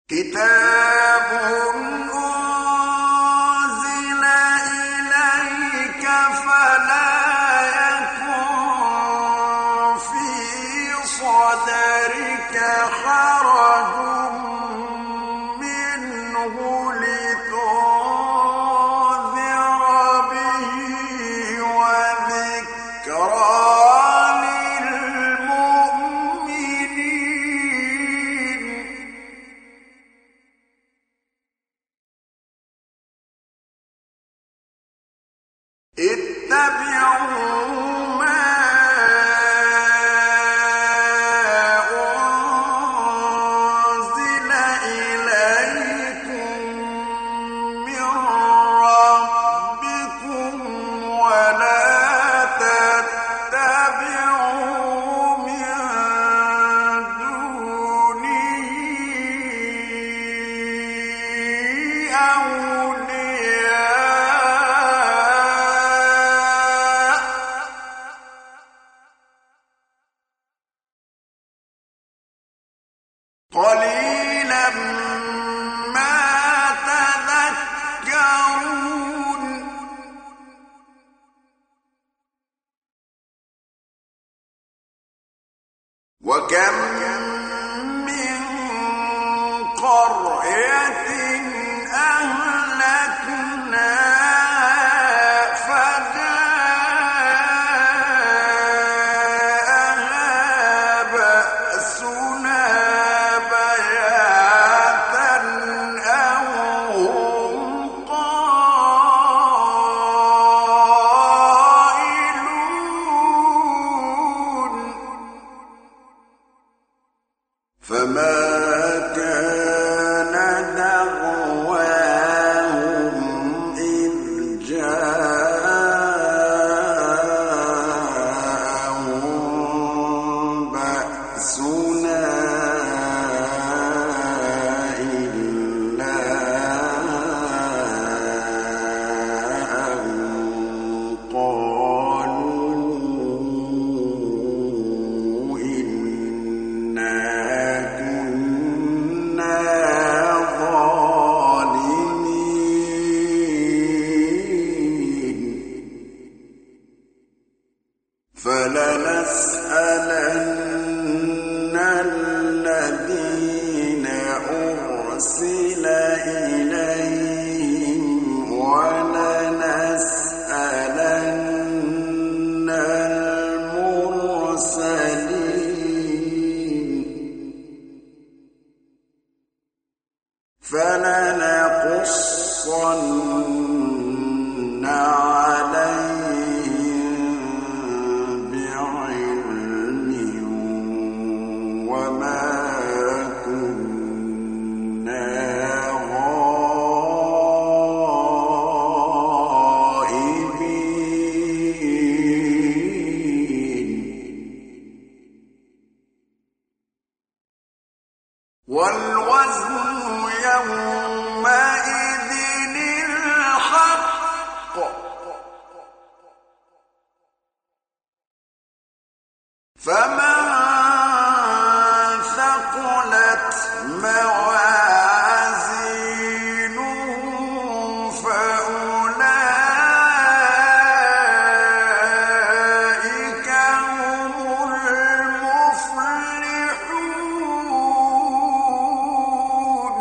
كتاب أنزل إليك فلا يكن في صدرك حرج منه لتنذر به وذكرى اتبعوا ما أنزل إليكم من ربكم ولا تتبعوا من دونه قليلا ما تذكرون وكم من قرية أهلكناها فما كان دعواهم إذ جاءهم بأسنا إلا أن قالوا إنا فلنسألن الذين أرسل إليهم ولنسألن المرسلين فلنقصن عليهم بعلم وما كنا غائبين والوزن يومئذ الحق فمن ثقلت موازينه فأولئك هم المفلحون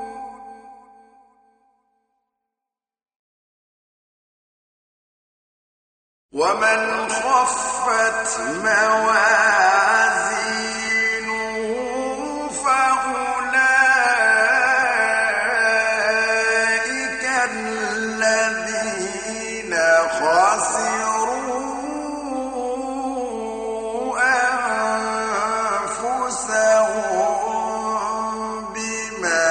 ومن خفت موازينه فأولئك الذين خسروا أنفسهم بما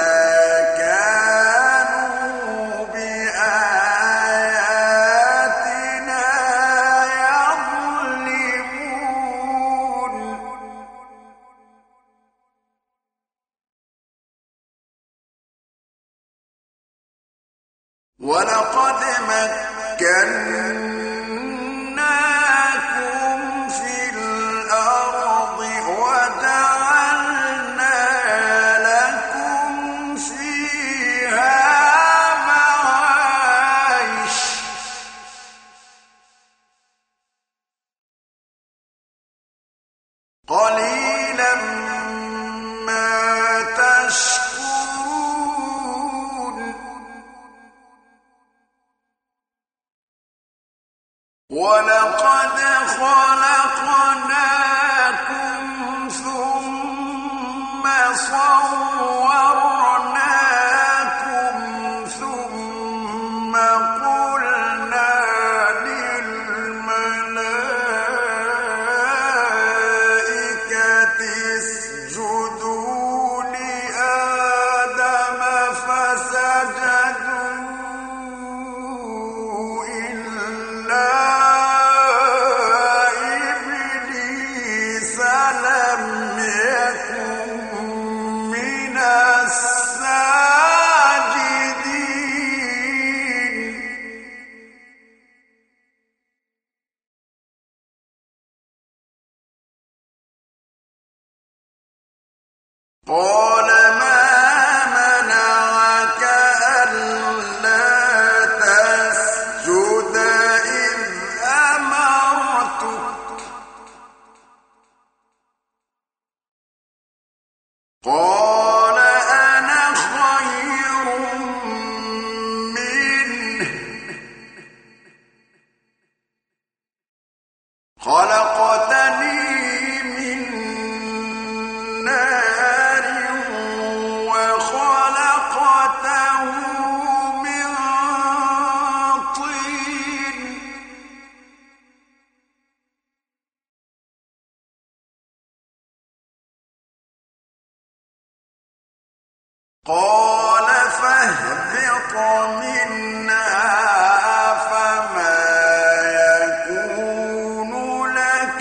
كانوا بآياتنا يظلمون ولقد مكناكم في الأرض وجعلنا لكم قليلا ما تشكرون ولقد خلقناكم ثم صورناكم ثم قلنا للملائكة اسجدوا لآدم فسجدوا إلا إبليس لم يكن من الساجدين قال ما منعك ألا تسجد إذ أمرتك قال أنا خير منه خلقتني من نار وخلقته من طين قال فاهبط منها فما يكون لك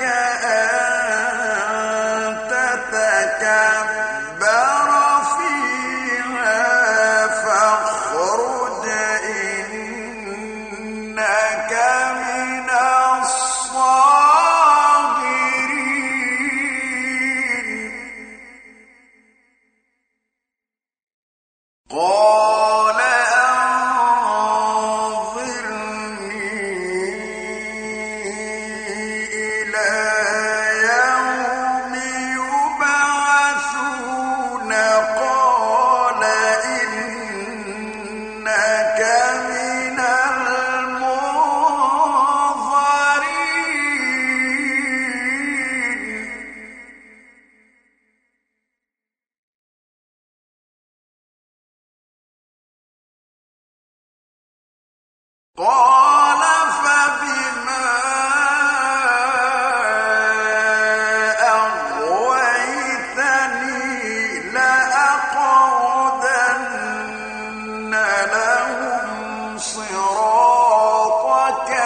أن تتكبر فيها فاخرج إنك من الصاغرين قال أنظرني إلى يوم يبعثون قال إنك من المنظرين قال فبما أغويتني لأقعدن لهم صراطك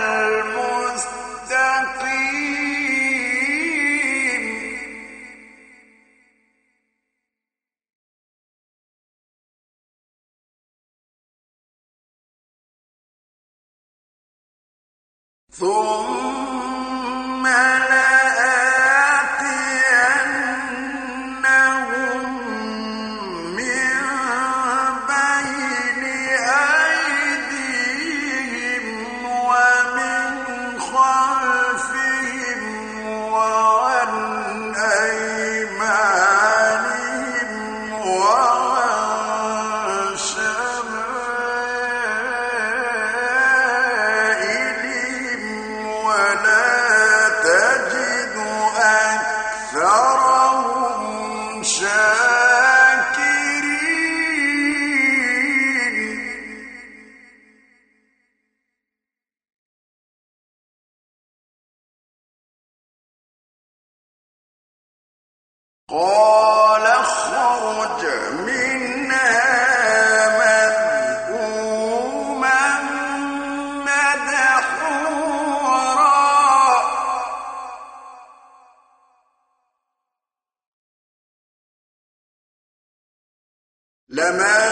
المستقيم ثم لآتينهم من بين أيديهم ومن خلفهم وعن أيمانهم وعن شمائلهم ولا تجد أكثرهم شاكرين قال اخرج منها مذءوما مدحورا لمن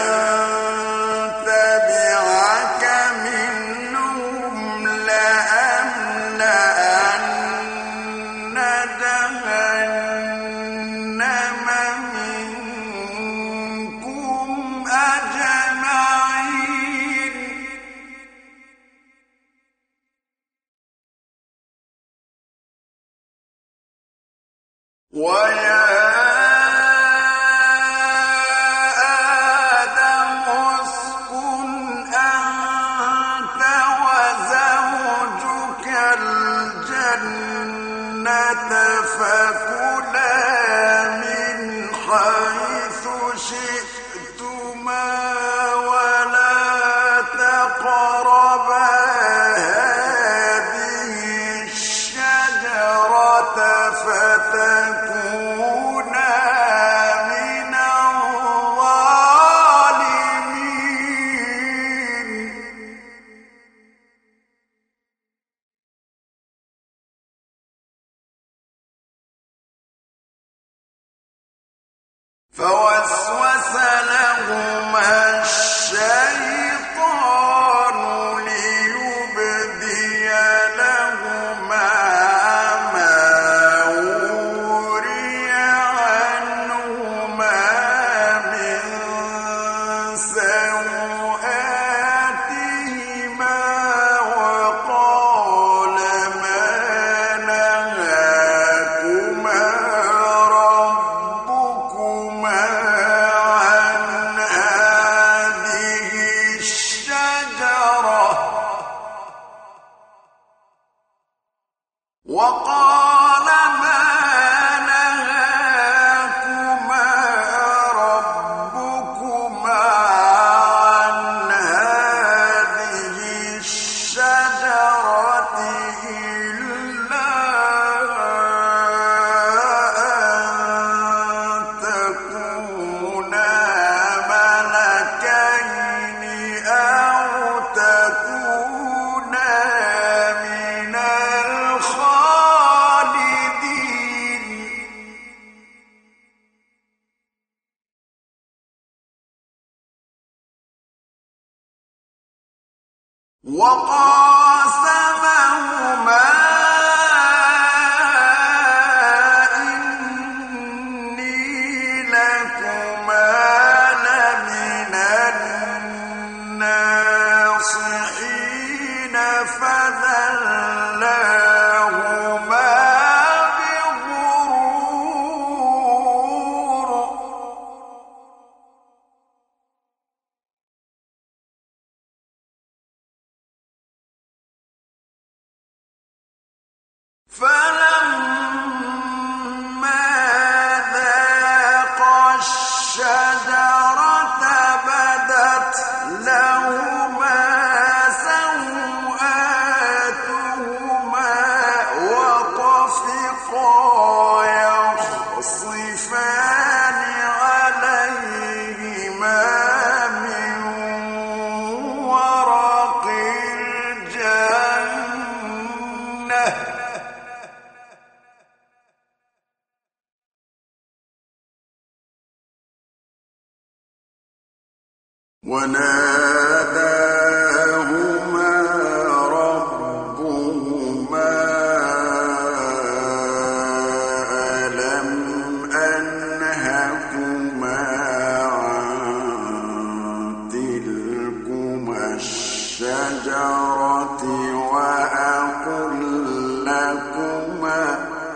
تبعك منهم لأملأن جهنم منكم أجمعين ويا آدم اسكن أنت وزوجك الجنة فكلا من حيث شئتما ولا تقربا هذه الشجرة فتكونا من الظالمين. فوسوس لهما الشيطان ليبدي لهما ما وري عنهما من سوآتهما وقال ما نهاكما ربكما عن هذه الشجرة وقال ما نهاكما ربكما عن هذه الشجرة إلا أن تكونا ملكين أو تكونا من الخالدين. وقاسمهما إني لكما لمن الناصحين فدلاهما بغرور فلما ذاقا الشجرة بدت لهما سوآتهما وطفقا يخصفان عليهما من ورق الجنة وناداهما ربهما ألم أنهكما عن تلكما الشجرة وأقل لكما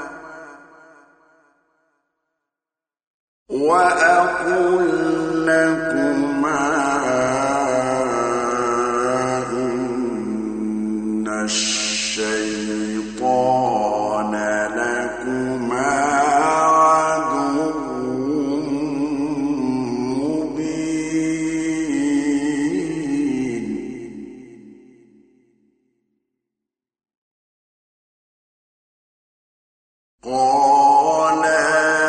إن الشيطان لكما عدو مبين. قالا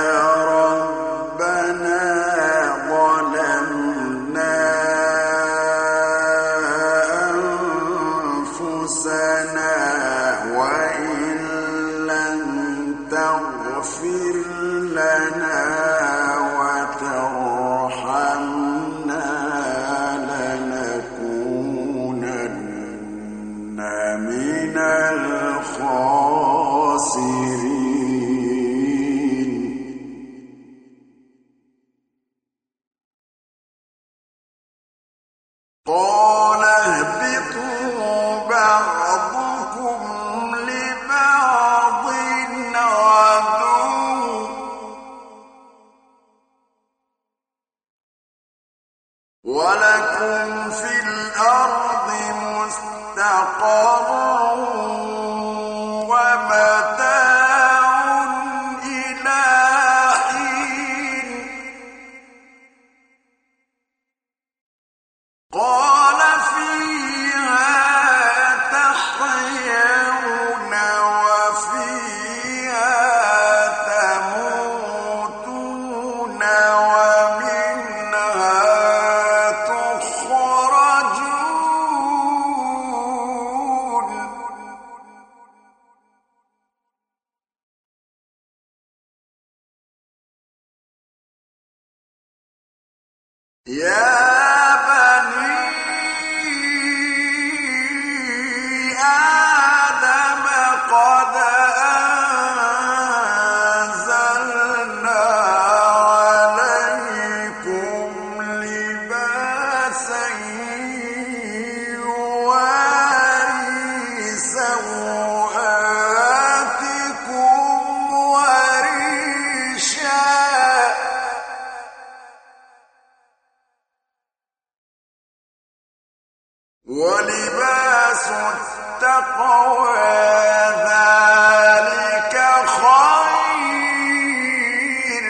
ربنا ظلمنا أنفسنا وإن لم تغفر لنا وترحمنا لنكونن من الخاسرين. قال اهبطوا بعضكم لبعض عدو يا بني آدم قد أنزلنا عليكم لباسا يواري سوآتكم وريشا ولباس التقوى ذلك خير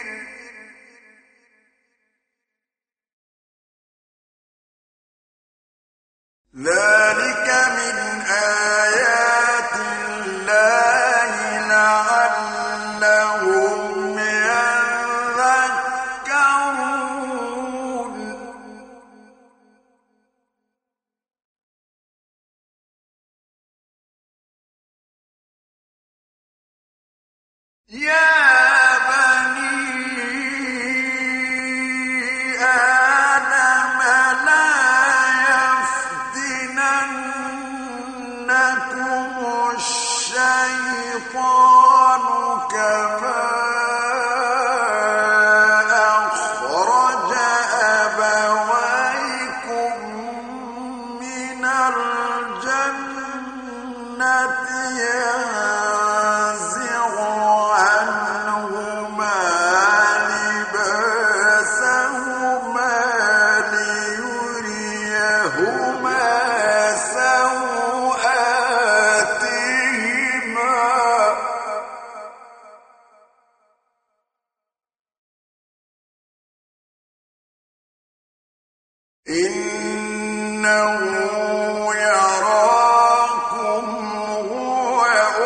ذلك من آيات الله لعلهم يذكرون يا بني آدم لا يفتننكم الشيطان كما أخرج أبويكم من الجنة ينزع عنهما لباسهما ليريهما سوآتهما إنه يراكم هو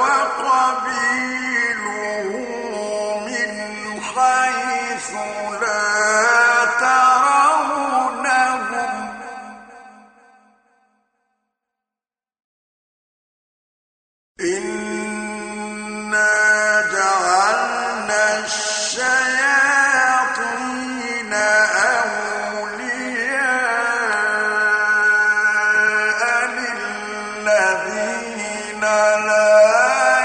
وقبيله من حيث لا ترونهم إنا جعلنا الشياطين أولياء للذين لا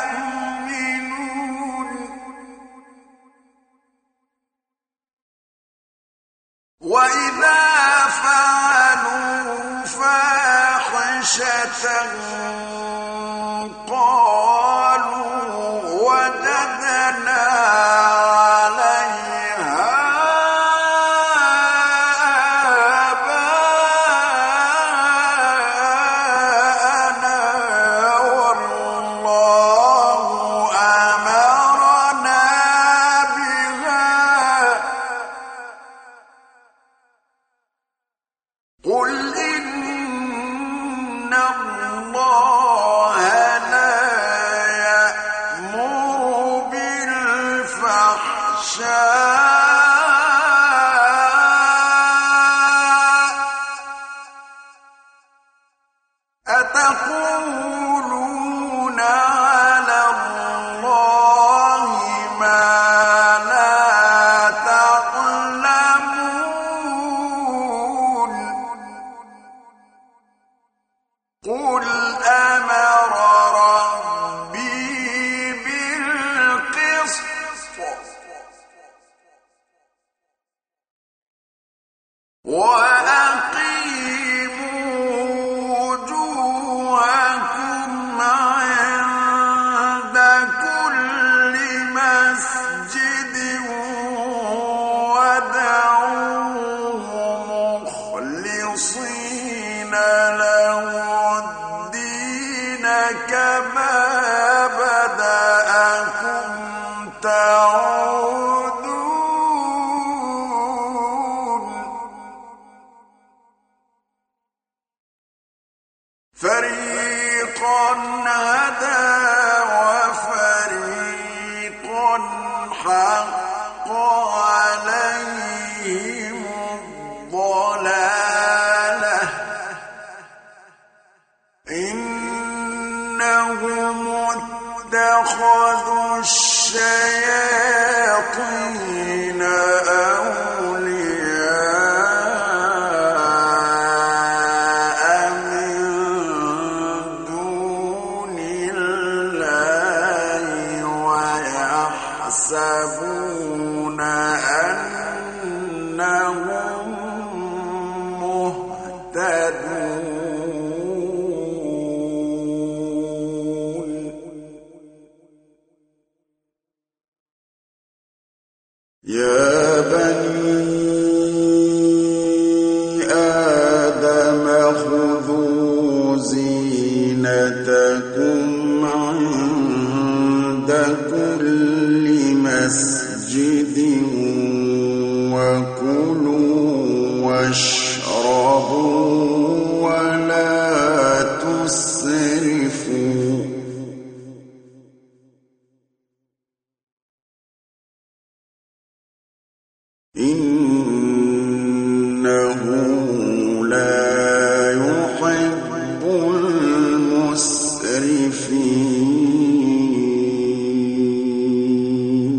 يؤمنون وإذا فعلوا فاحشة قالوا وجدنا عليها آباءنا والله أمرنا بها قل إن الله لا يأمر بالفحشاء أتقولون على الله ما لا تعلمون قل أمر ربي بالقسط وأقيموا وجوهكم عند كل مسجد ودعوه مخلصين له الدين كما بدأكم تعودون فريقا هدى وفريقا حق عليهم الضلالة إنهم اتخذوا الشياطين أولياء يحسبون أنهم مهتدون يا بني آدم خذوا زينتكم عند كل مسجد وكلوا واشربوا ولا تسرفوا إنه لا يحب المسرفين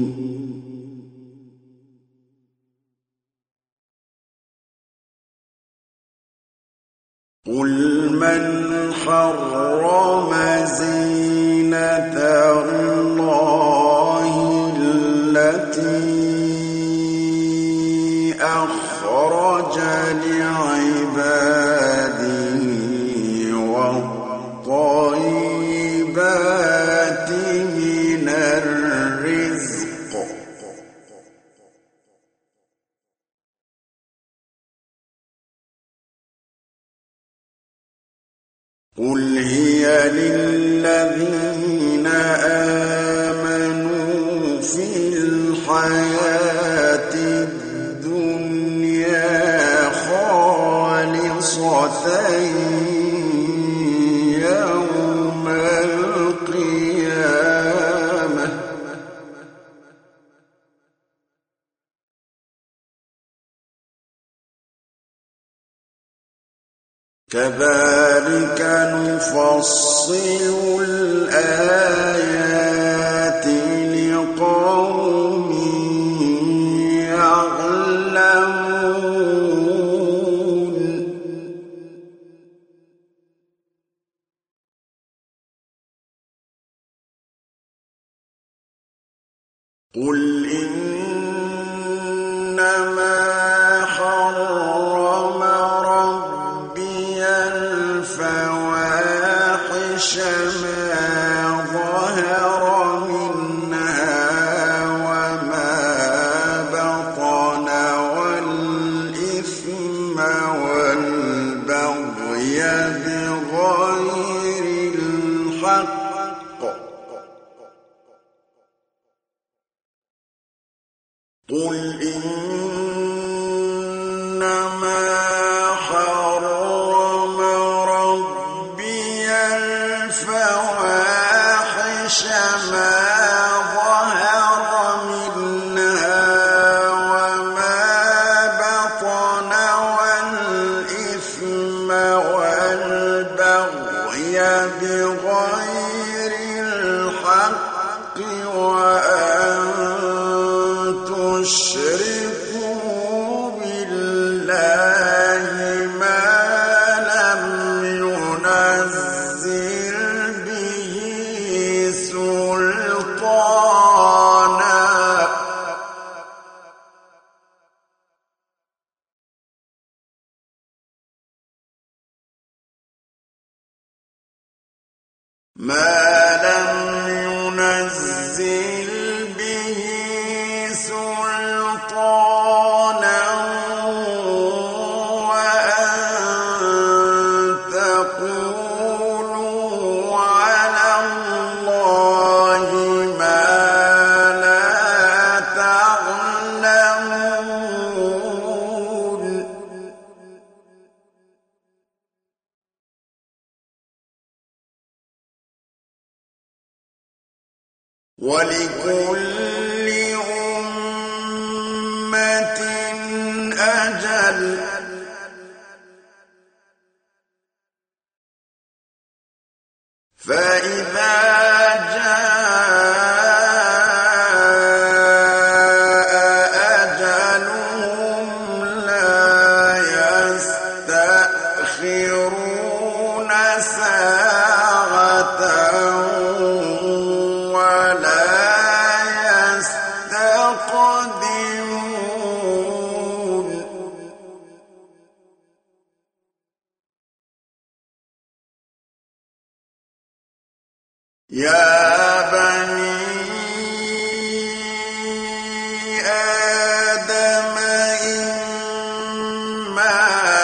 قل من حرم زينة الله التي أخرج لعباده والطيبات من الرزق قل هي للذين آمنوا في الحياة الدنيا خالصة يوم القيامة كذلك نفصل الآيات لقوم يعلمون قل إنما حرم ربي الفواحش ما ظهر منها وما بطن والإثم والبغي بغير الحق قل إنما حرم ربي الفواحش ما ظهر منها وما بطن والإثم والبغي بغير الحق وأن تشركوا بالله ما لم ينزل به سلطانا وأن تقولوا على الله ما لا تعلمون ولكل أمة أجل فإذا جاء أجلهم لا يستأخرون ساعة ولا يا بني آدم إما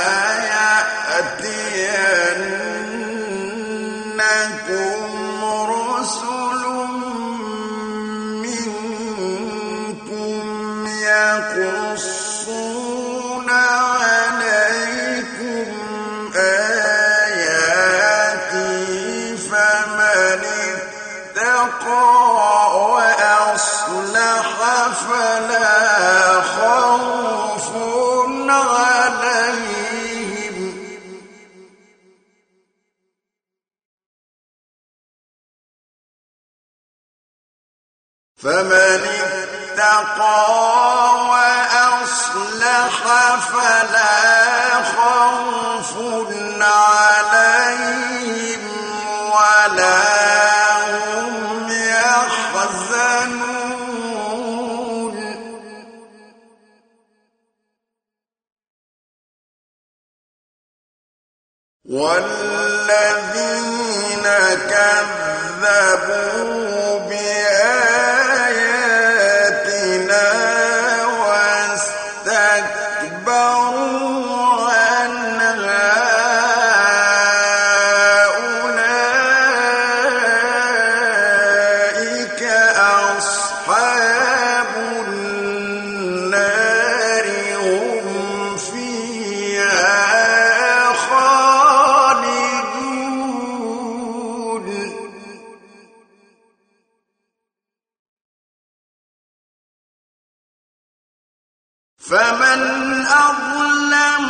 يأتينكم رسل منكم يقصون عليكم آياتي فمن اتقى وأصلح فلا خوف عليهم ولا هم يحزنون والذين كذبوا بآياتنا واستكبروا عنها أولئك أصحاب النار هم فيها خالدون فمن أظلم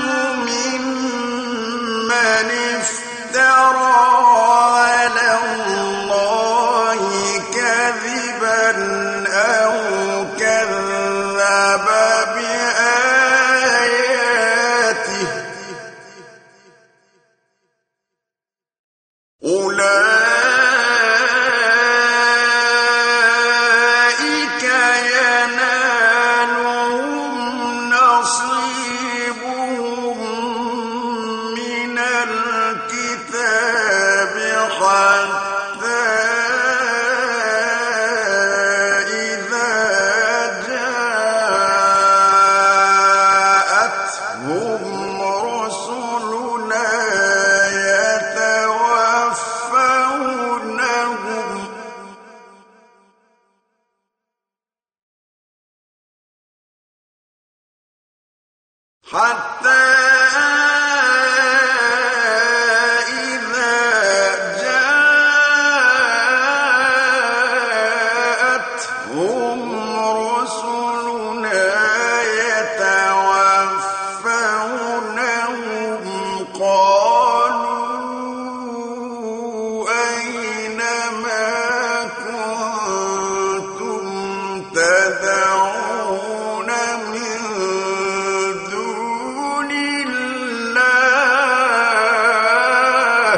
ممن افترى على الله كذبا أو كذب بآياته أولئك ينالهم نصيبهم من الكتاب حتى إذا جاءتهم رسلنا يتوفونهم حتى إذا جاءتهم رسلنا يتوفونهم قالوا أين ما كنتم تدعون من دون الله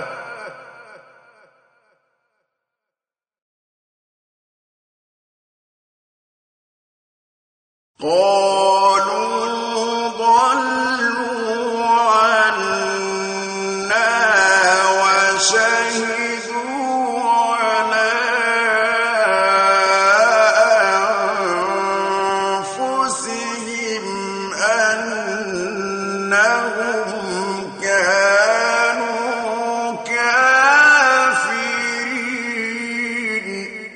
قالوا ضلوا عنا وشهدوا على أنفسهم أنهم كانوا كافرين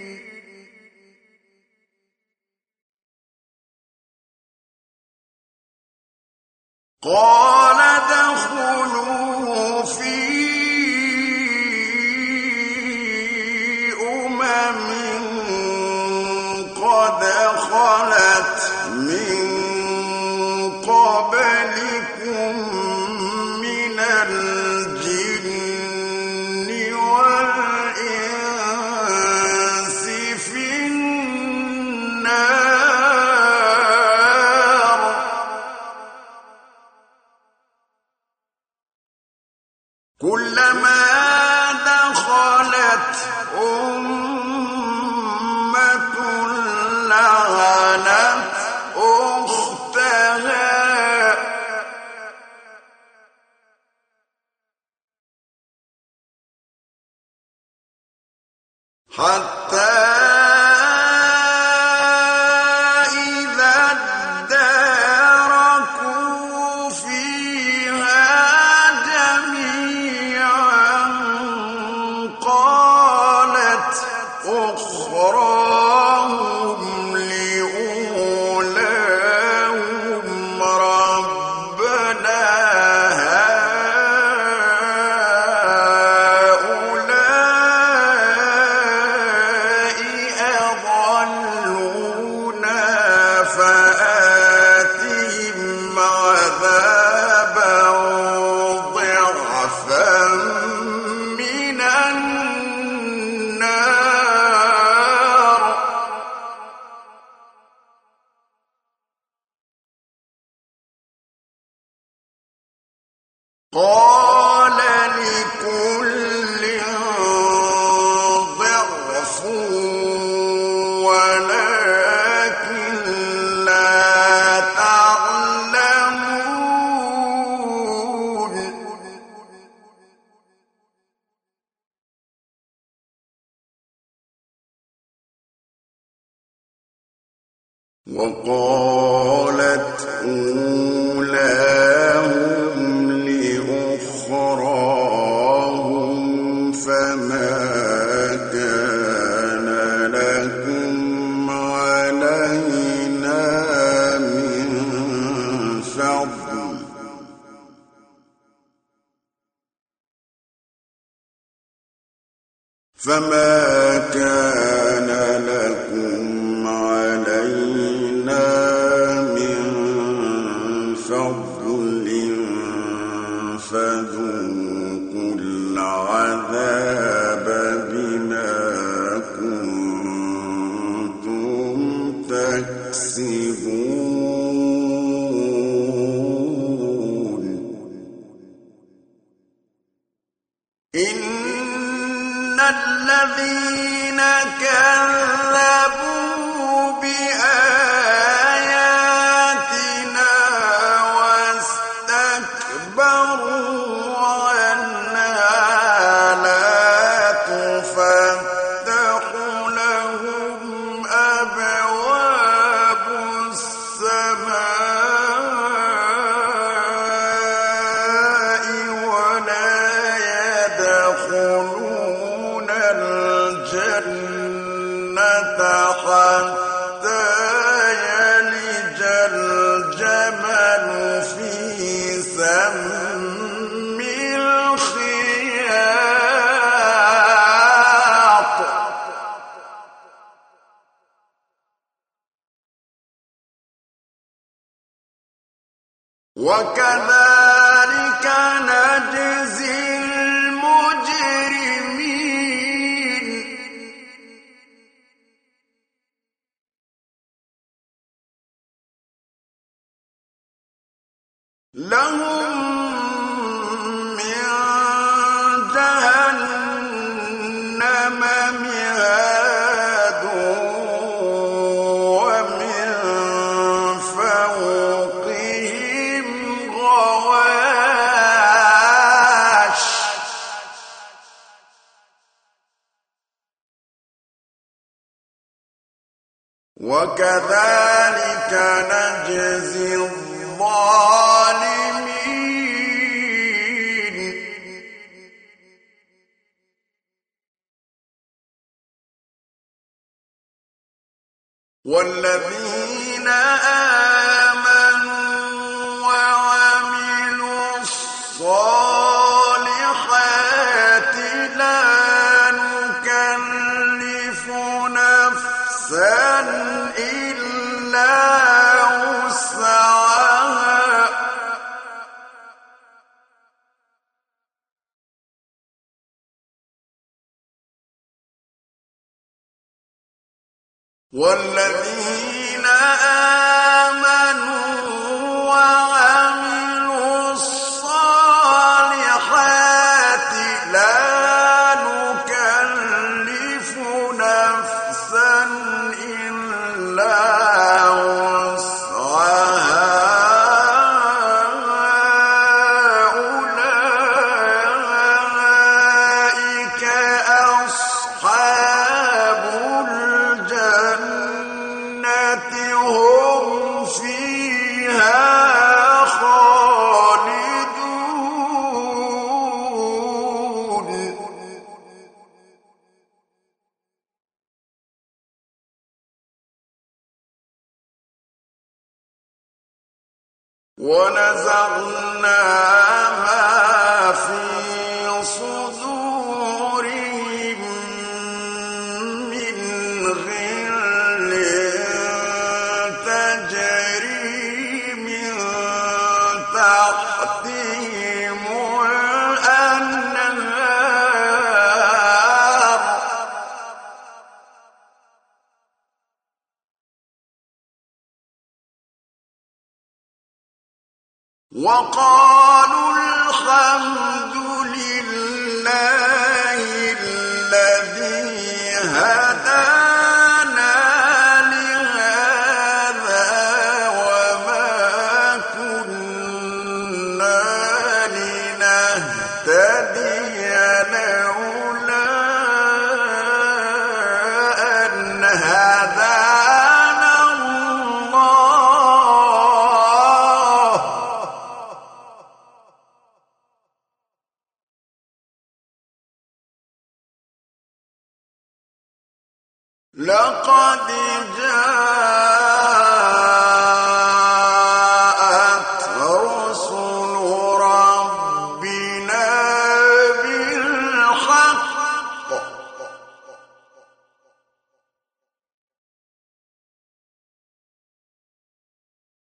قال ادخلوا في قد خلت من قبلكم من الجن والإنس في النار كلما دخلت أمة لعنت أختها وقالت أولاهم لأخراهم فما كان لكم علينا من فضل فذوقوا العذاب بما كنتم تكسبون إن الذين كذبوا بآياتنا واستكبروا عنها لا تفتح لهم أبواب السماء ولا يدخلون الجنة حتى يلج الجمل في سم الخياط وكذلك نجزي المجرمين لهم من جهنم مهاد ومن فوقهم غواش وكذلك نجزي الظالمين والذين آمنوا وعملوا الصالحات لا نكلف نفسا إلا وسعها والذين آمنوا وعملوا الصالحات لا نكلف نفسا إلا وسعها أولئك أصحاب الجنة هم فيها خالدون ونزعنا ما في صدورهم من غل تجري من تحتهم الأنهار وقالوا الحمد لله الذي هدانا لهذا وما كنا لنهتدي لولا أن هدانا الله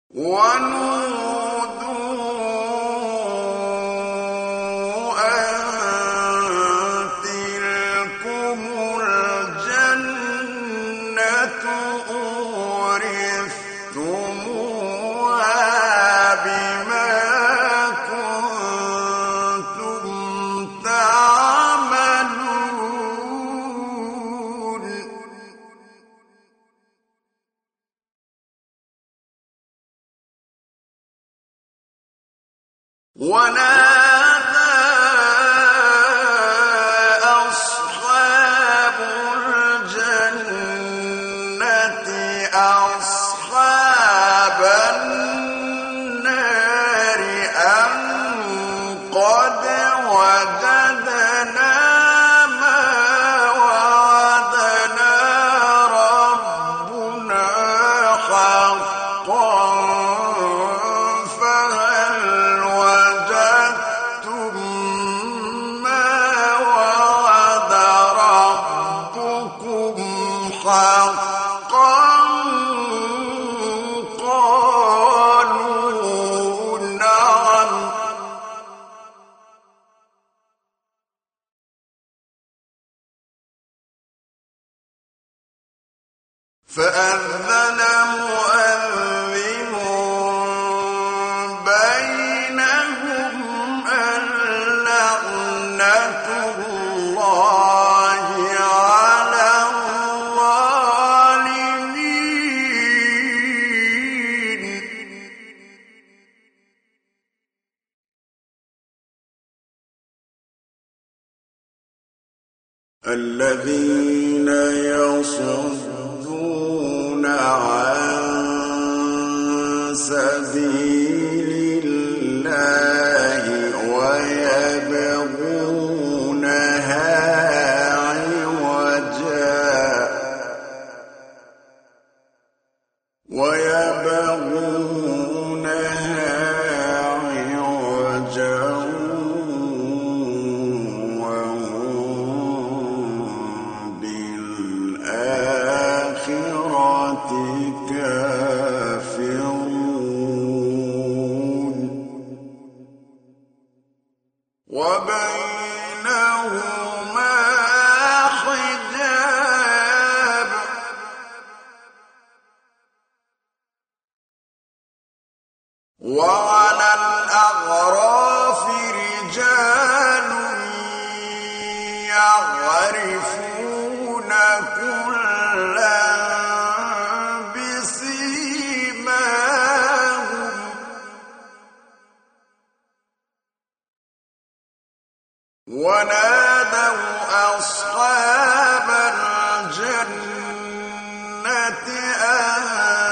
ونودوا أن تلكم الجنة أورثتموها بما كنتم تعملون ونادى أصحاب الجنة أصحاب النار أن قد وجدنا ما وعدنا ربنا حقا فهل وجدتم ما وعد ربكم حقا قالوا نعم فأذن مؤذن بينهم اللعنة الله على الظالمين الذين يصدون عن سبيل الله ويبغونها عوجا وهم بالآخرة كافرون وبينهما حجاب وعلى الأعراف رجال يعرفون كلا بسيماهم ونادوا أصحاب الجنة أن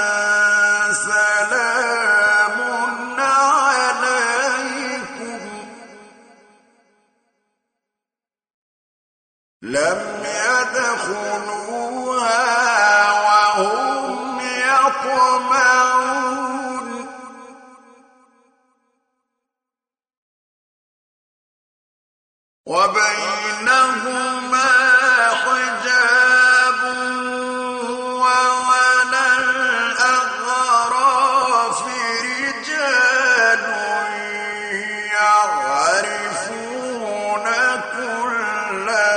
سلام عليكم لم يدخلوها وهم يطمعون وبينهما حجاب وعلى الأعراف رجال يعرفون كلا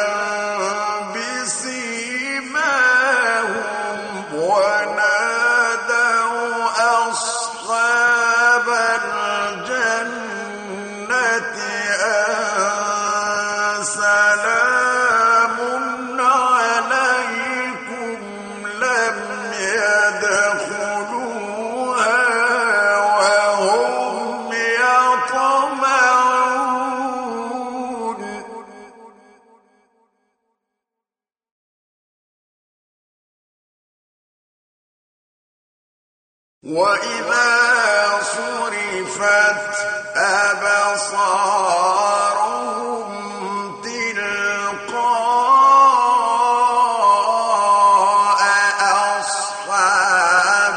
بسيماهم ونادوا أصحاب الجنة أن سلام عليكم لم يدخلوها وهم يطمعون وإذا صرفت أبصارهم تلقاء أصحاب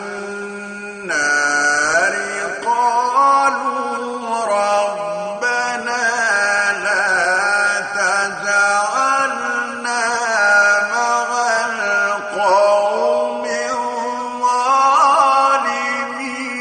النار قالوا ربنا لا تجعلنا مع القوم الظالمين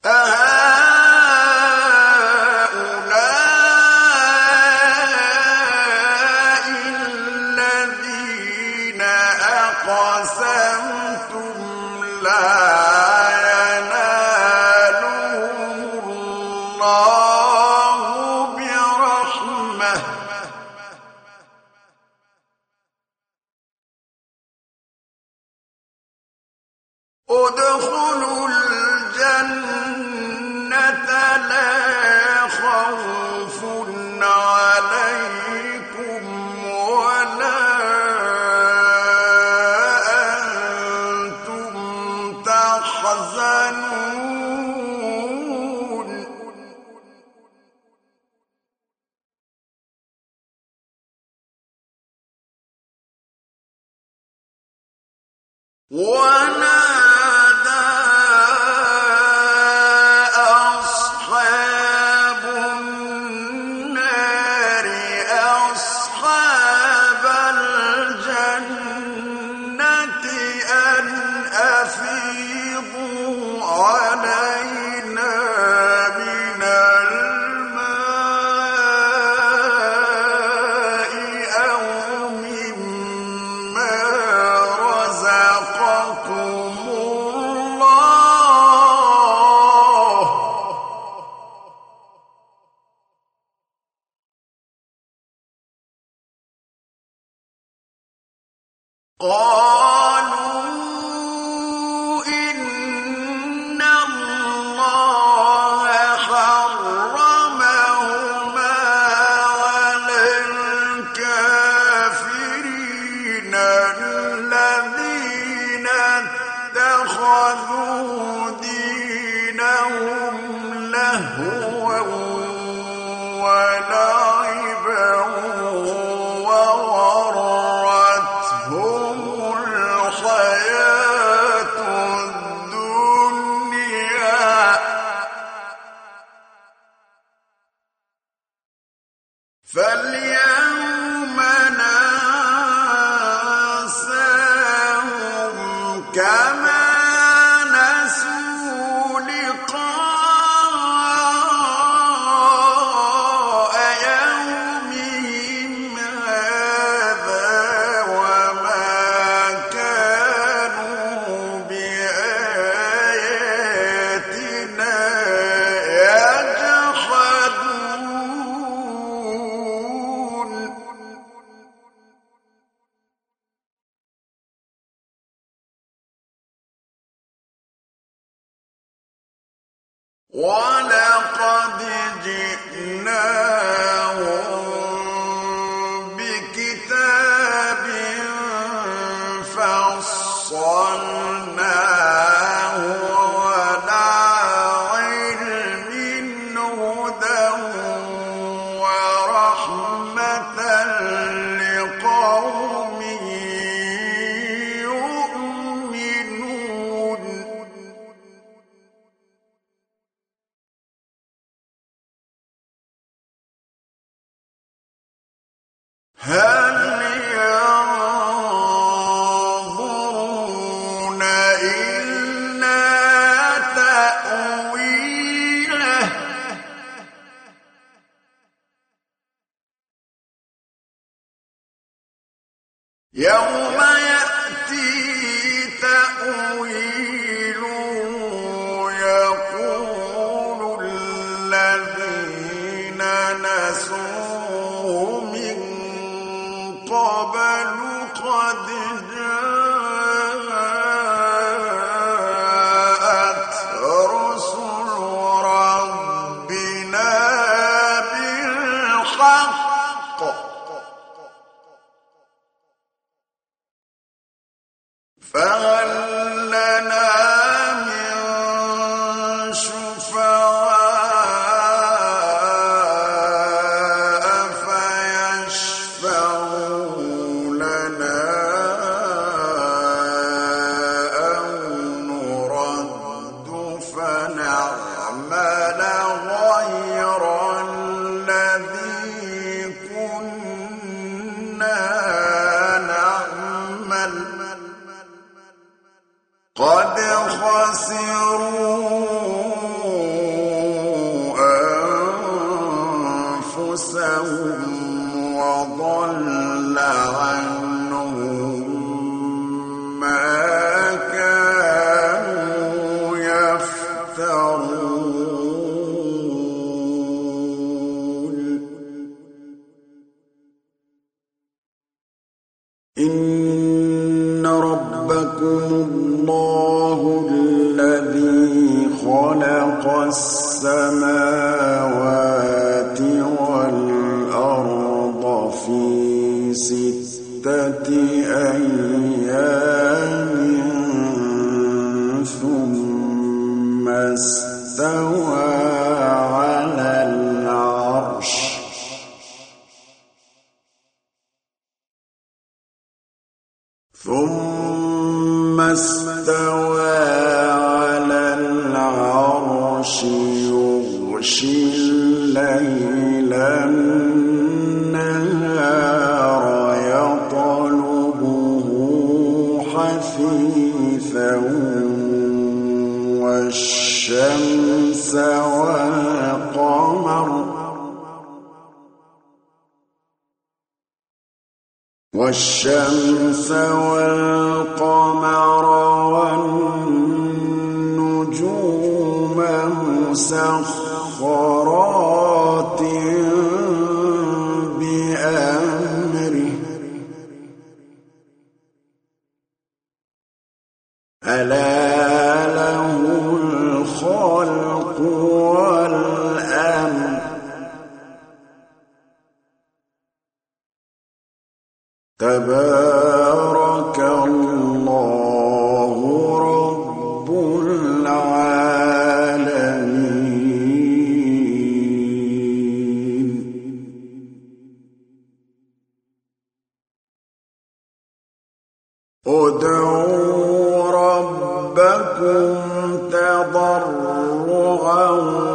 أهؤلاء الذين أقسمتم لا ينالهم الله برحمة ادخلوا الجنة لا خوف عليكم ولا أنتم تحزنون ونادى أصحاب النار أصحاب الجنة أن أفيضوا علينا من الماء أو مما رزقكم الله قالوا إن الله حرمهما على الكافرين الذين اتخذوا دينهم لهوا ولعبا وغرتهم الحياة الدنيا فاليوم ننساهم كما نسوا لقاء يومهم هذا وما كانوا بآياتنا يجحدون ولقد جئناهم بكتاب فصلناه على علم هدى ورحمة لقوم يؤمنون هل ينظرون إلا تأويله يوم يأتي تأويله يقول الذين نسوه من قبل قد جاءت رسل ربنا بالحق فهل لنا من شفعاء فيشفعوا لنا أو نرد فنعمل غير الذي كنا نعمل قد خسروا إن ربكم الله الذي خلق السماوات والأرض في 6 أيام ثم استوى على العرش يغشي الليل النهار يطلبه حثيثا والشمس والقمر والنجوم مسخرات بأمره ألا له الخلق والأمر تبارك الله رب العالمين ادعوا ربكم تضرعا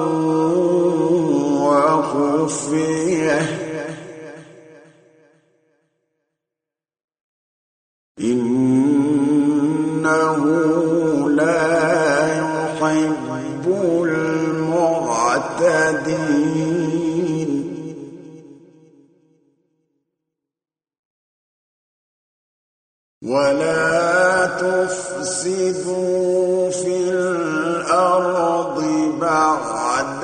وخفية إنه لا يحب المعتدين ولا تفسدوا في الأرض بعد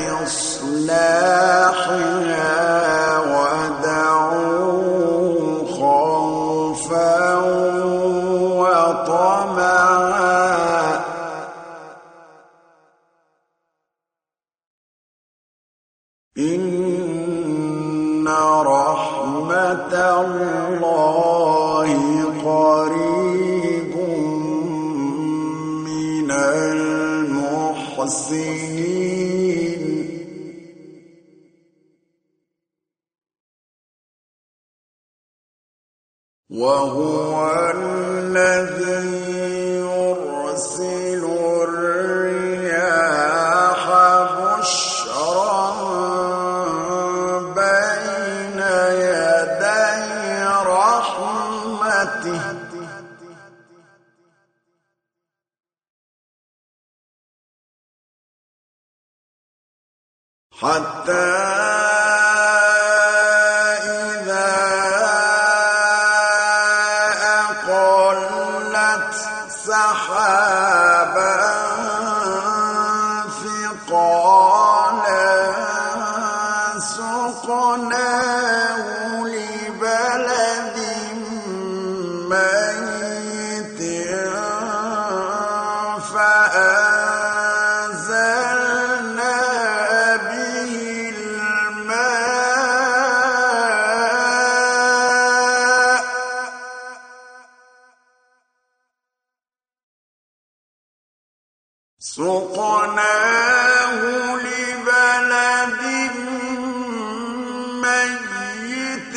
إصلاحها ودعوه خوفا وطمعا إن رحمة الله قريب من المحسنين وهو الذي يرسل الرياح بشرا بين يدي رحمته حتى إذا أقلت سحابا ثقالا سقناه لبلد ميت فأنزلنا به الماء سقناه لبلد ميت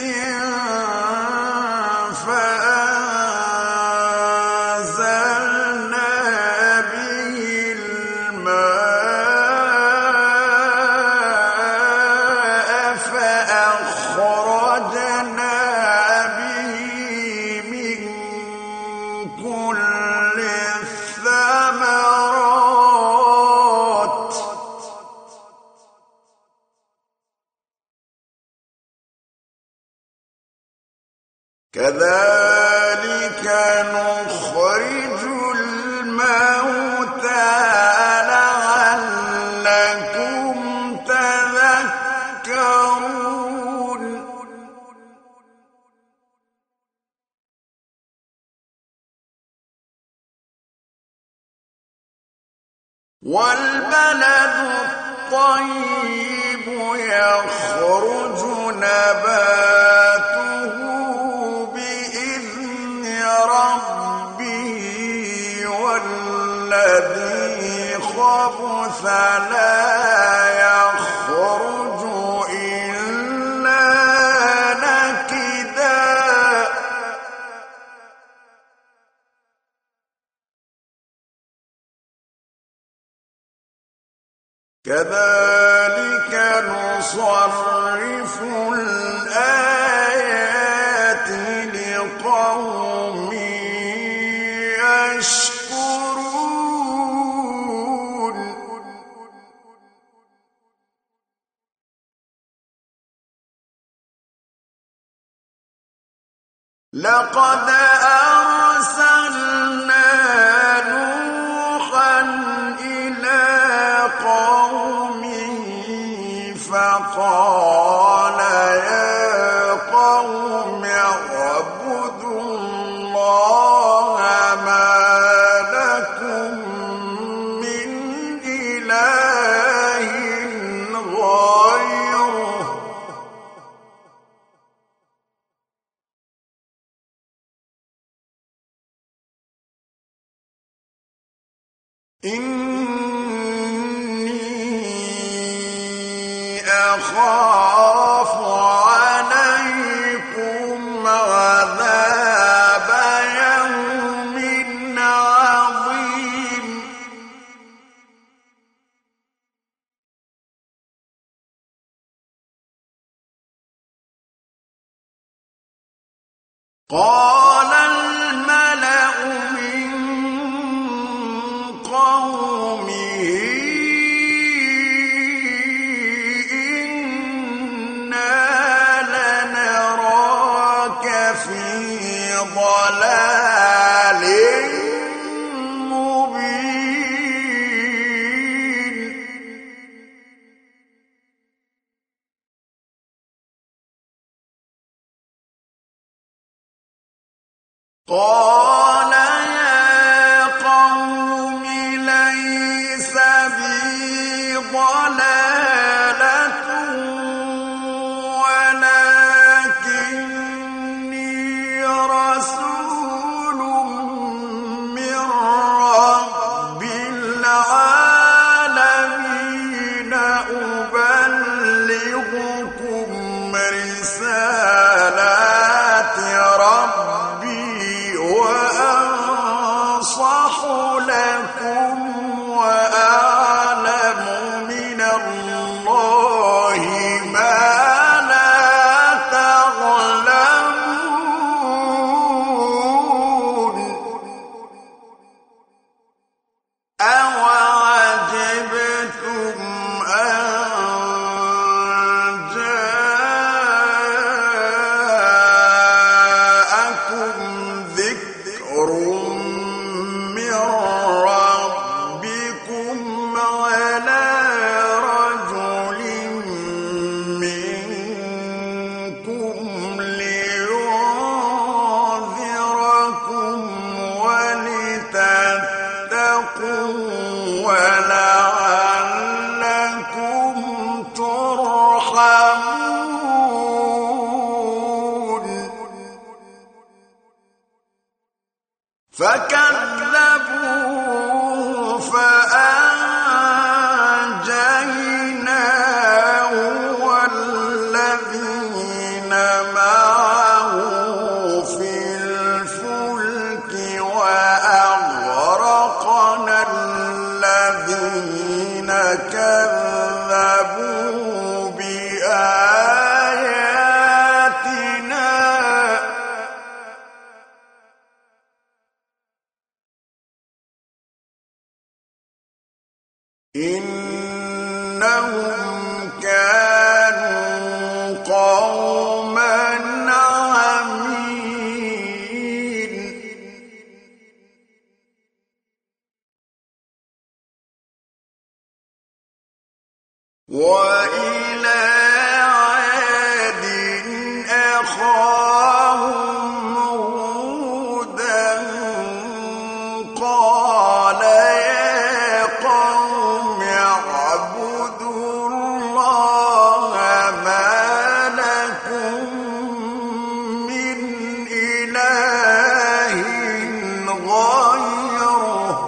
فأنزلنا به الماء فأخرجنا به من كل الثمرات كذلك نخرج الموتى لعلكم لعلكم تذكرون والبلد الطيب يخرج نباته بإذن ربه والذي خبث لا يخرج إلا نكدا كذلك نصرف الآيات لقوم يشكرون لقد أرسلنا نوحا إلى قومه فقال يا قوم اعبدوا الله ما لكم من إله غيره إني أخاف عليكم عذاب يوم عظيم قال الملأ من قومه إنا لنراك في ضلال مبين قال يا قوم ليس بي ضلالة ولكني رسول من رب العالمين أبلغكم رسالات ربي وأنصح لكم وأعلم من الله ما لا تعلمون أوعجبتم أن جاءكم ذكر من ربكم على رجل منكم لينذركم ولتتقوا ولعلكم ترحمون فكذبوه فأنجيناه والذين معه في الفلك وأغرقنا الذين كذبوا بآياتنا إنهم كانوا قوما عمين وإلى عاد أخاهم هودا قال يا قوم اعبدوا الله ما لكم من إله غيره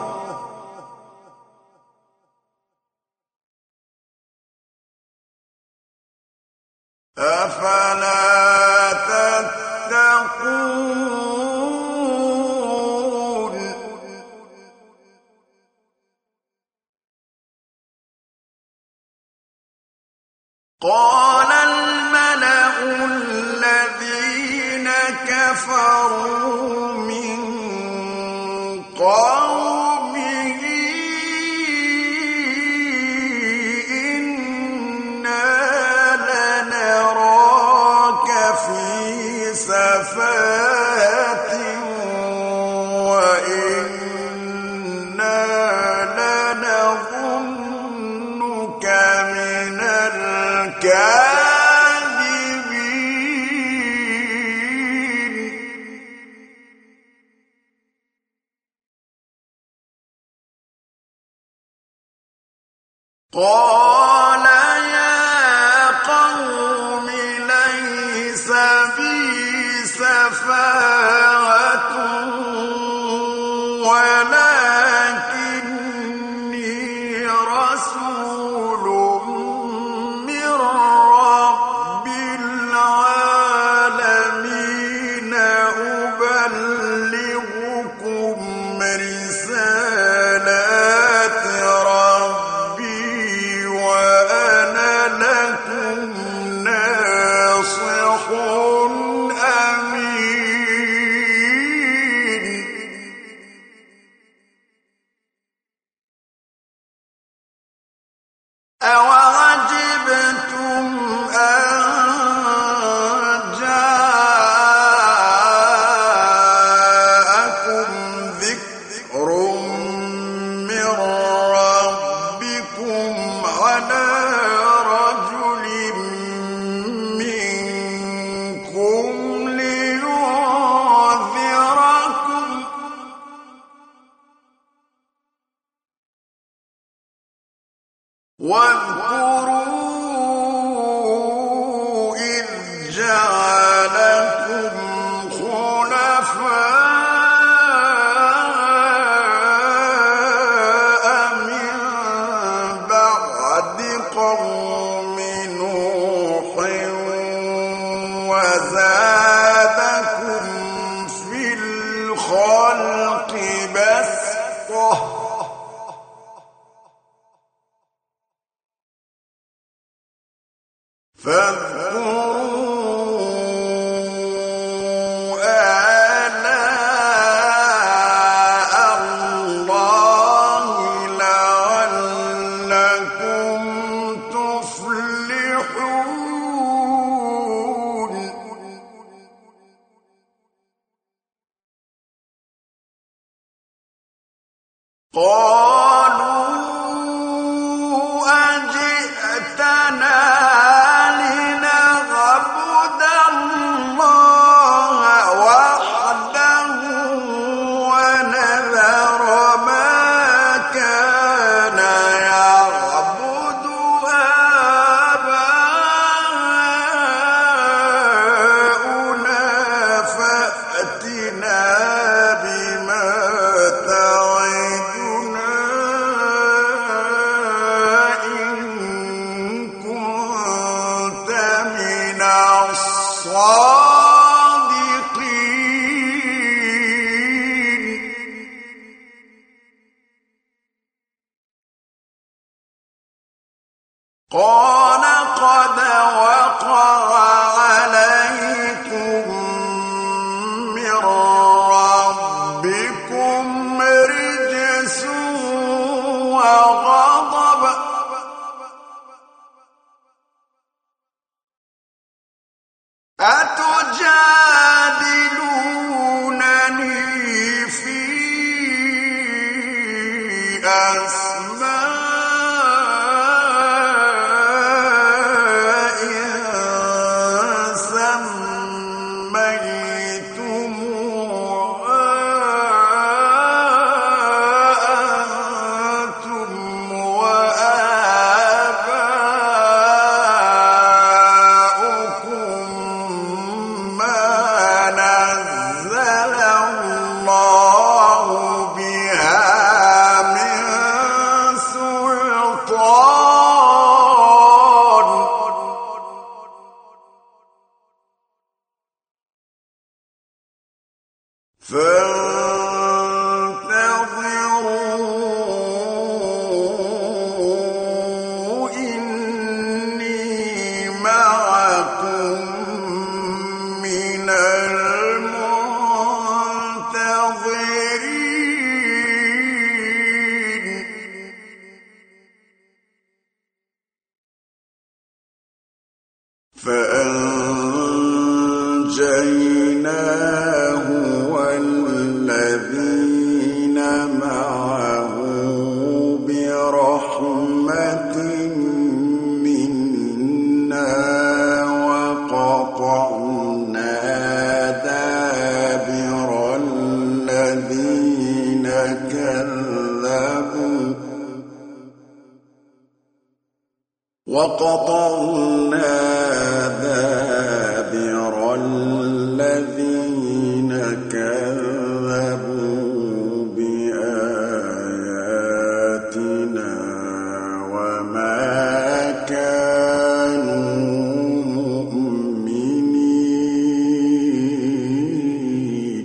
أفلا تتقون قال الملأ الذين كفروا من قومه إنا لنراك في سفاهة وإنا لنظنك من الكاذبين قال يا قوم ليس بي سفاهة ولكني رسول من رب العالمين أبلغكم رسالات ربي وأنا لكم ناصح أمين أوعجبتم أن جاءكم ذكر من ربكم على رجل منكم لينذركم واذكروا إذ جعلكم خلفاء من بعد قوم نوح وزادكم في الخلق بسطة فاذكروا آلاء الله لعلكم تفلحون قالوا أجئتنا لنعبد الله وحده ونذر ما كان يعبد آباؤنا فأتنا بما تعدنا إن كنت من الصادقين قال قد وقع عليكم من ربكم رجس وغضب أتجادلونني في أسماء فأنجيناه والذين معه برحمة منا وقطعنا دابر الذين كذبوا بآياتنا وما كانوا مؤمنين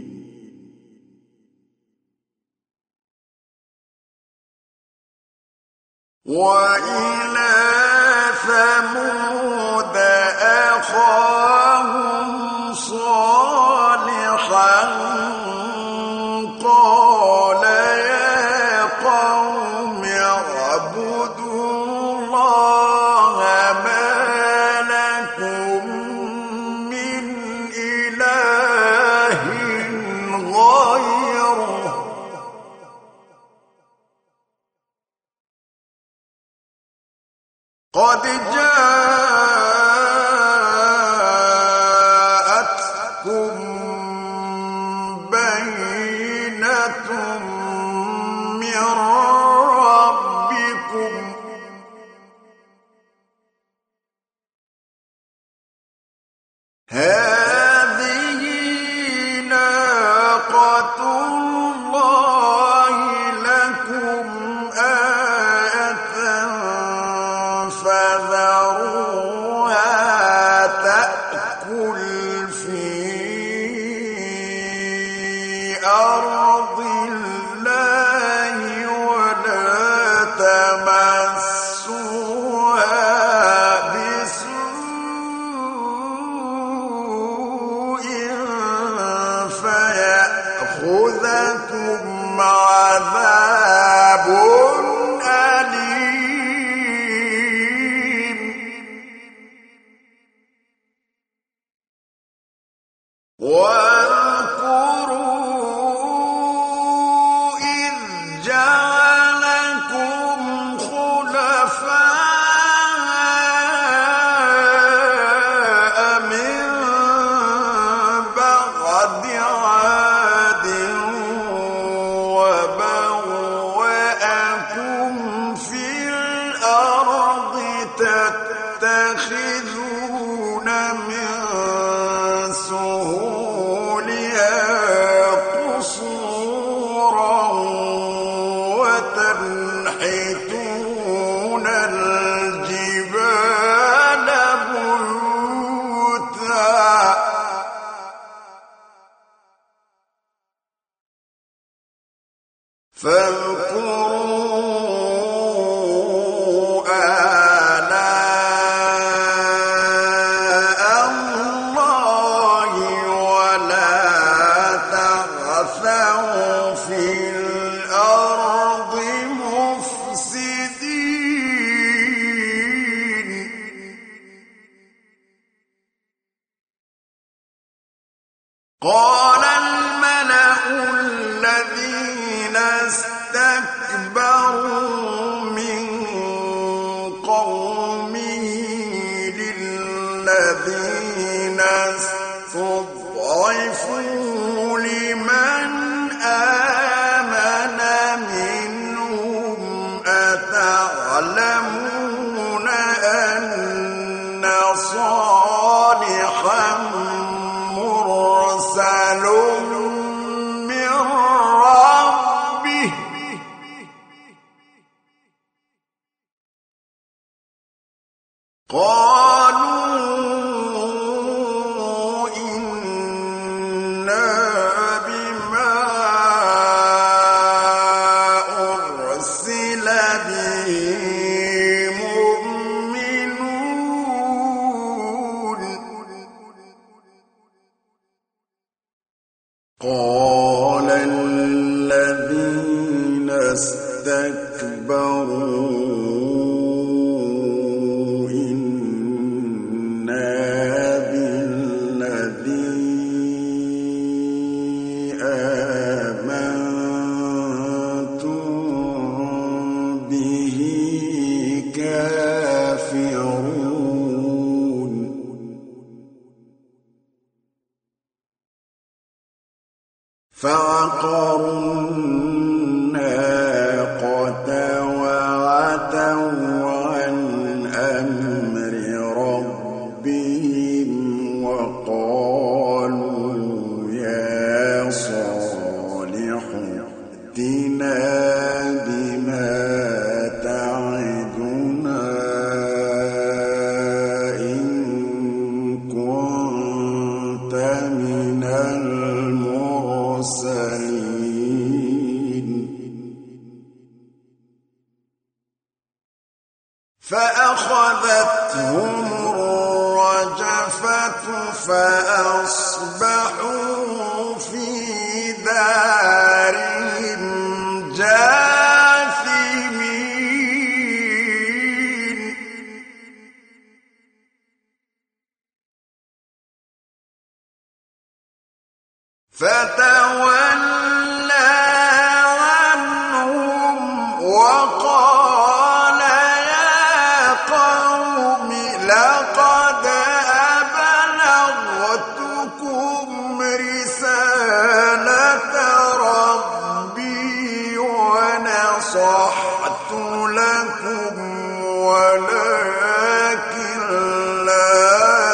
وإلى ثمود أخاهم صالحا قال يا قوم اعبدوا الله ما لكم من إله غيره قد جاءتكم بينة من ربكم هذه ناقة الله لكم آية فذروها تأكل في أرض الله ولا تمسوها بسوء فيأخذكم عذاب أليم واذكروا إذ جعلكم خلفاء من بعد عاد وبوأكم في الأرض تتخذون من سهولها قصورا وتنحتون الجبال بيوتا فاذكروا آلاء الله ولا تعثوا في الأرض مفسدين قال الملأ الذين استكبروا من قومه للذين استضعفوا لمن آمن منهم أتعلمون أن صالحا مرسل من ربه قالوا إنا بما أرسل به مؤمنون قال الذين استكبروا إنا الكافرون فعقروا الناقة وعتوا عن أمر ربهم وقالوا يا صالح ائتنا بما تعدنا إن كنت من المرسلين فأخذتهم الرجفة فأصبحوا في دارهم جاثمين فتولى عنهم وقال يا قوم لقد أبلغتكم رسالة ربي ونصحت لكم ولكن لا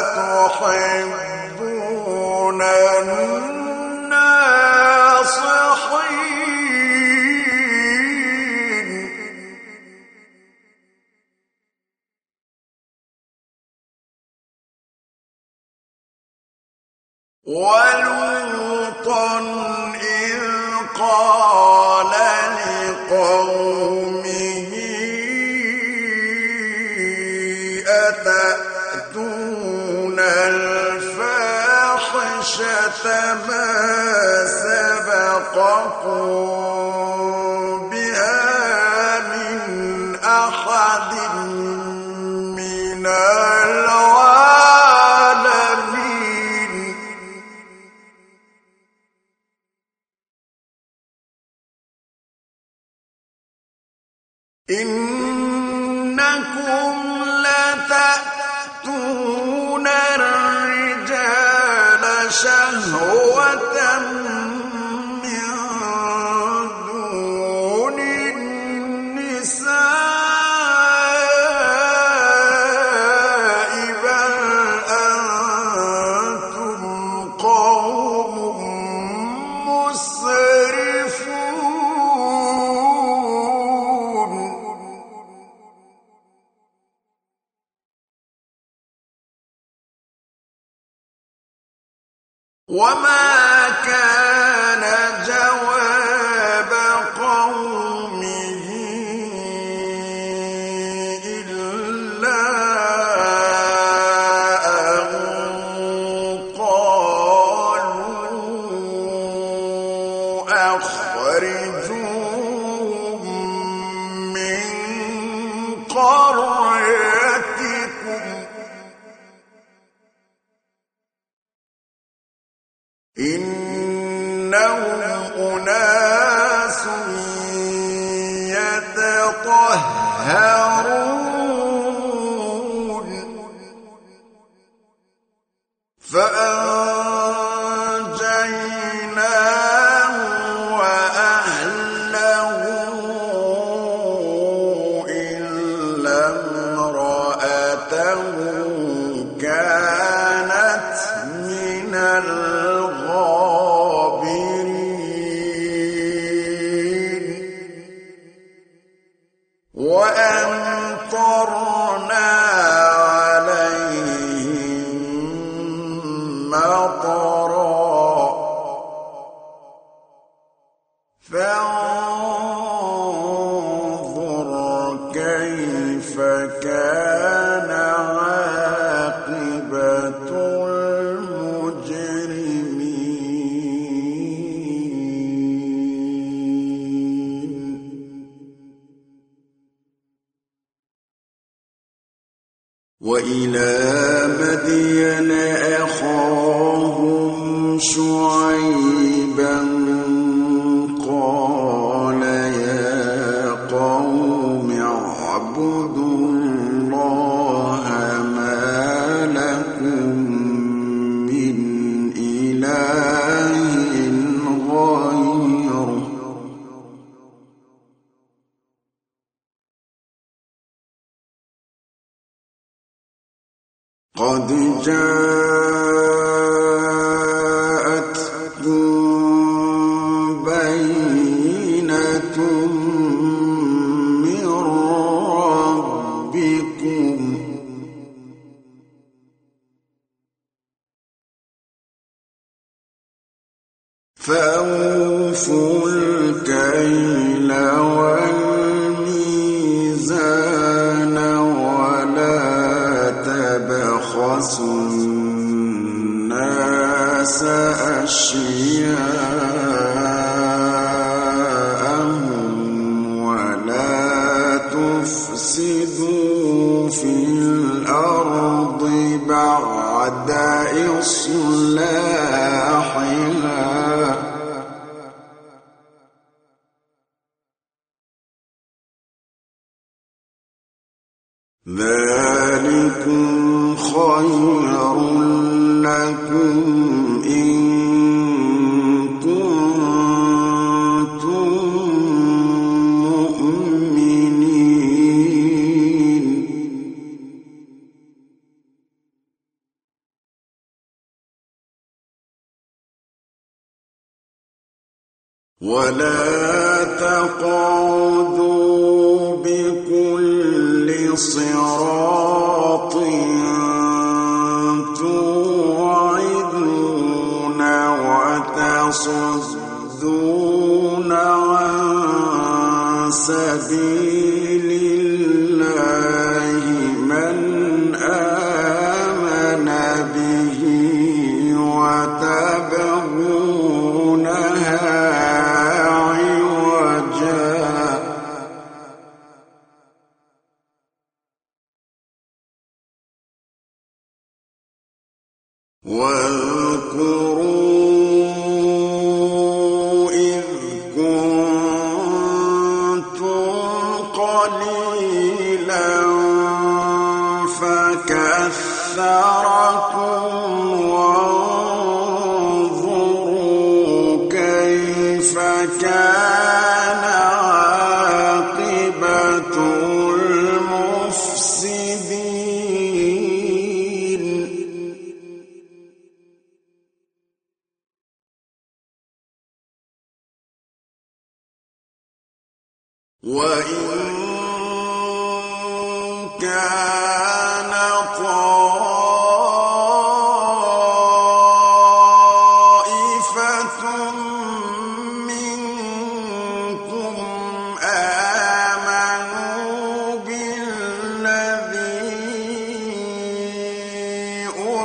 تحبون الناصحين ولوطا إذ قال لقومه أتأتون الفاحشة ما سبقكم بها من أحد من العالمين إنكم لتأتون الرجال شهوة من دون النساء بل أنتم قوم مسرفون وما كان جواب قومه إلا أن قالوا أخرجوهم من قريتكم إنهم أناس يتطهرون فأنجيناه وأهله إلا امرأته كانت من الغابرين وأمطرنا عليهم مطرا فانظر كيف كان عاقبة المجرمين وإلى مدين أخاهم شعيبا قال يا قوم اعبدوا قد جاءتكم بينة من ربكم فأوفوا الكيل والميزان ولا تبخسوا الناس أشياءهم ولا تفسدوا في الأرض بعد إصلاحها ذلكم خير لكم إن كنتم مؤمنين ولا تقعدوا بكل صراط توعدون وتصدون عن سبيل الله من آمن به وتبغونها واذكروا إذ كنتم قليلا فكثركم وانظروا كيف كان عاقبة المفسدين وإن كان طائفة منكم آمنوا بالذي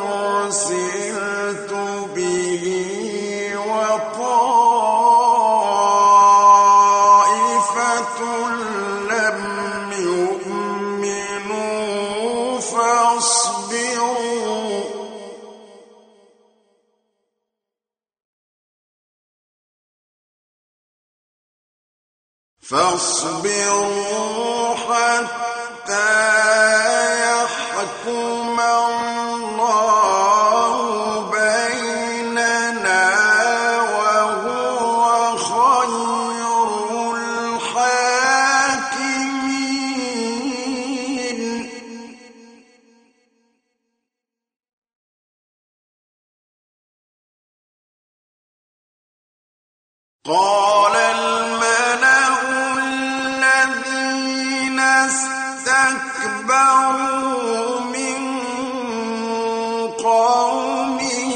أرسلت به لم يؤمنوا فاصبروا حتى يحكم الله بيننا وهو خير الحاكمين قال الملأ الذين استكبروا من قومه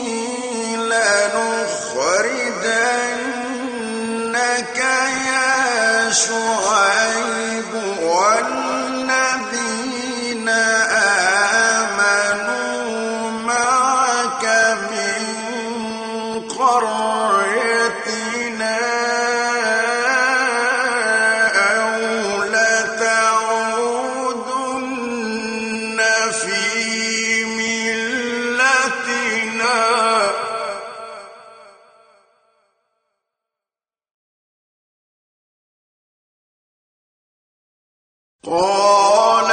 لنخرجنك يا شعيب والذين آمنوا معك من قريتنا أو لتعودن في ملتنا قال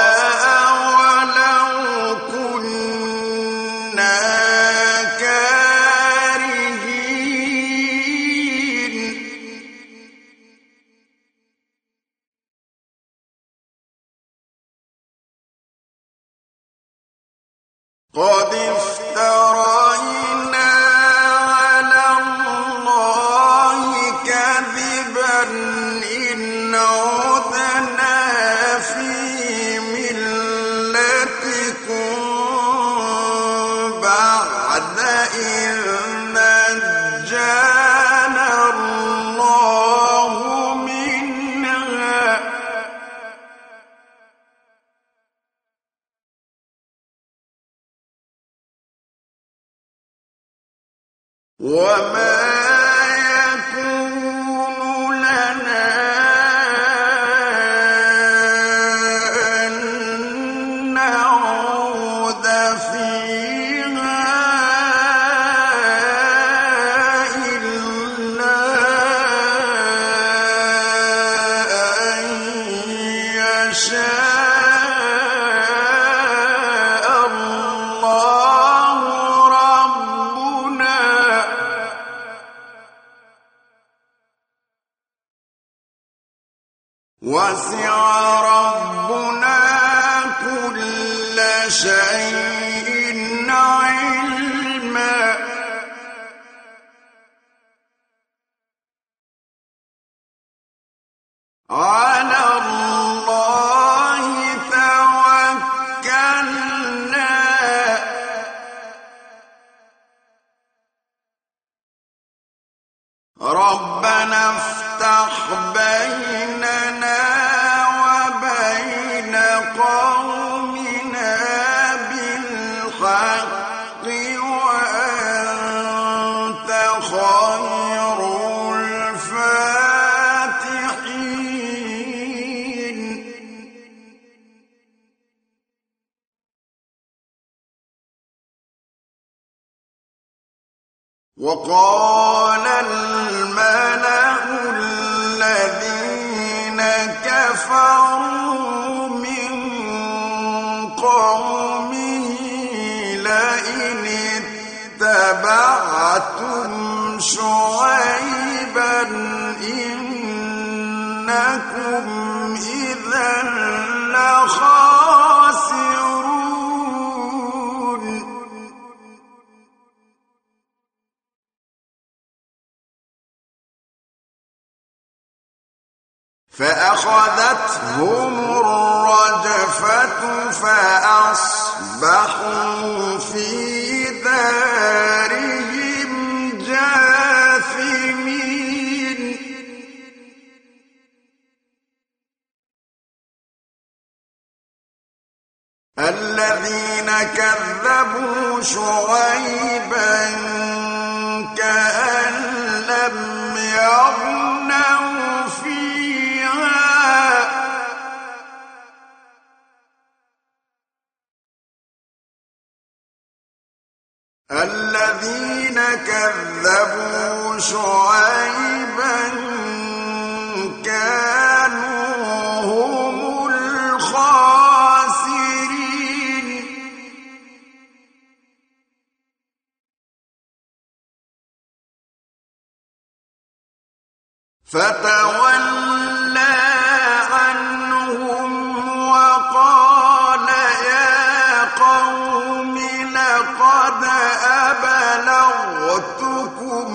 أولو كنا كارهين قد افترينا على الله كذبا إن عدنا في ملتكم بعد إذ نجانا الله منها وما يكون لنا أن نعود فيها إلا أن يشاء الله ربنا وسع ربنا كل شيء علما على الله توكلنا ربنا افتح بيننا وبين قومنا بالحق وأنت خير الفاتحين وقال الملأ الذين كفروا من قومه لئن اتبعتم شعيبا إنكم إذا لخاسرون فأخذتهم الرجفة فأصبحوا في دارهم جاثمين الذين كذبوا شعيبا كأن لم يغنوا فيها الذين كذبوا شعيبا كانوا هم الخاسرين فتولى عنهم وقال يا قوم لقد أبلغتكم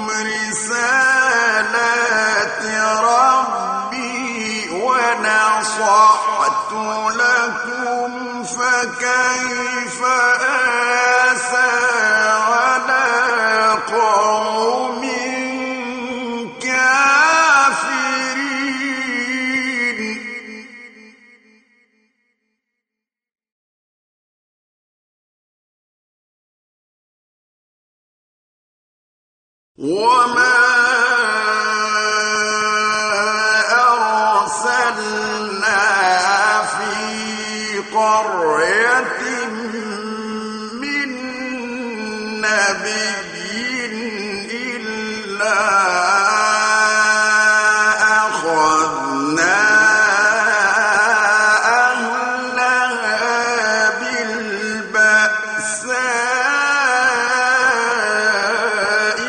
رسالات ربي ونصحت لكم فكيف آسى على قوم كافرين وما أرسلنا في قرية من نبي إلا أخذنا أهلها بالبأساء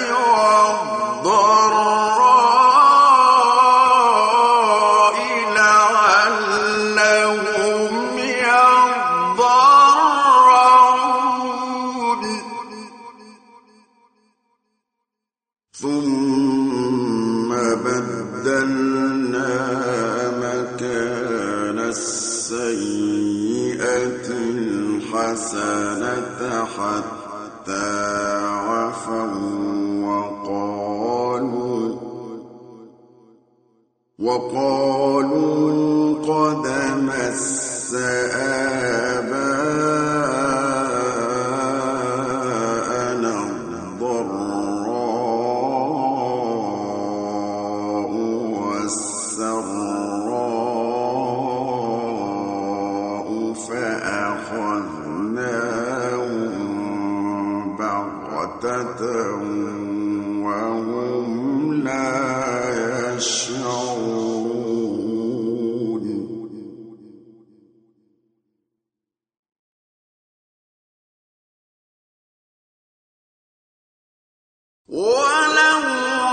والضراء لعلهم يضرعون الحسنة حتى عفوا وقالوا قد مس آباءنا الضراء والسراء فأخذناهم بغتة وهم لا يشعرون. ولو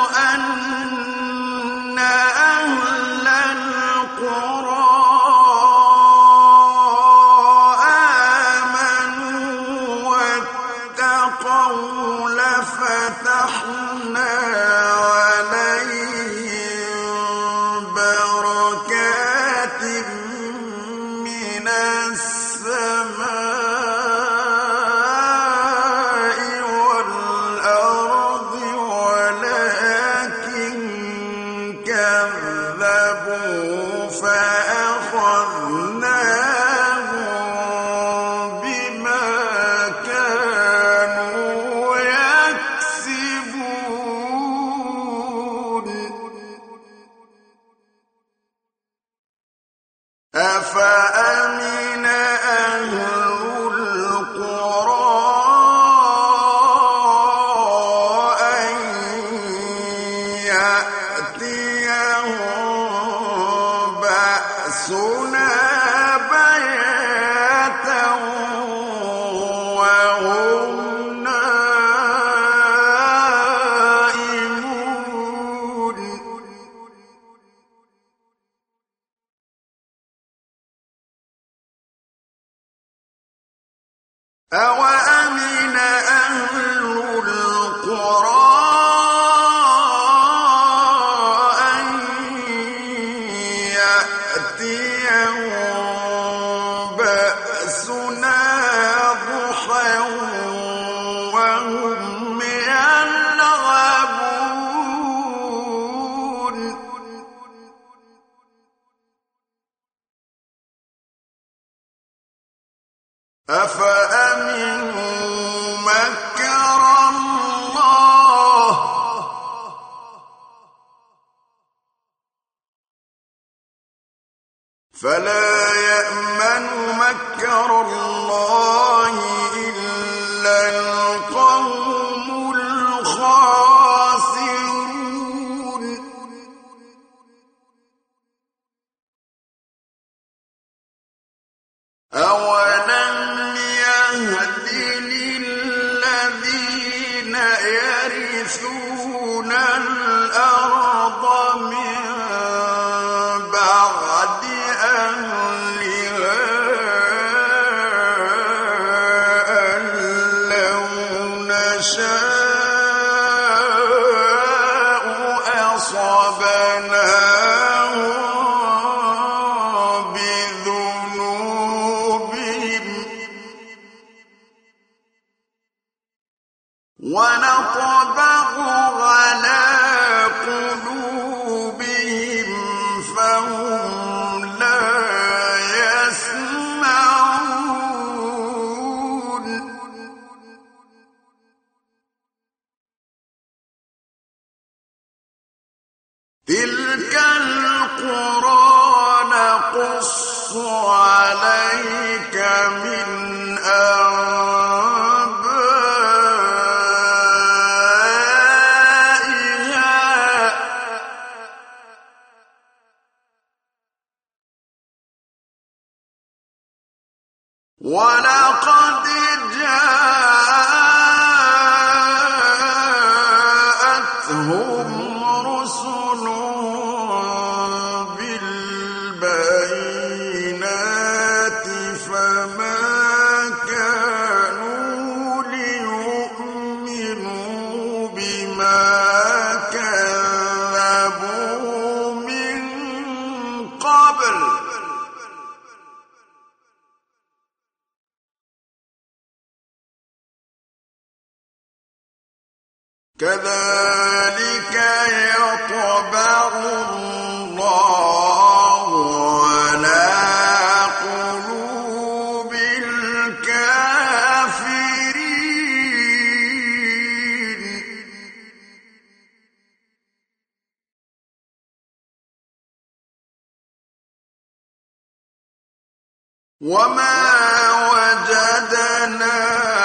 أن أهل القرى آمنوا واتقوا لفتحنا عليهم بركات من السماء والأرض ولكن كذبوا فأخذناهم بما كانوا يكسبون. أفأمن أهل القرى أن يأتيهم بأسنا بياتا وهم نائمون. أوأمن أهل القرى أن يأتيهم بأسنا ضحى وهم يلعبون. أفأمنوا مكر الله فلا يأمن مكر الله إلا القوم الخاسرون. أولم يهد للذين يرثون الأرض من بعد أهلها أن لو نشاء أصبناهم بذنوبهم ونطبع على قلوبهم فهم لا يسمعون. تلك القرى نقص عليك من أنبائها ولقد جاءتهم رسل بالبينات فما كانوا ليؤمنوا بما كذبوا من قبل كذلك يطبع الله على قلوب الكافرين. وما وجدنا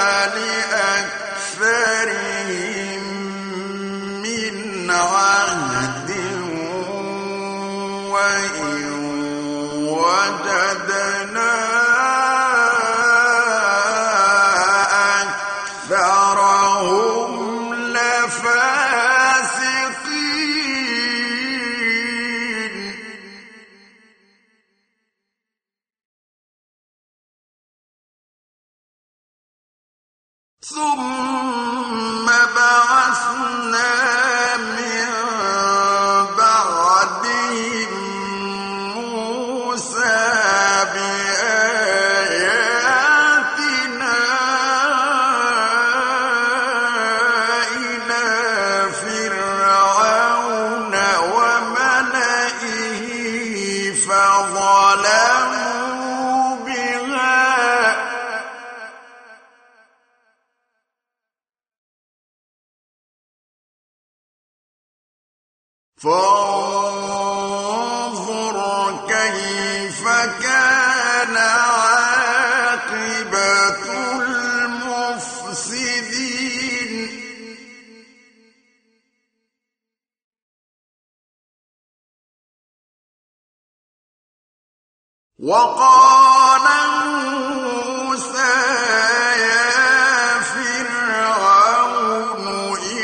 لأكثرهم من عهد وإن وجدنا أكثرهم لفاسقين. ثم بعثنا من بعدهم موسى بآياتنا إلى فرعون وملئه فظلموا بها فانظر كيف كان عاقبة المفسدين. وقال موسى يا فرعون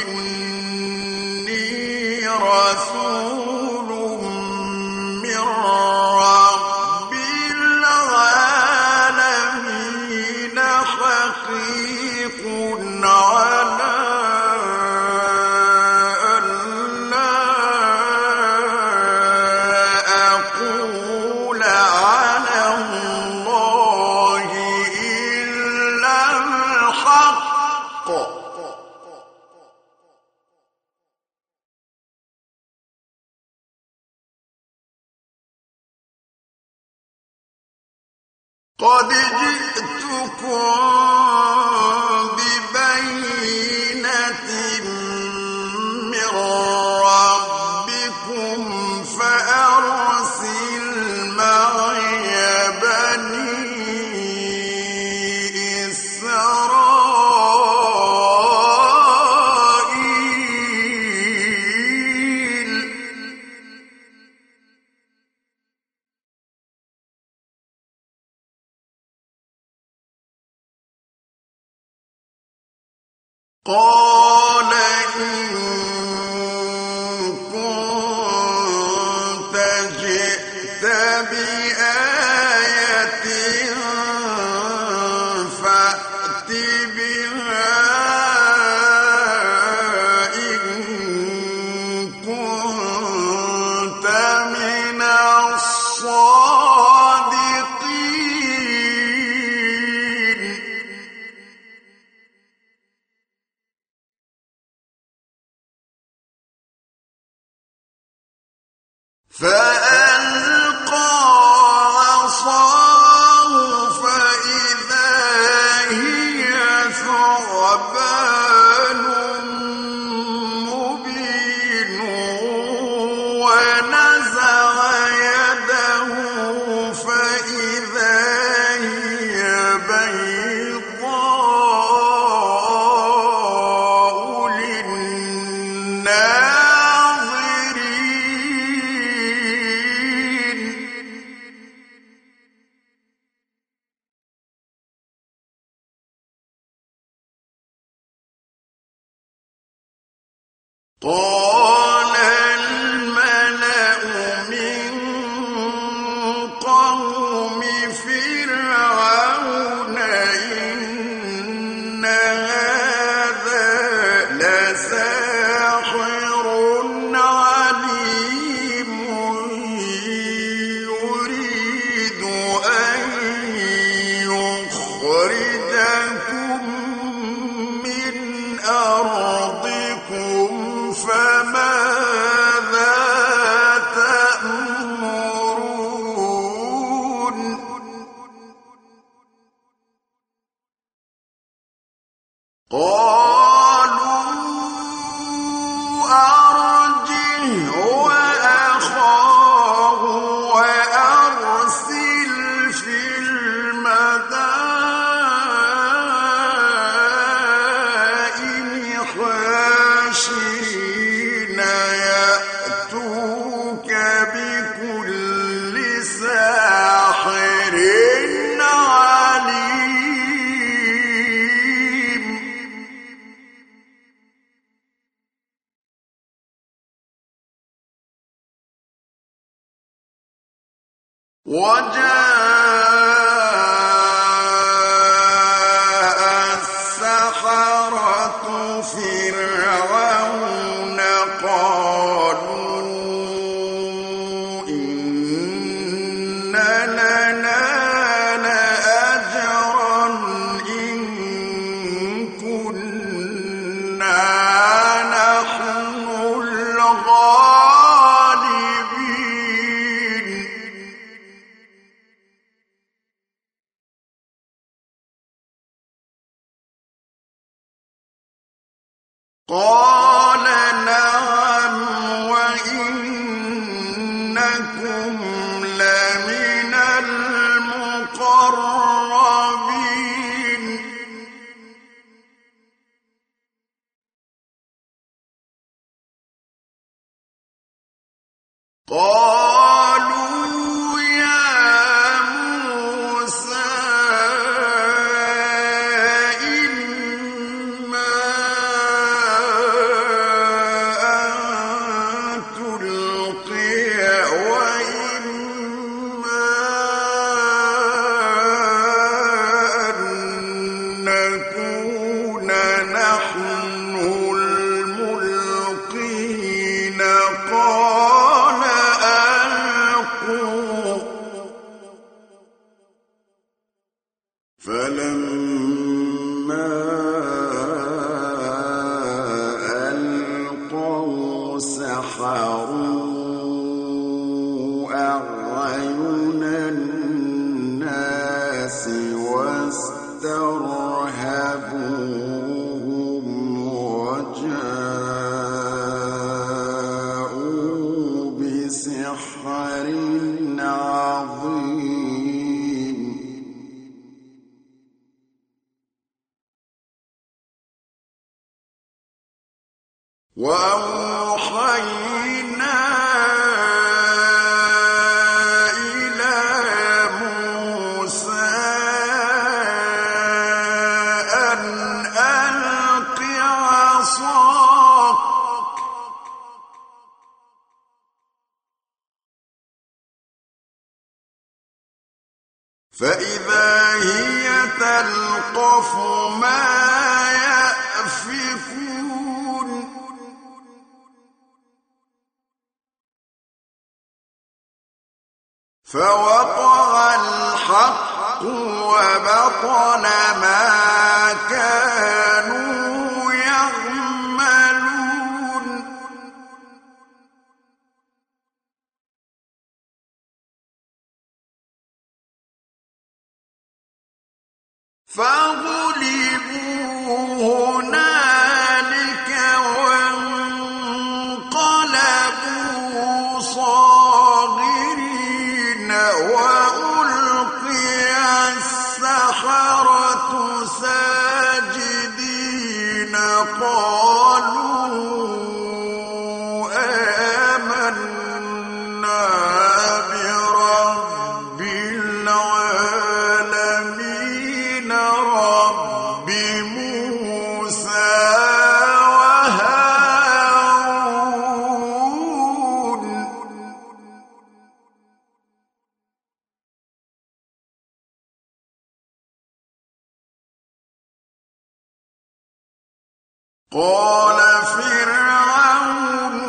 إني رسول من رب العالمين حقيق على ألا أقول على الله إلا الحق قد جئتكم ببينة من ربكم فأرسل معي بني إسرائيل. قال إن كنت جئت بآية فأت بها إن كنت من الصادقين. فألقى عصاه فإذا هي ثعبان مبين ونزع يده فإذا هي بيضاء للناظرين. قال الملأ من قوم فرعون إن هذا لساحر عليم يريد أن يخرجكم من أرضكم قالوا أرجه وأخاه وأرسل في المدائن حاشرين يأتوك بكل ساحر عليم. وجاء السحرة فرعون قالوا إن لنا لأجرا إن كنا نحن الغالبين. قال نعم وإنكم لمن المقربين. قالوا يا موسى إما أن تلقي وإما أن نكون نحن الملقين. قال ألقوا. فلما ألقوا سحروا أعين الناس واسترهبوهم وجاءوا بسحر عظيم. وأوحينا إلى موسى أن ألق عصاك. فإذا هي تلقف ما يأفكون. فوقع الحق وبطل ما كانوا يعملون. فغلبوا هنالك وانقلبوا صاغرين وألقي السحرة ساجدين. قالوا آمنا برب العالمين رب موسى وهارون. قال فرعون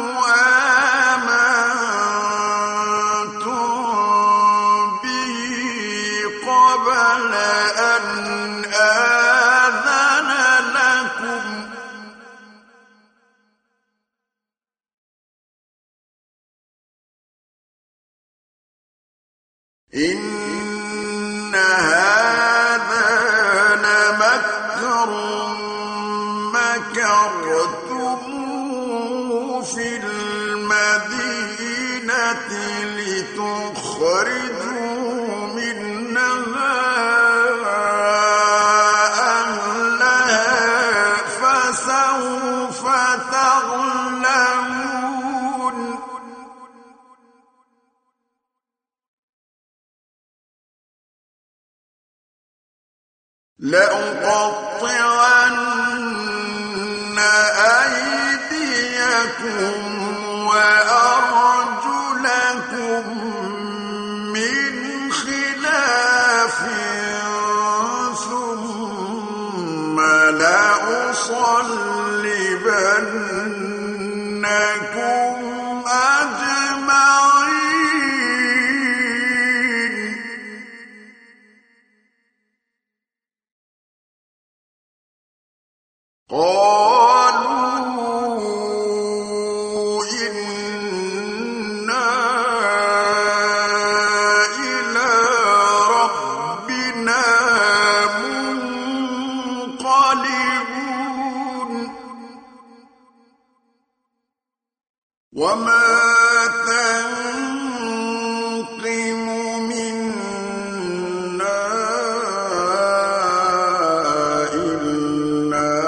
آمنتم به قبل أن آذن لكم إن هذا لمكر مكرتم في المدينة لتخرجوا منها أهلها فسوف تعلمون لأقطعن أيديكم وأرجلكم من خلاف ثم لأصلبنكم أجمعين قالوا إنا إلى ربنا منقلبون وما تنقم منا إلا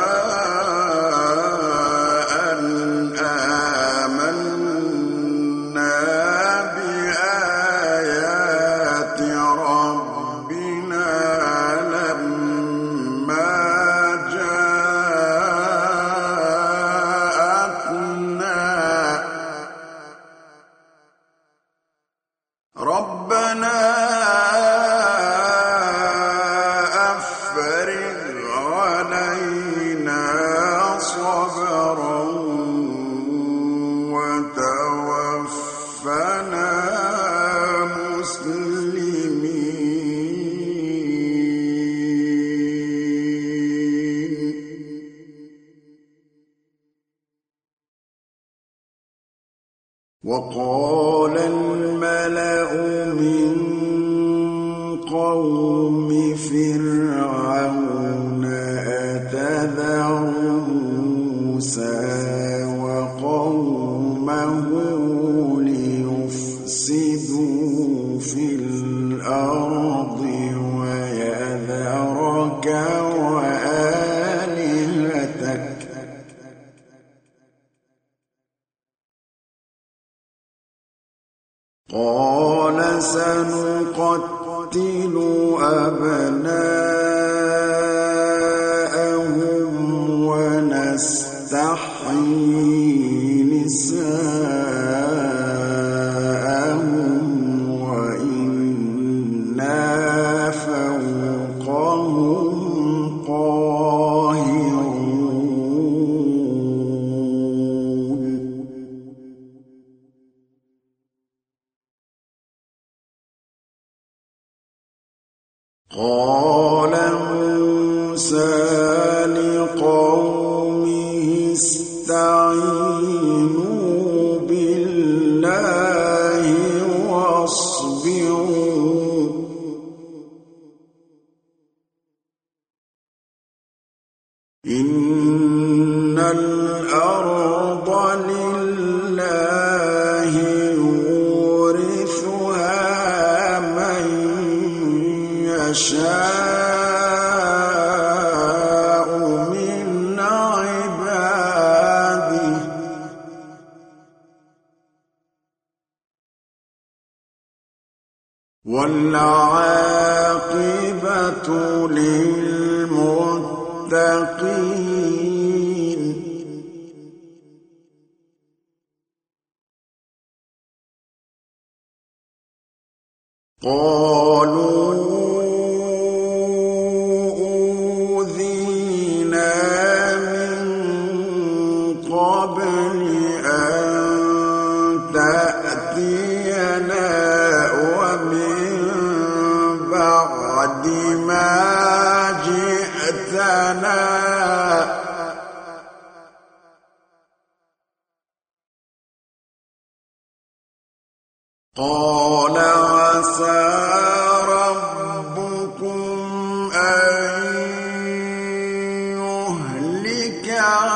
أن آمنا بآيات ربنا لما جاءتنا ربنا أفرغ علينا صبرا وتوفنا مسلمين وقال الملأ من قوم فرعون أتذر موسى وقومه ليفسدوا في الأرض ويذرك وآلهتك قال سنقتل أبناءهم ونستحيي نساءهم وإنا فوقهم قاهرون قال موسى لقومه استعينوا بالله واصبروا إن الأرض لله يورثها من يشاء من عباده والعاقبة للمتقين قالوا أوذينا من قبل أن تأتينا ومن بعد ما جئتنا قال عسى ربكم أن يهلك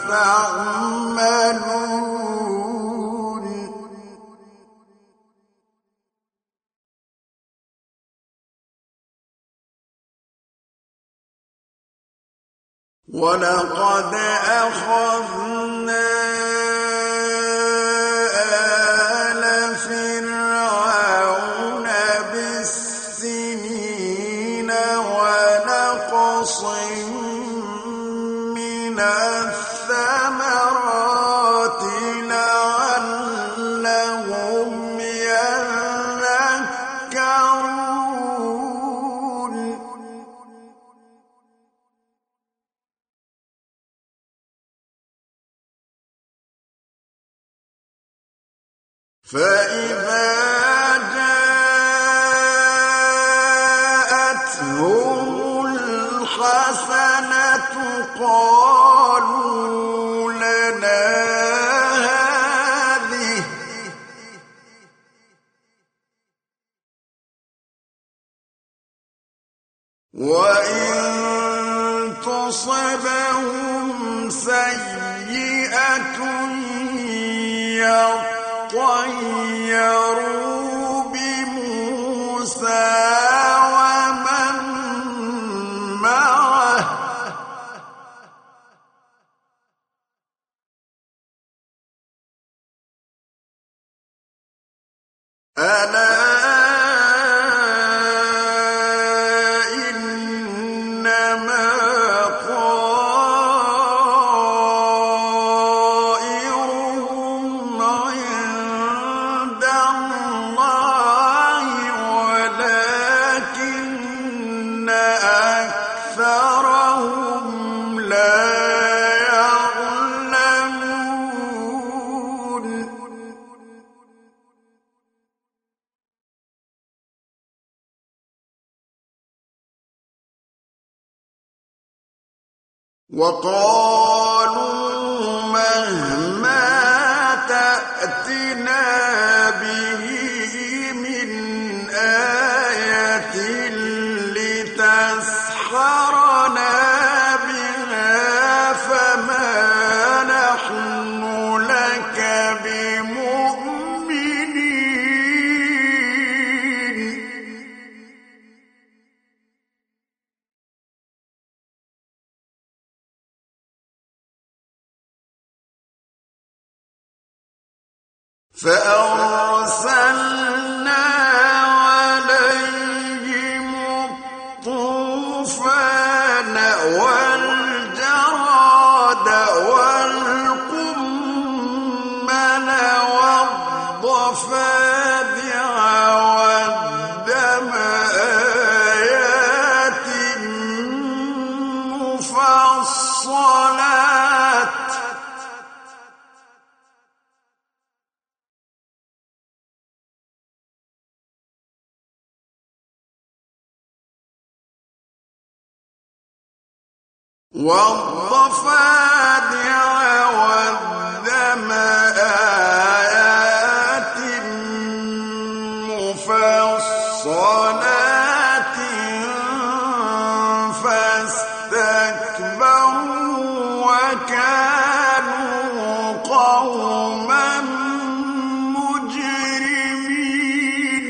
تَعْمَلُونَ وَلَقَدْ أَخَذْنَا آلَ فِرْعَوْنَ بِالسِّنِينَ وَنَقْصٍ مِّنَ الثَّمَرَاتِ لَعَلَّهُمْ يَذَّكَّرُونَ فَإِذَا جَاءَتْهُمُ الْحَسَنَةُ قَالُوا لَنَا هَٰذِهِ ۖ وَإِن تُصِبْهُمْ سَيِّئَةٌ يَطَّيَّرُوا بِمُوسَىٰ وَمَن مَّعَهُ ۗ أَلَا إِنَّمَا طَائِرُهُمْ عِندَ اللَّهِ وَلَٰكِنَّ أَكْثَرَهُمْ لَا يَعْلَمُونَ وَقَالُوا مَهْمَا تَأْتِنَا بِهِ مِنْ آيَةٍ لِتَسْحَرَنَا بِهَا فَمَا نَحْنُ لَكَ بِمُؤْمِنِينَ فَأَرْسَلْنَا عَلَيْهِمُ الطُّوفَانَ وَالْجَرَادَ وَالْقُمَّلَ وَالضَّفَادِعَ وَالدَّمَ آيَاتٍ مُّفَصَّلَاتٍ ۚ وَالضَّفَادِعَ وَالدَّمَ آيَاتٍ مُّفَصَّلَاتٍ فَاسْتَكْبَرُوا وَكَانُوا قَوْمًا مُّجْرِمِينَ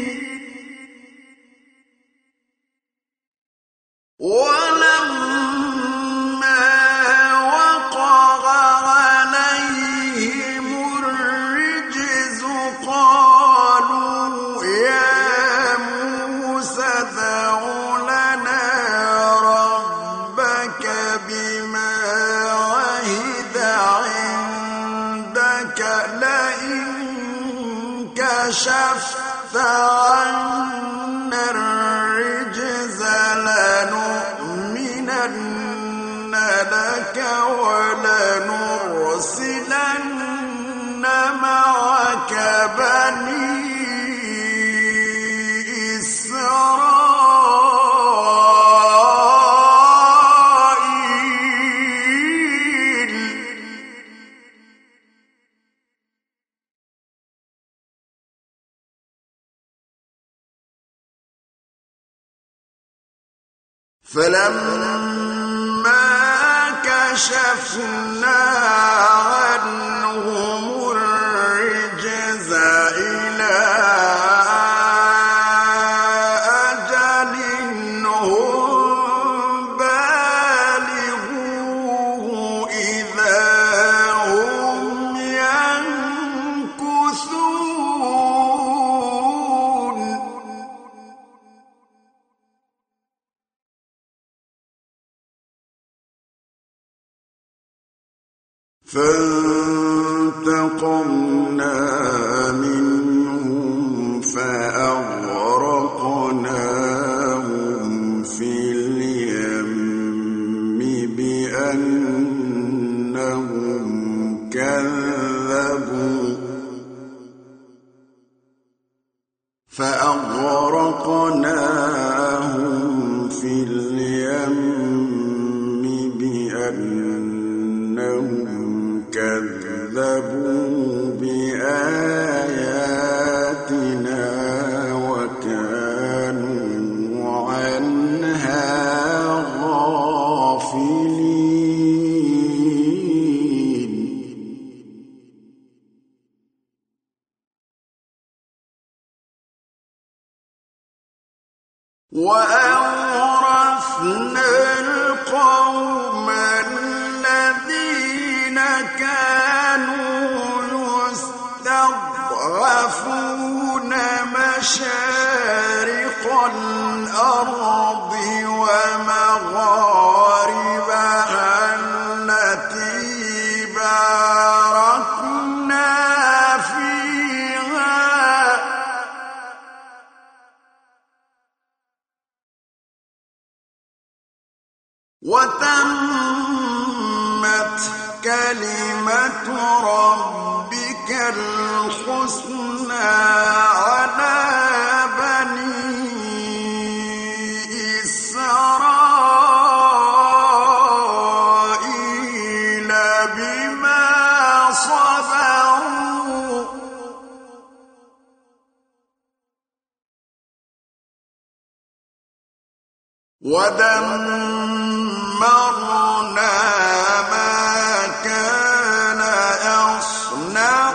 وَلَمَّا وَقَعَ عَلَيْهِمُ الرِّجْزُ قَالُوا يَا مُوسَى ادْعُ لَنَا رَبَّكَ بِمَا عَهِدَ عِندَكَ لَئِن كَشَفْتَ عَنَّا الرِّجْزَ لَنُؤْمِنَنَّ لَكَ وَلَنُرْسِلَنَّ مَعَكَ بَنِي إِسْرَائِيلَ فَلَمَّا كشفنا عنهم الرجز إلى أجل هم بالغوه إذا هم ينكثون فانتقمنا منهم فأغرقناهم في اليم بأنهم كذبوا بآياتنا وكانوا عنها غافلين وأورثنا القوم الذين كانوا يستضعفون مشارق الأرض ومغاربها التي باركنا فيها وتمت كلمة ربك الحسنى على بني إسرائيل بما صبروا ودمرنا ما كان يصنع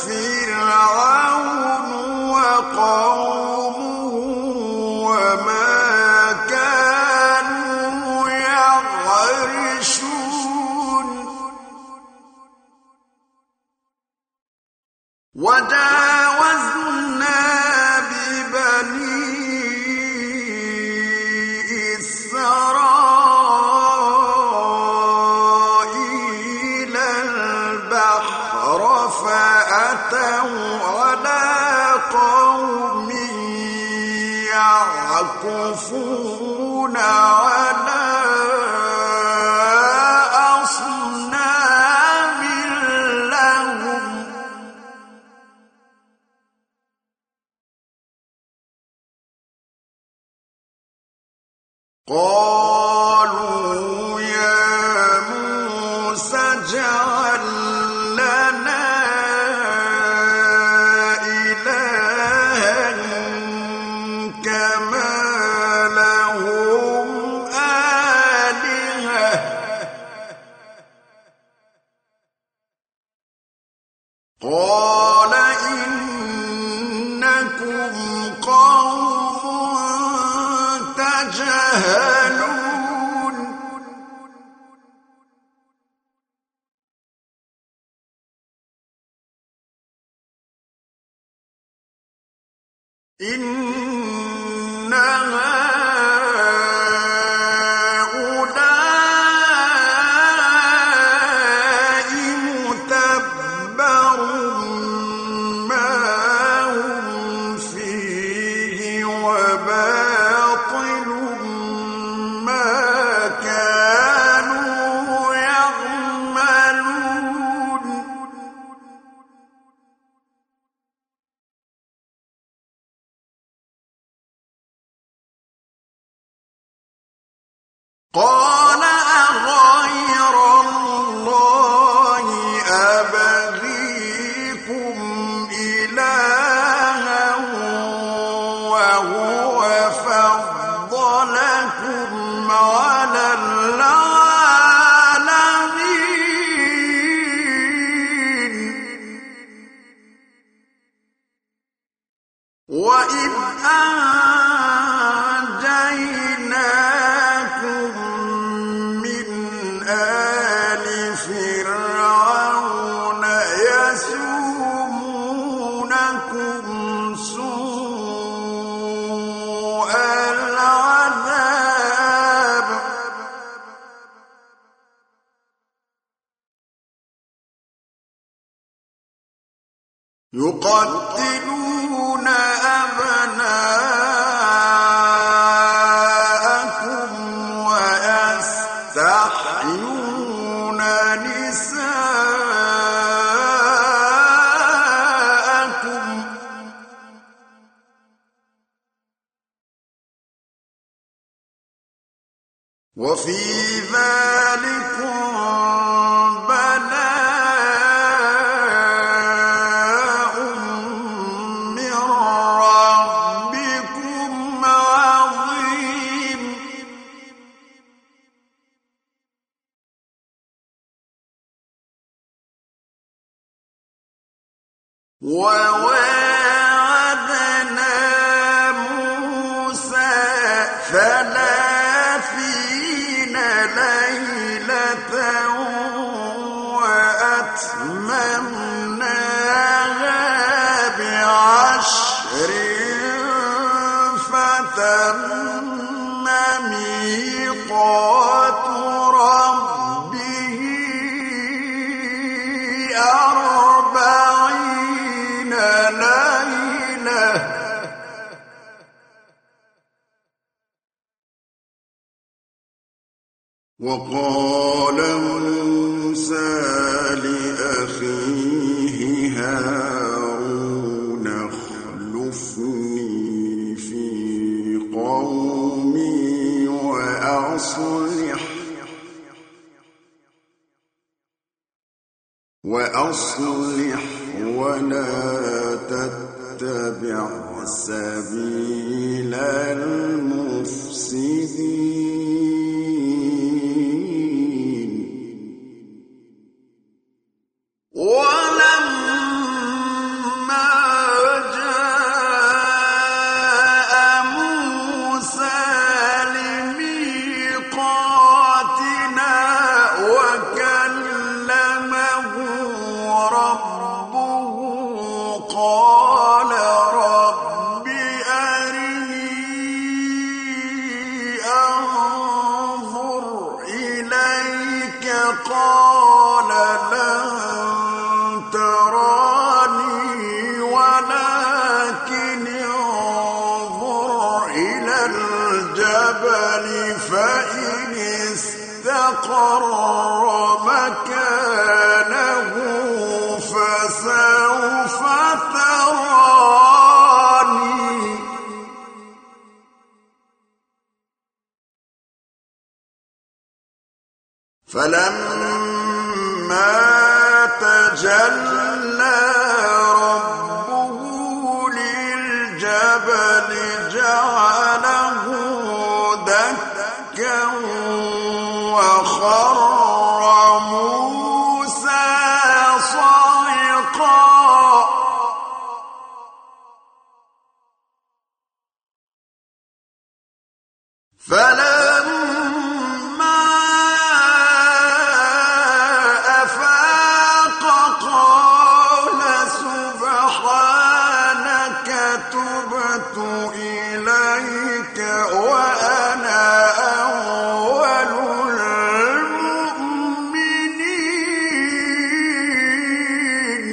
فرعون وقومه وما كانوا يعرشون وجاوزنا ببني إسرائيل البحر فأتوا على قوم يعكفون على أصنام لهم قالوا يا موسى اجعل لنا إلها كما لهم آلهة قال إنكم قوم تجهلون إن هؤلاء متبر ما هم فيه وباطل ما كانوا يعملون قال أغير الله أبغيكم إلها وهو فضلكم على العالمين يقتلون أبناءكم ويستحيون نساءكم وفي ذلكم بلاء من ربكم عظيم وواعدنا موسى 30 ليلة وأتممناها ب10 فتم ميقات ربه 40 ليلة وقال موسى لأخيه هارون اخلفني في قومي وأصلح ولا تتبع سبيل المفسدين ولما جاء موسى لميقاتنا وكلمه ربه قال رب أرني أنظر إليك قال لن تراني ولكن انظر إلى الجبل فإن استقر مكانه فسوف تراني فلما تجلى ربه للجبل جعله دكا وخر موسى صعقا فلما أفاق قال سبحانك تبت إليك وأنا أول المؤمنين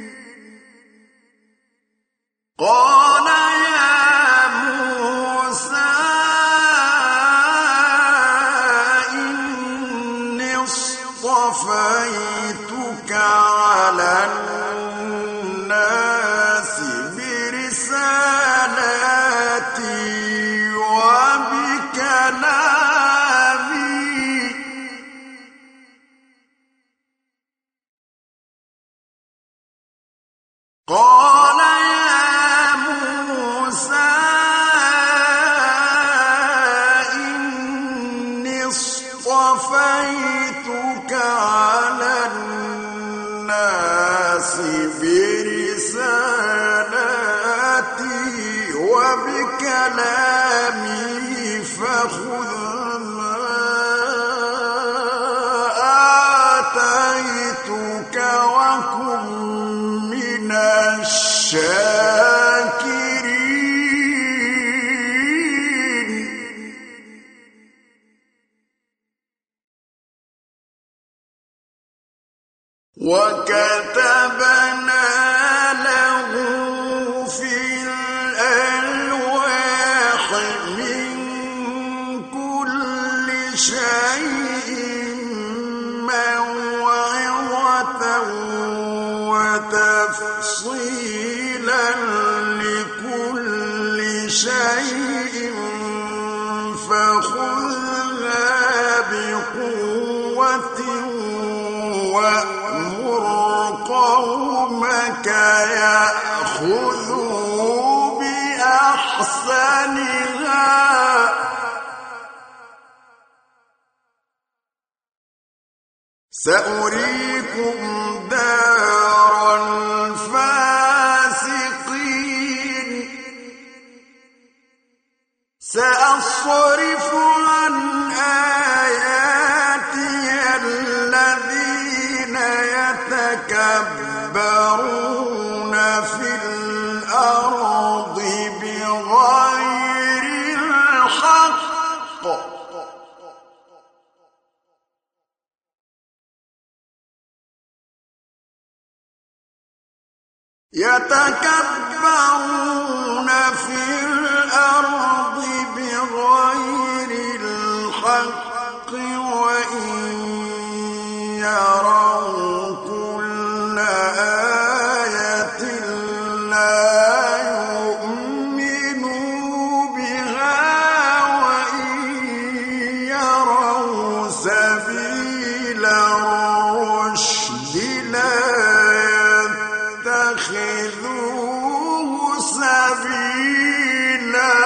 قال يا موسى إني اصطفيتك على الناس برسالاتي وبكلامي قال يا موسى إني اصطفيتك على الناس برسالاتي وبكلامي فخذ ما آتيتك وكن من الشاكرين وكتبنا له بقوة وأمر قومك يأخذوا بأحسنها سأريكم دار الفاسقين سأصرف عن آياتي الذين يتكبرون في الأرض بغير الحق يتكبرون في الأرض بغير الحق وإن يروا كل آية لا يؤمنوا بها وإن يروا سبيل الرشد لا يتخذوه سبيلا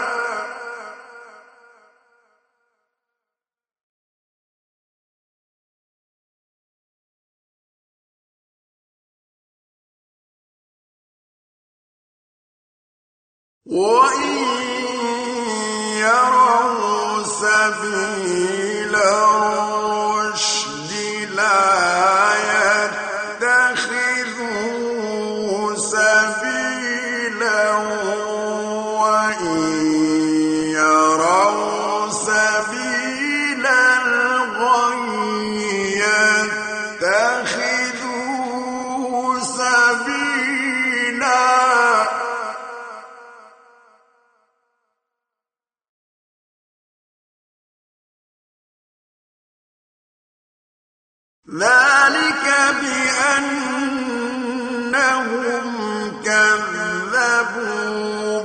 وإن يروا سبيل الرشد لا يتخذوه سبيلا وإن يروا سبيل الغي يتخذوه سبيلا ذلك بأنهم كذبوا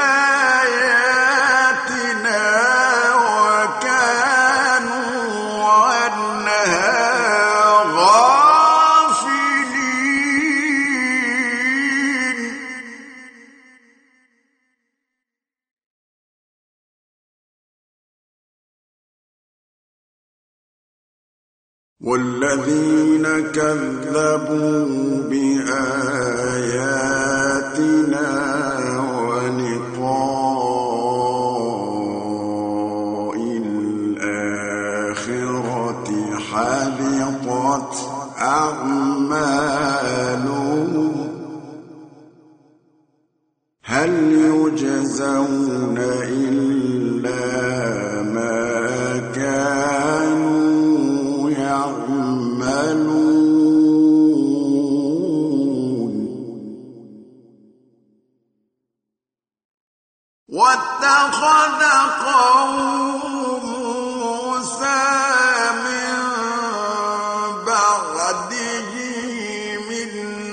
بآياتنا وكانوا عنها غافلين والذين كذبوا بآياتنا ولقاء الآخرة حبطت أعمالهم هل يجزون إلا ما كانوا يعملون واتخذ قوم موسى من بعده من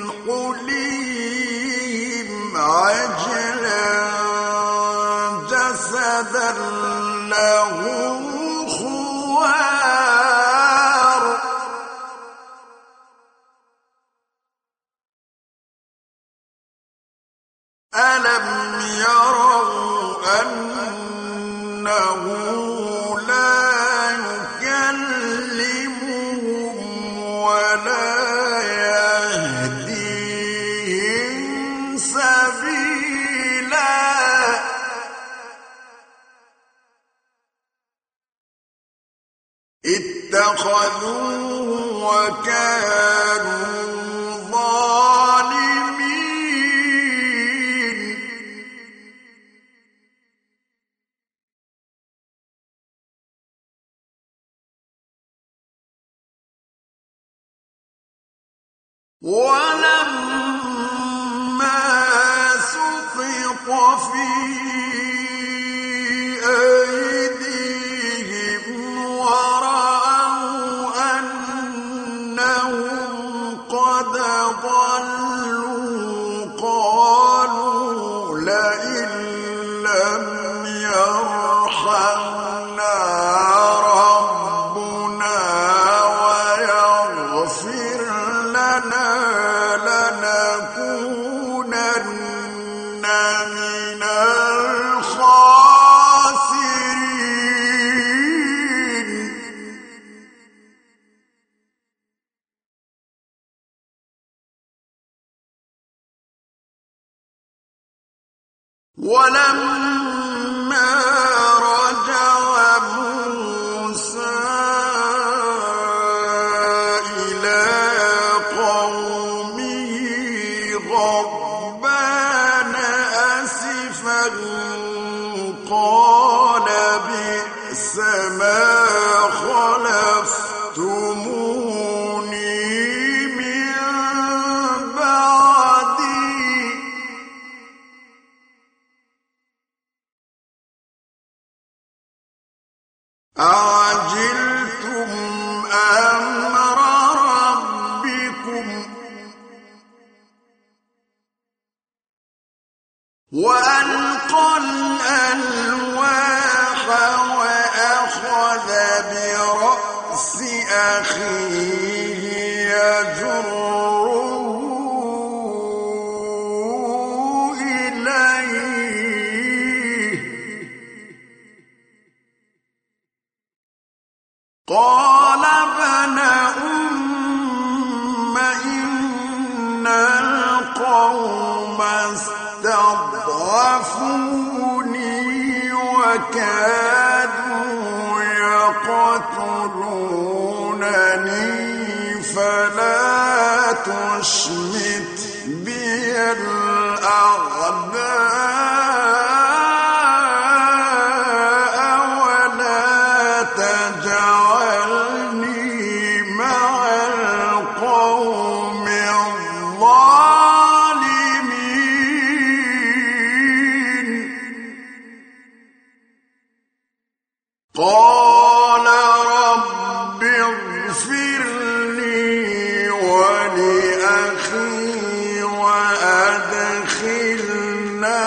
حليهم عجلا جسدا له خوار ألم يروا أنه لا يكلمهم ولا يهديهم سبيلا اتخذوه وكانوا ظالمين ولما سقط في أيديهم ورأوا أنهم قد ضلوا قالوا لئن لم يرحمنا ربنا ولما رجع موسى إلى قومه غضبان أسفا قال بئس ما خلفتموني من بعدي أعجلتم أمر ربكم وألقى الألواح وأخذ برأس أخيه يجره إليه قال ابن أم إن القوم استضعفوني وكادوا يقتلونني فلا تشمت بي الأعداء ولا تجعلني مع القوم الظالمين قال رب اغفر لي ولأخي وأدخلنا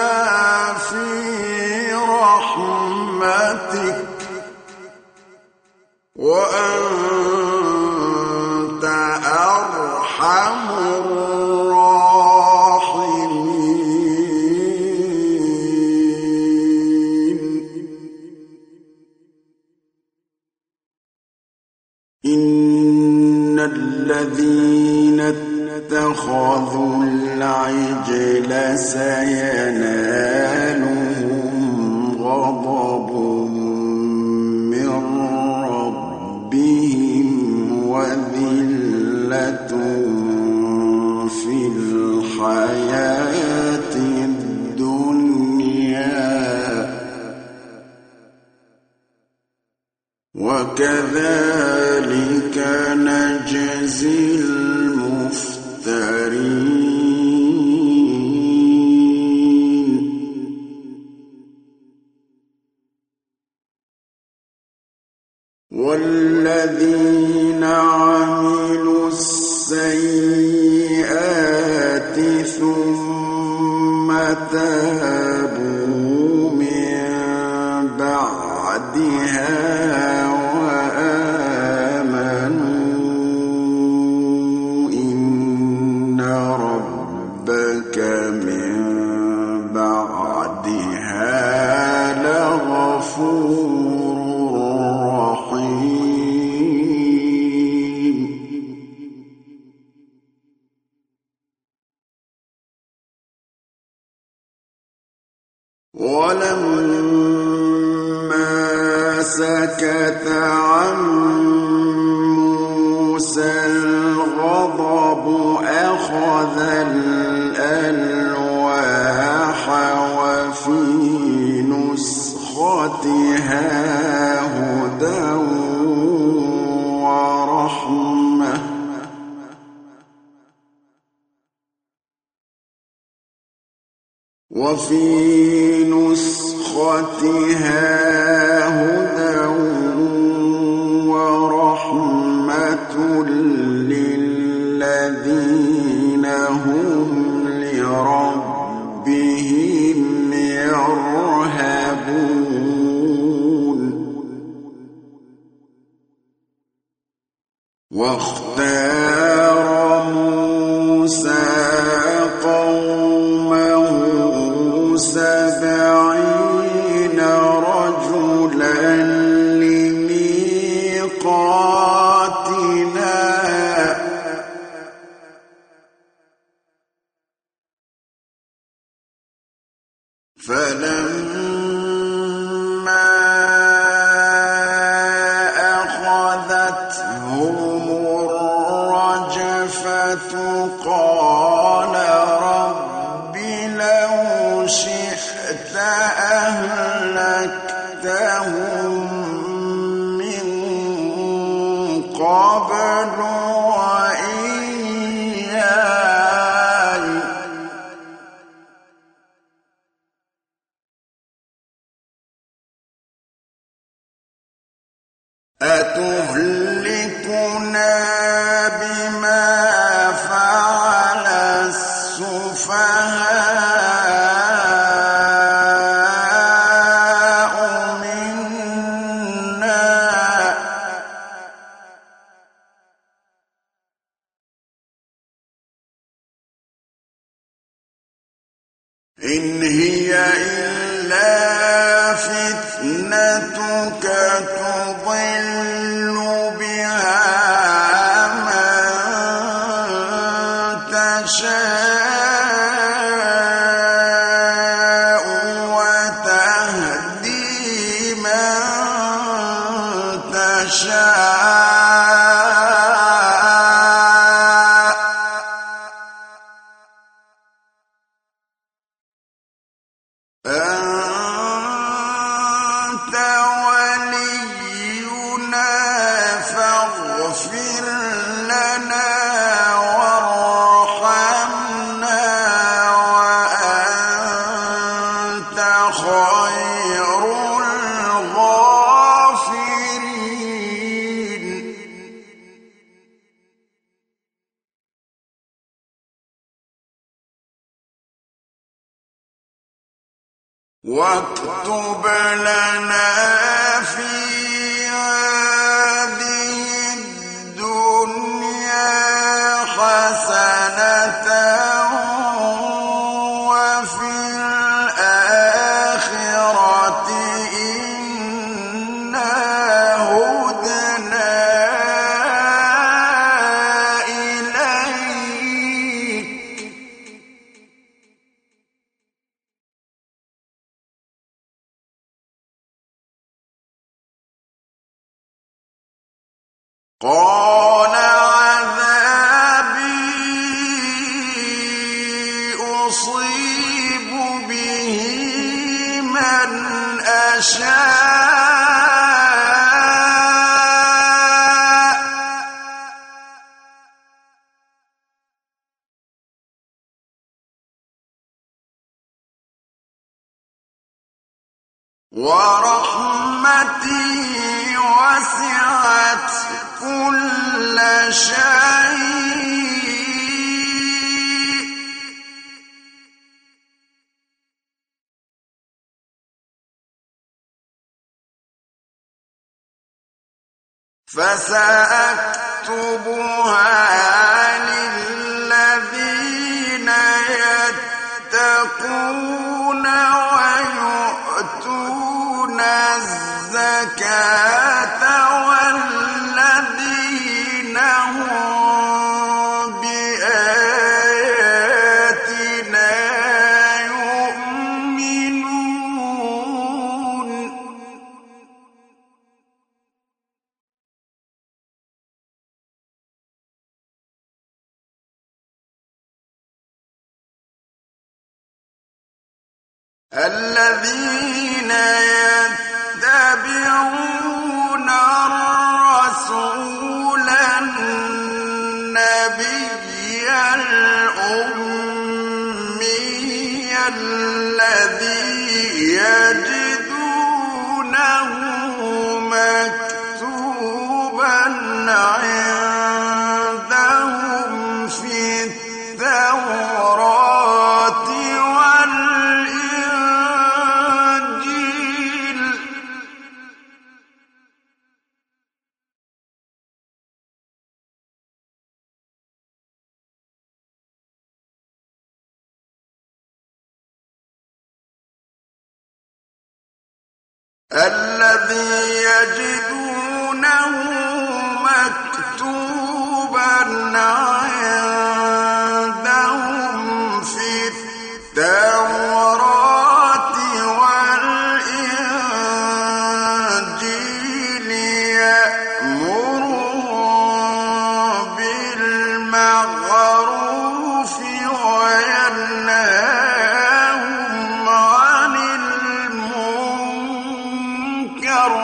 في رحمتك وأنت أرحم الراحمين إن الذين اتخذوا العجل سينالهم غضب من ربهم وذلة في الحياة الدنيا وكذلك نجزي المفترين والذين عملوا السيئات ثم تابوا من بعدها وآمنوا إن ربك من بعدها لغفور رحيم ولما سكت عن موسى الغضب أخذ الألواح وفي نسختها هدى ورحمة للذين هم لربهم يرهبون واختار موسى قومه 70 رجلا لميقاتنا فلما الرجفة قال رب لو شئت أهلكتهم من قبل وإياي أتهلكنا بما فعل السفهاء منا إن هي إلا فتنتك تضل بها من تشاء وتهدي من تشاء أنت ولينا فاغفر لنا وارحمنا وأنت خير الغافرين واكتب لنا في هذه الدنيا حسنة وفي الآخرة إنا هدنا إليك قال عذابي أصيب به من أشاء ورحمتي وسعت كل شيء فسأكتبها للذين يتقون ويؤتون الزكاة والذين هم بآياتنا يؤمنون الذين يتبعون الرسول النبي الأمي الذي يجدونه مكتوبا عندهم في التوراة والإنجيل مكتوبا عندهم في التوراة والإنجيل يأمرهم بِالْمَعْرُوفِ وَيَنْهَاهُمْ عَنِ الْمُنكَرِ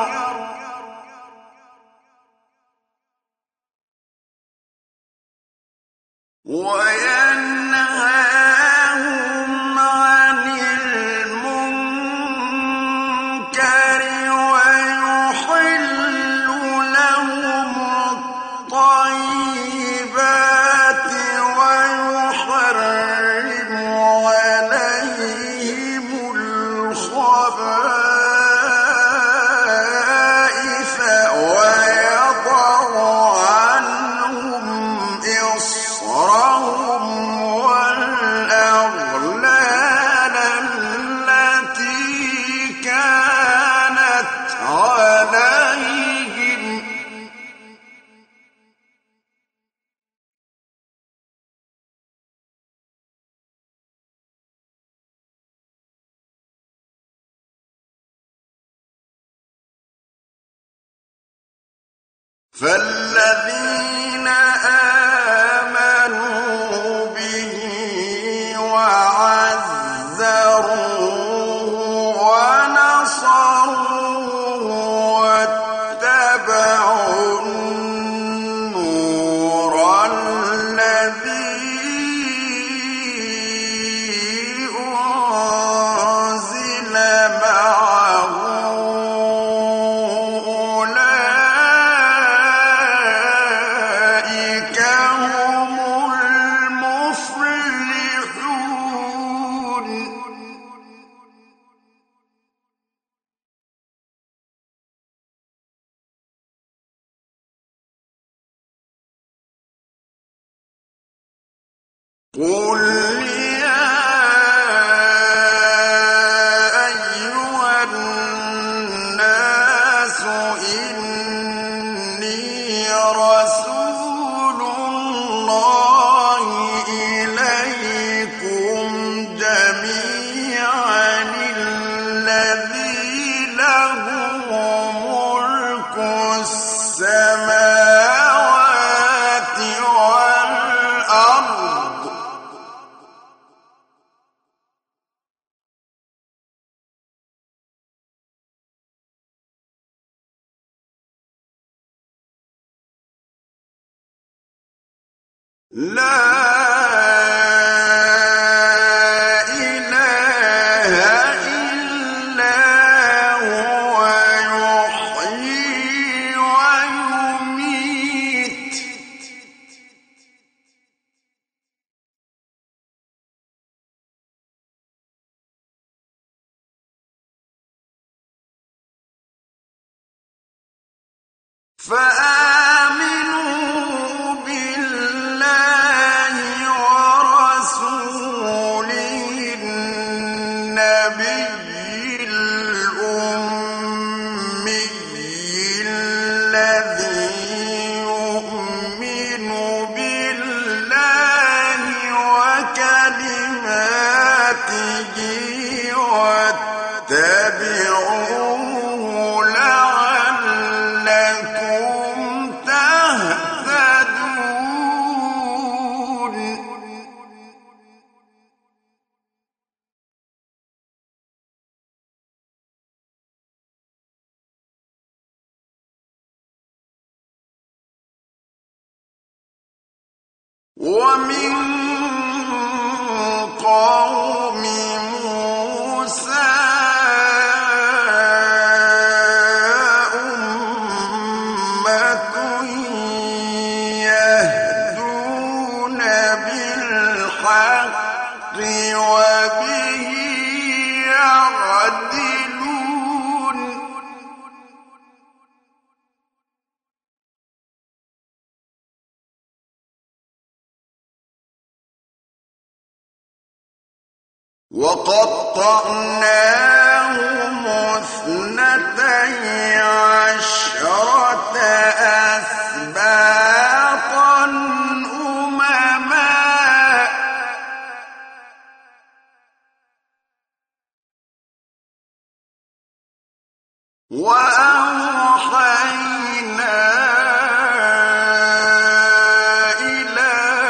وَيُحِلُّ لَهُمُ الطَّيِّبَاتِ وَيُحَرِّمُ عَلَيْهِمُ الْخَبَائِثَ وَيَضَعُ عَنْهُمْ إِصْرَهُمْ وَالْأَغْلَالَ الَّتِي كَانَتْ عَلَيْهِمْ ۚ فَالَّذِينَ آمَنُوا بِهِ وَعَزَّرُوهُ وَنَصَرُوهُ وَاتَّبَعُوا النُّورَ الَّذِي أُنزِلَ مَعَهُ أُولَٰئِكَ هُمُ الْمُفْلِحُونَ قُلْ يَا أَيُّهَا النَّاسُ إِنِّي رَسُولُ اللَّهِ إِلَيْكُمْ جَمِيعًا الَّذِي لَهُ مُلْكُ السَّمَاوَاتِ وَالْأَرْضِ لَا إِلَٰهَ إِلَّا هُوَ يُحْيِي وَيُمِيتُ فَآمِنُوا بِاللَّهِ وَرَسُولِهِ النَّبِيِّ الْأُمِّيِّ الَّذِي يُؤْمِنُ بِاللَّهِ وَكَلِمَاتِهِ وَاتَّبِعُوهُ لَعَلَّكُمْ تَهْتَدُونَ وَمِن قَوْمِ مُوسَىٰ أُمَّةٌ يَهْدُونَ بِالْحَقِّ وَبِهِ يَعْدِلُونَ وَقَطَّعْنَاهُمُ اثْنَتَيْ عَشْرَةَ أَسْبَاطًا أُمَمًا وَأَوْحَيْنَا إِلَىٰ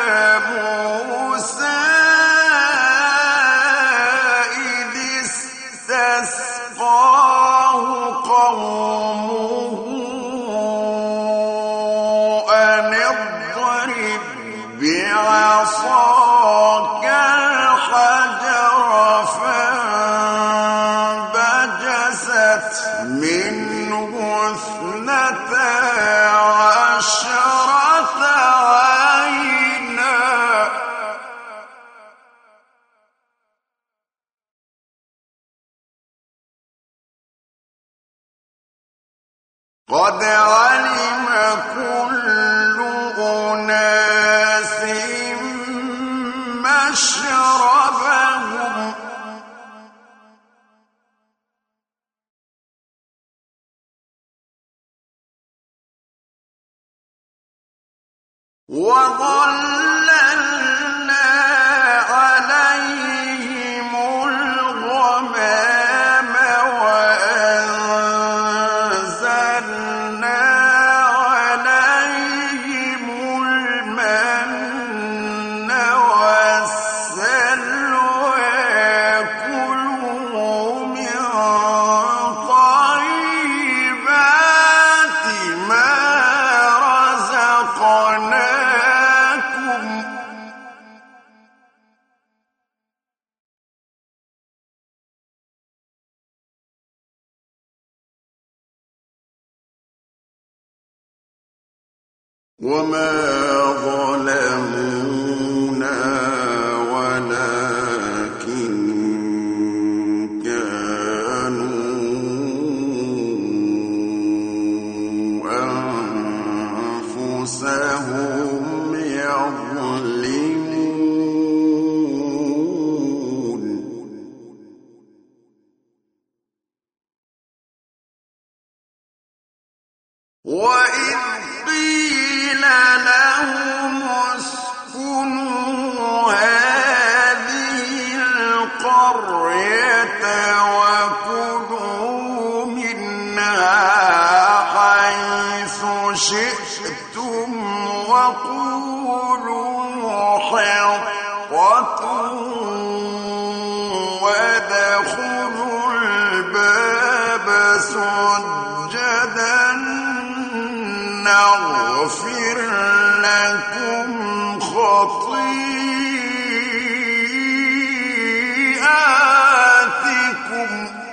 بعصاك الحجر فانبجست منه اثنتا عشرة عينا قد علم كل أناس مشربهم وظللنا عليهم الغمام وأنزلنا عليهم المن والسلوى كلوا من طيبات ما رزقناكم وما ظلمونا ولكن كانوا أنفسهم يظلمون وإذ قيل لهم اسكنوا هذه القرية وكلوا منها حيث شئتم وقولوا حطة وادخلوا الباب سجدا نغفر لكم خطيئاتكم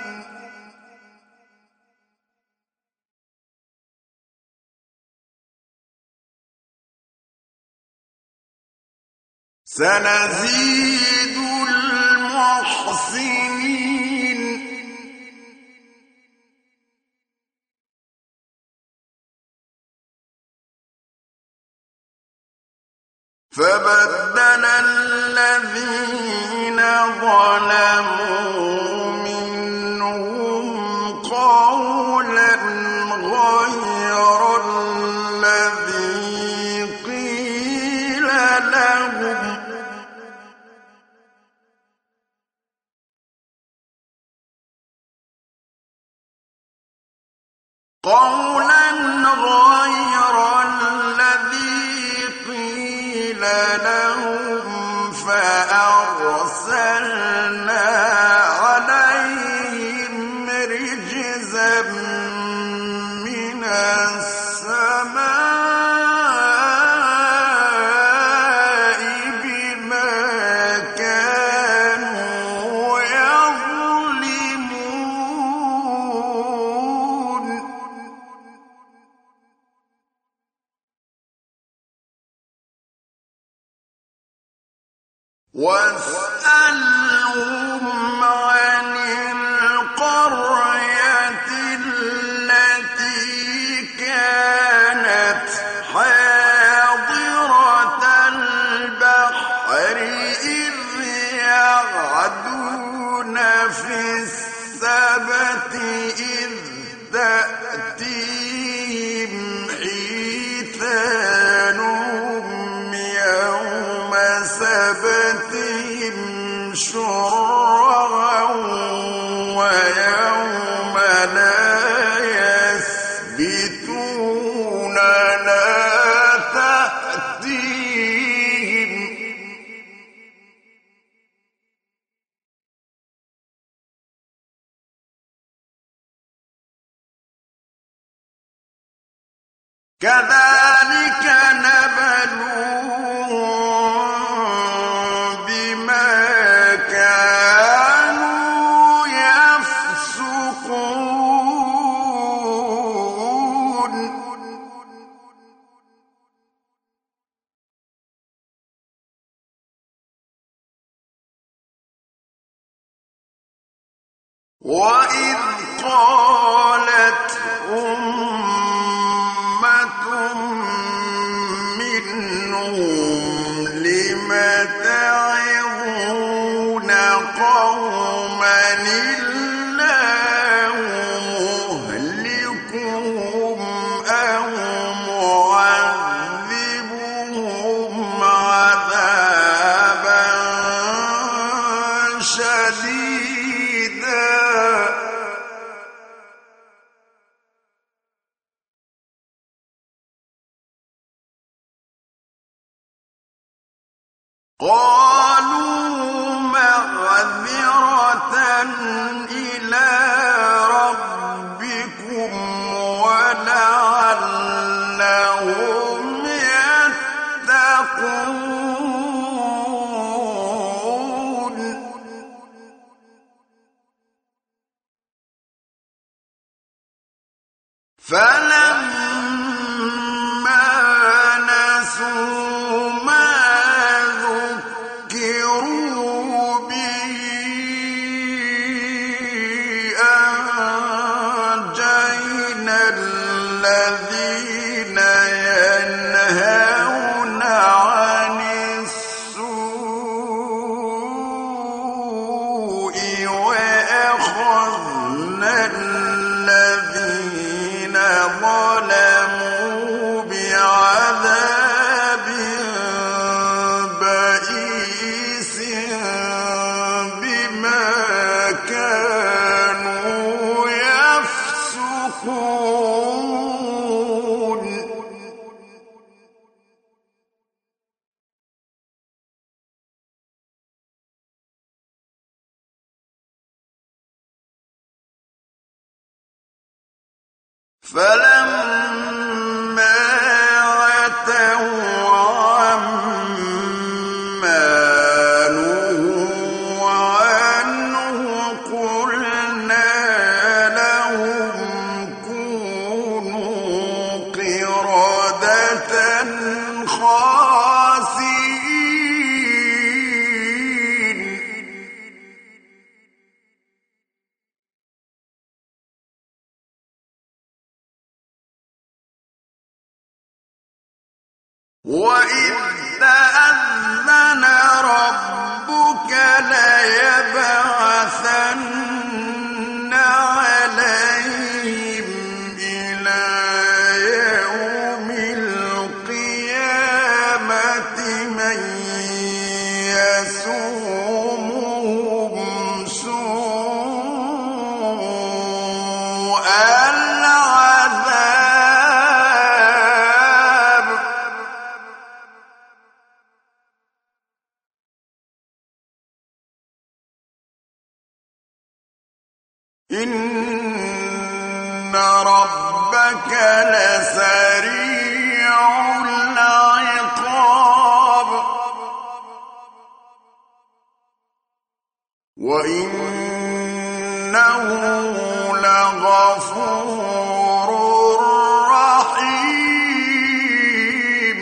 سنزيد المحسنين فبدل الذين ظلموا منهم قولا غير الذي قيل لهم فأرسلنا عليهم رجزا من السماء بما كانوا يظلمون واسألهم عن القرية التي كانت حاضرة البحر إذ يعدون في السبت إذ تأتيهم حيتانهم يوم سبتهم شرعا ويوم لا يسبتون لا تأتيهم كذلك نبلوهم وإذ قالت أمة منهم لم تعظون قوما الله مهلكهم أو معذبهم عذابا شديدا قالوا معذرة إلى ربكم ولعلهم يتقون فلما نسوا ما ذكروا به أنجينا الذين ينهون عن السوء وأخذنا الذين ظلموا بعذاب بئيس بما كانوا يفسقون فلما عتوا عما نهوا عنه قلنا لهم كونوا قردة خاسئين وإذ تأذن ربك ليبعثن عليهم إلى يوم القيامة من يسومهم سوء العذاب إن ربك لسريع العقاب وإنه لغفور رحيم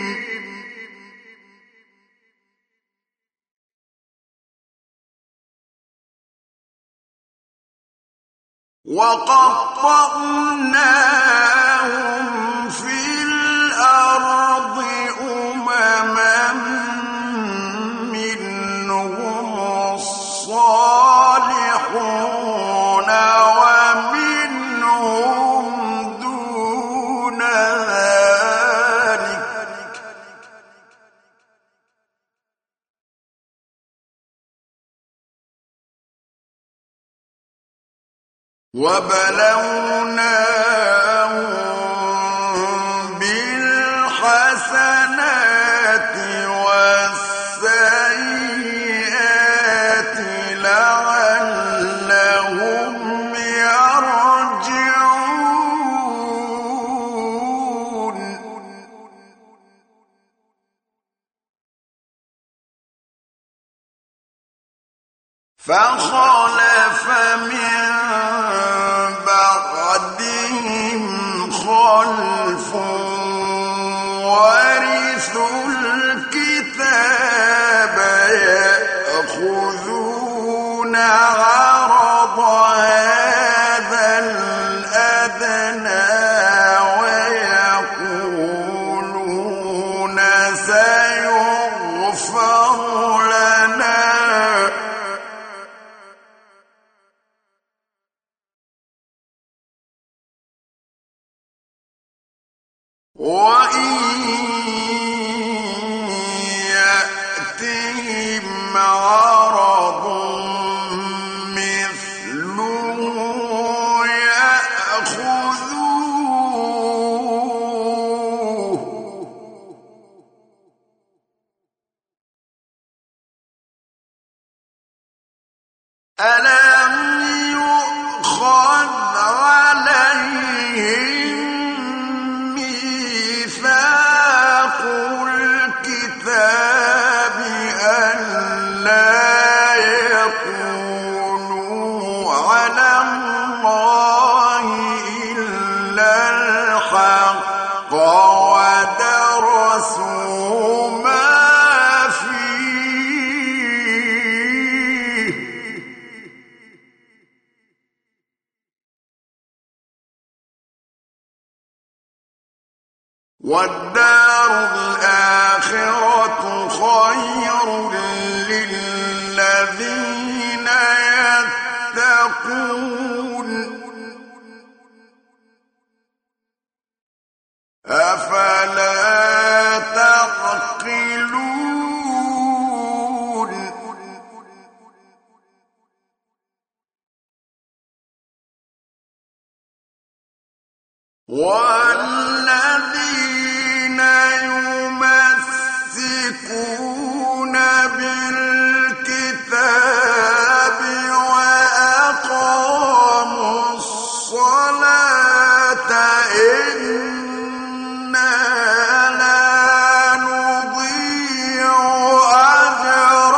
وقطعناهم في الأرض أمما منهم الصالحون ومنهم دون ذلك وبلوناهم بالحسنات والسيئات لعلهم يرجعون فخلف من بعدهم خلف ورثوا الكتاب يأخذون عرض ألم يؤخذ عليهم ميثاق الكتاب ألا يقولوا على الله إلا الحق ودرسوا ما فيه والدار الآخرة خير للذين يتقون أفلا تعقلون والذين يمسكون بالكتاب وأقاموا الصلاة إنا لا نضيع أجر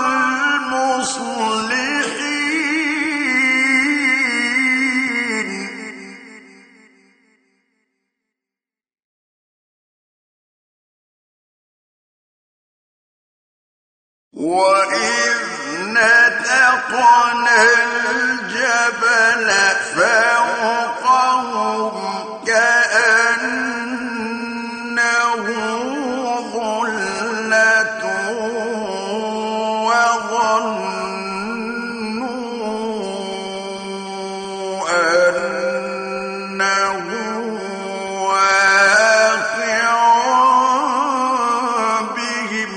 المصلحين وإذ نتقنا الجبل فوقهم كأنه ظلة وظنوا أنه واقع بهم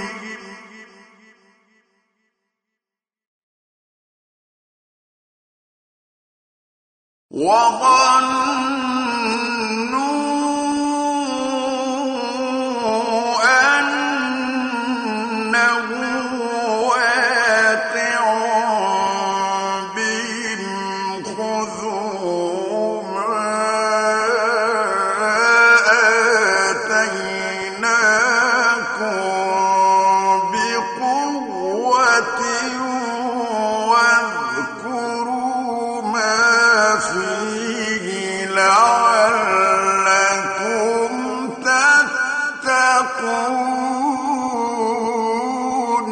وظنوا أنه واقع بهم خذوا ما آتيناكم بقوة واذكروا ما فيه لعلكم تتقون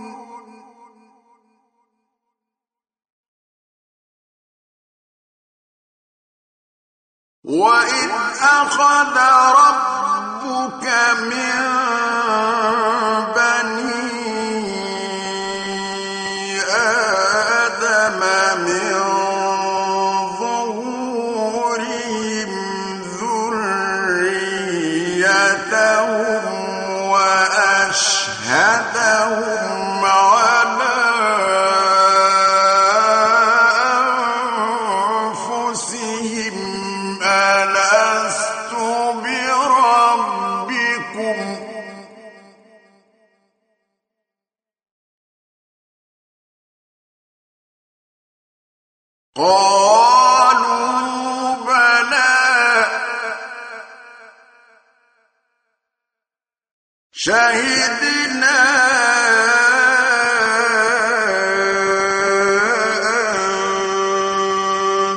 وإذ أخذ ربك من بني آدم من ظهورهم ذريتهم وأشهدهم على أنفسهم ألست بربكم قالوا بلى شهدنا أن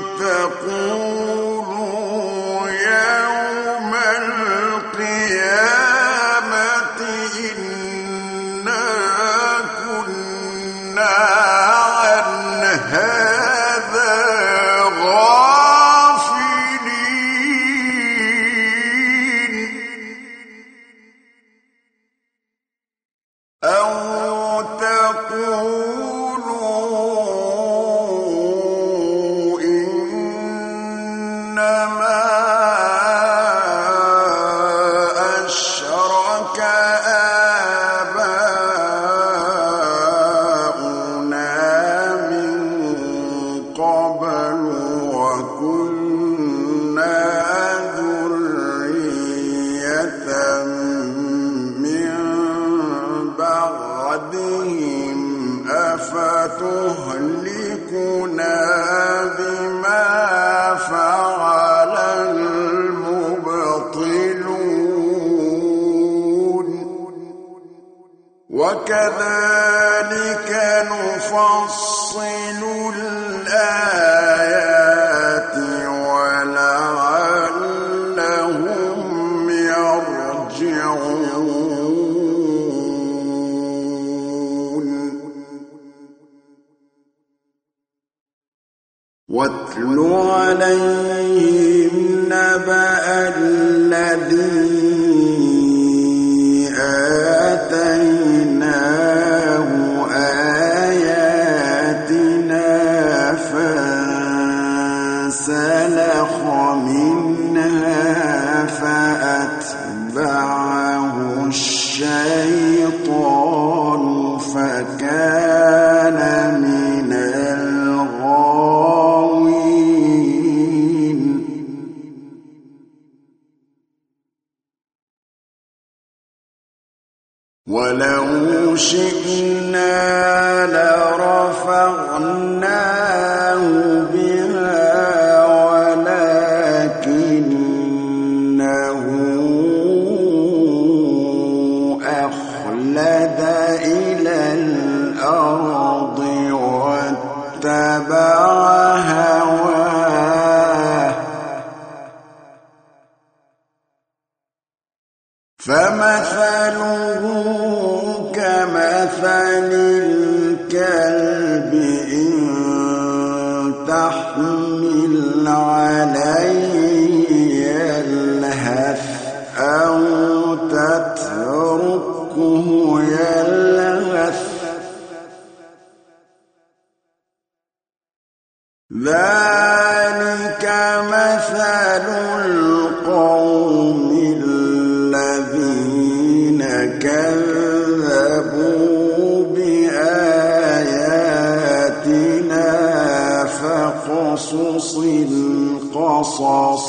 تقولوا يوم القيامة إنا كنا عن هذا غافلين أو وكذلك نفصل الآيات ولعلهم يرجعون واتل عليهم نبأ الذي آتيناه آياتنا فانسلخ منها فأتبعه الشيطان فكان من الغاوين ولو شئنا لرفعناه بها ولكنه أخلد إلى الأرض واتبع هواه فمثله كمثل الكلب إن تحمل عليه يلهث أو تتركه يلهث ذلك مثل القوم الذين كذبوا بآياتنا فاقصص القصص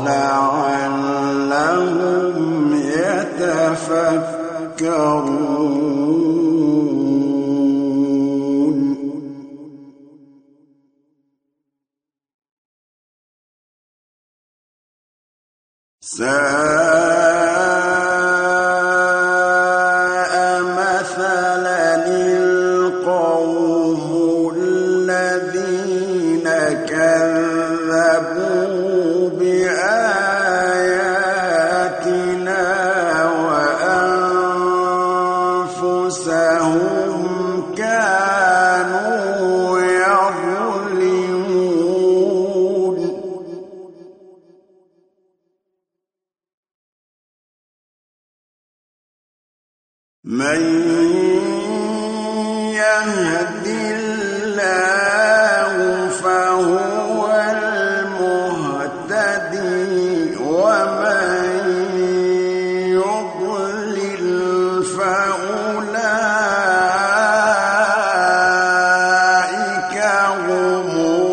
لعلهم يتفكرون ساء مثلا القوم الذين كذبوا بآياتنا وأنفسهم كانوا يظلمون من يهد الله فهو المهتدي ومن يضلل فأولئك هم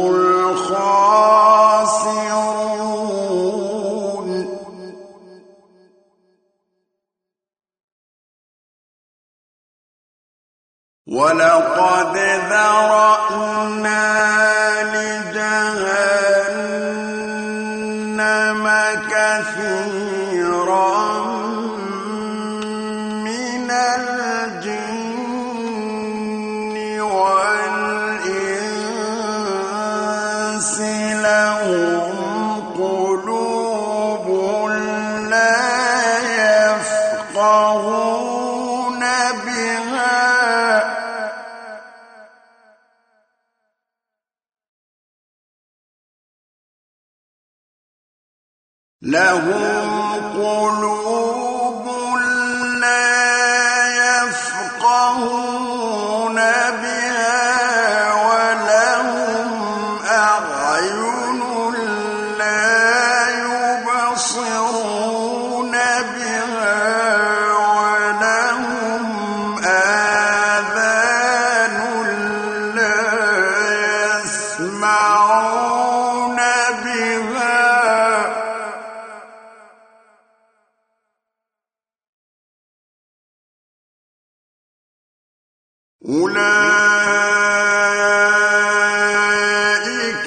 الخاسرون ولقد ذرأنا لجهنم كثيرا من الجن والإنس لهم قلوب لا يفقهون بها لهم قلوب لا يفقهون بها ولهم أعين لا يبصرون بها ولهم آذان لا يسمعون بها أولئك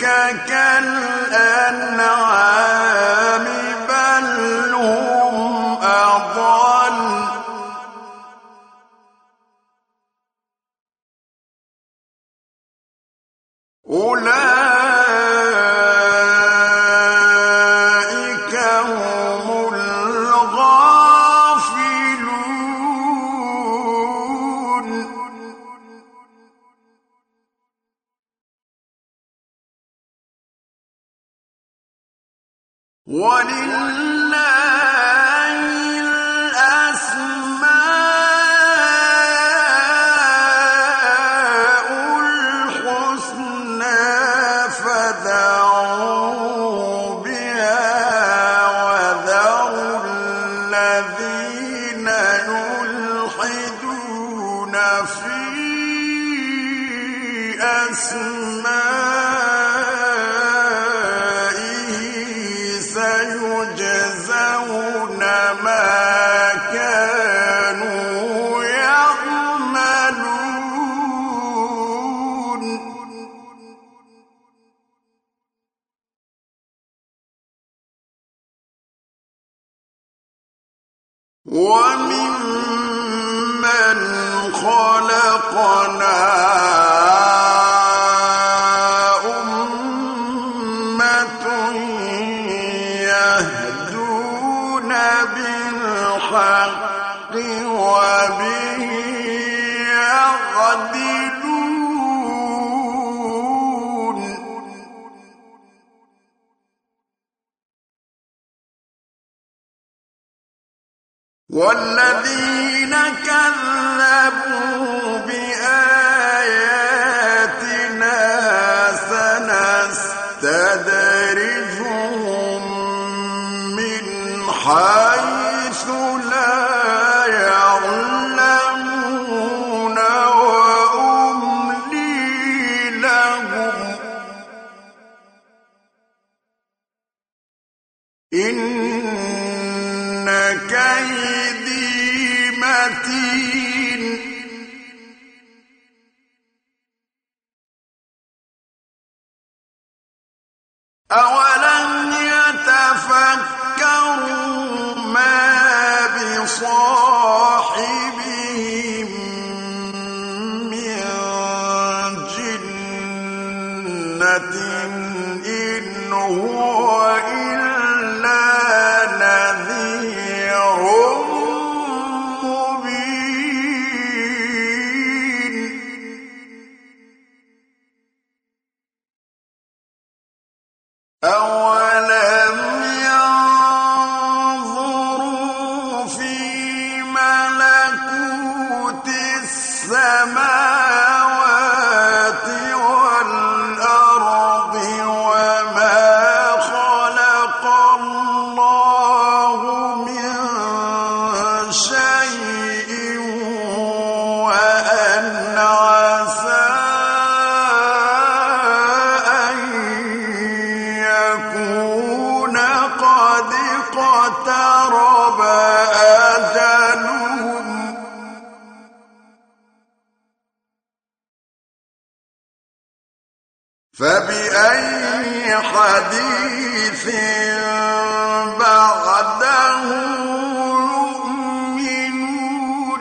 كالأنعام بل هم أضل ولله الأسماء الحسنى فادعوه بها وذروا الذين يلحدون في أسمائه سيجزون ما كانوا يعملون وممن خلقنا أمة يهدون بالحق وبه يعدلون والذين كذبوا بآياتنا سنستدرجهم من حيث لا يعلمون وأملي لهم إن كيدي متين أولم يتفكروا ما بصاحبهم من جنة إن هو إلا نذير مبين أولم ينظروا في ملكوت السماوات والأرض وما خلق الله من شيء وأن عسى أن يكون قد اقترب أجلهم فبأي حديث بعده يؤمنون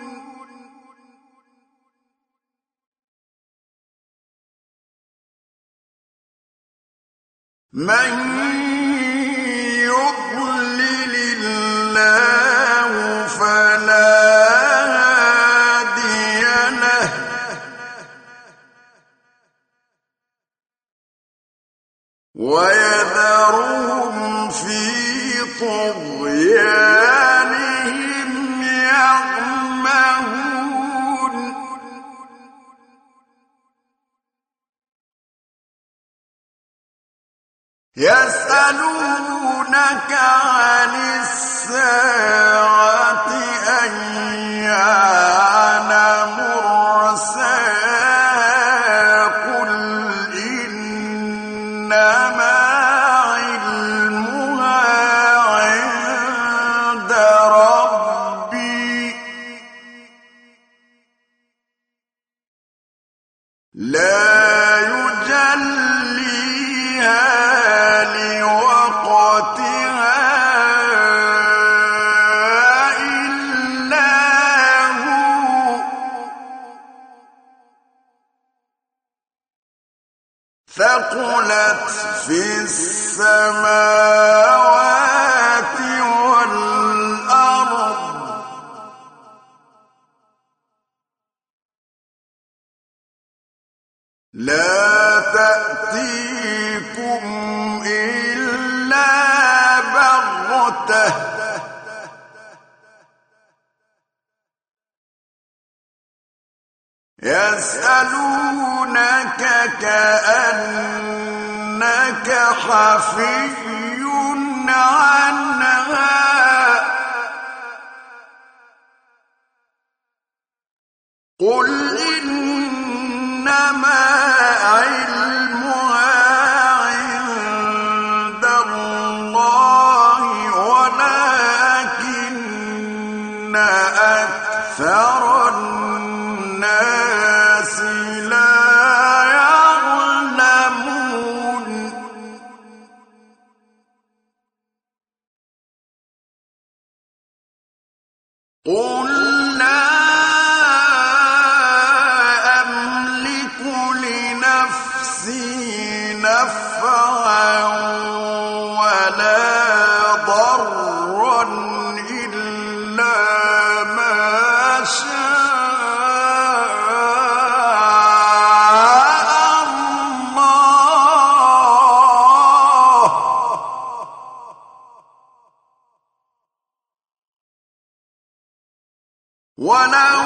من يضلل الله فلا هادي له ويذرهم في طغيانهم يعمهون يسألونك عن الساعة أيان مرساها قل إنما علمها عند ربي لا يجليها لوقتها إلا هو ثقلت في السماوات والأرض لا تأتيكم إلا يسألونك كأنك حفي عنها قل إنما علمها عند الله ولكن أكثر الناس لا يعلمون قل لا أملك لنفسي نفعا ولا ضرا إلا ما شاء الله ولو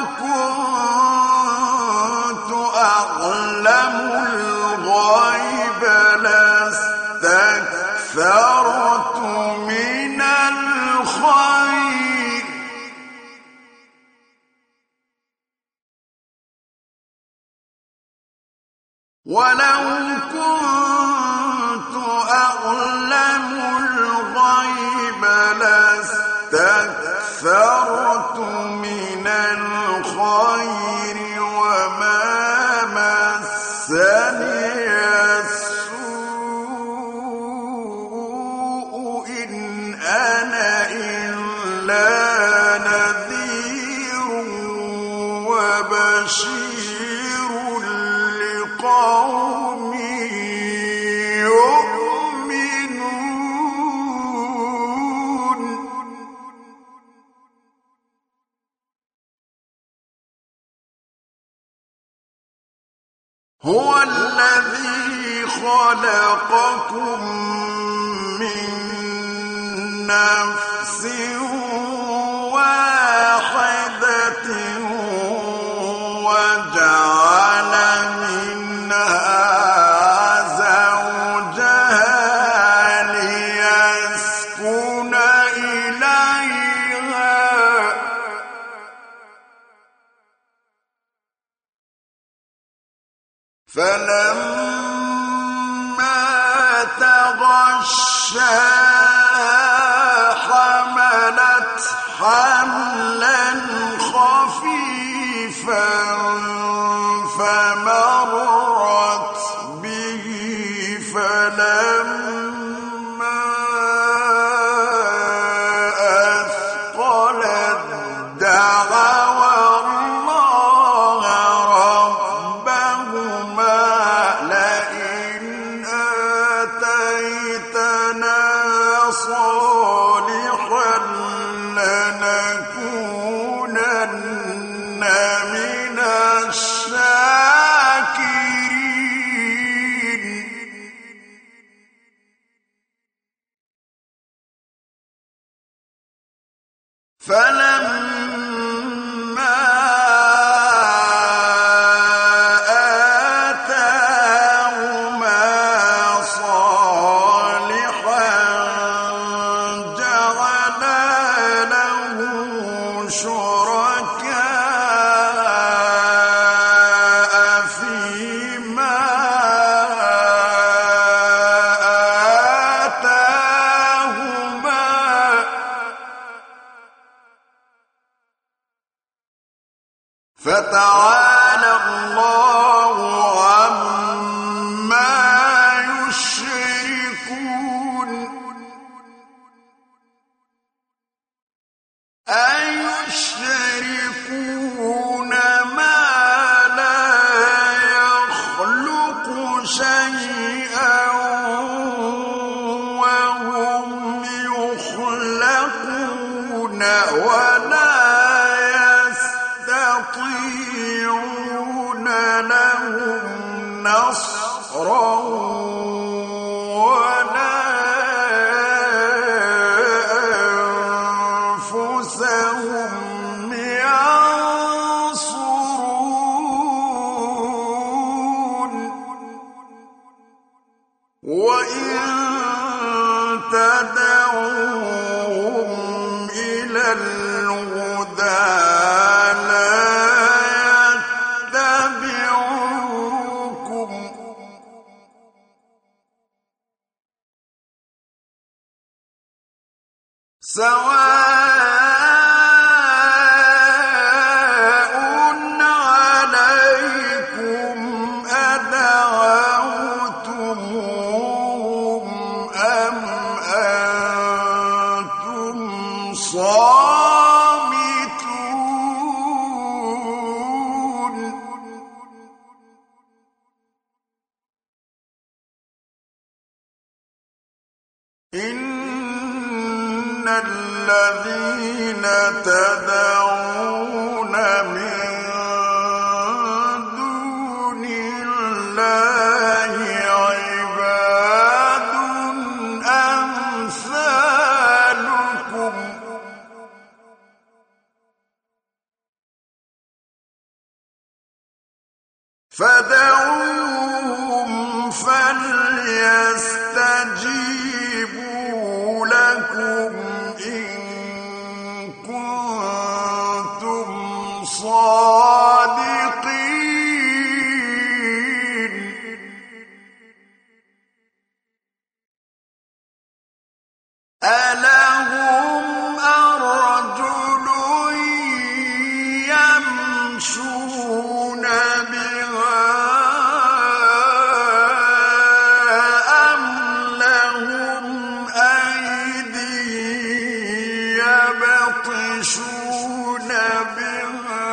كنت أعلم الغيب لاستكثرت من الخير ولو كنت أعلم الغيب لاستكثرت من الخير وما مسني السوء إن أنا إلا نذير وبشير لقوم يؤمنون هو الذي خلقكم من نفس واحدة وجعل منها زوجها ليسكن إليها فلما تغشاها حملت حملا خفيفا فمرت به فلما أثقلت دعوا الله ربهما لئن آتيتنا صالحا لنكونن من الشاكرين فلما آتاهما صالحا جعلا له شركاء فيما آتاهما فتعالى الله عما يشركون أيشركون ما لا يخلق شيئا وهم يخلقون ولا يستطيعون سواء عليكم أدعوتموهم أم أنتم صامتون إن الذين تدعون من دون الله عباد أمثالكم فدعوهم فليستجيبوا لكم إن كنتم صادقين ألهم أرجل يمشون بها أم لهم أيدي يبطشون بها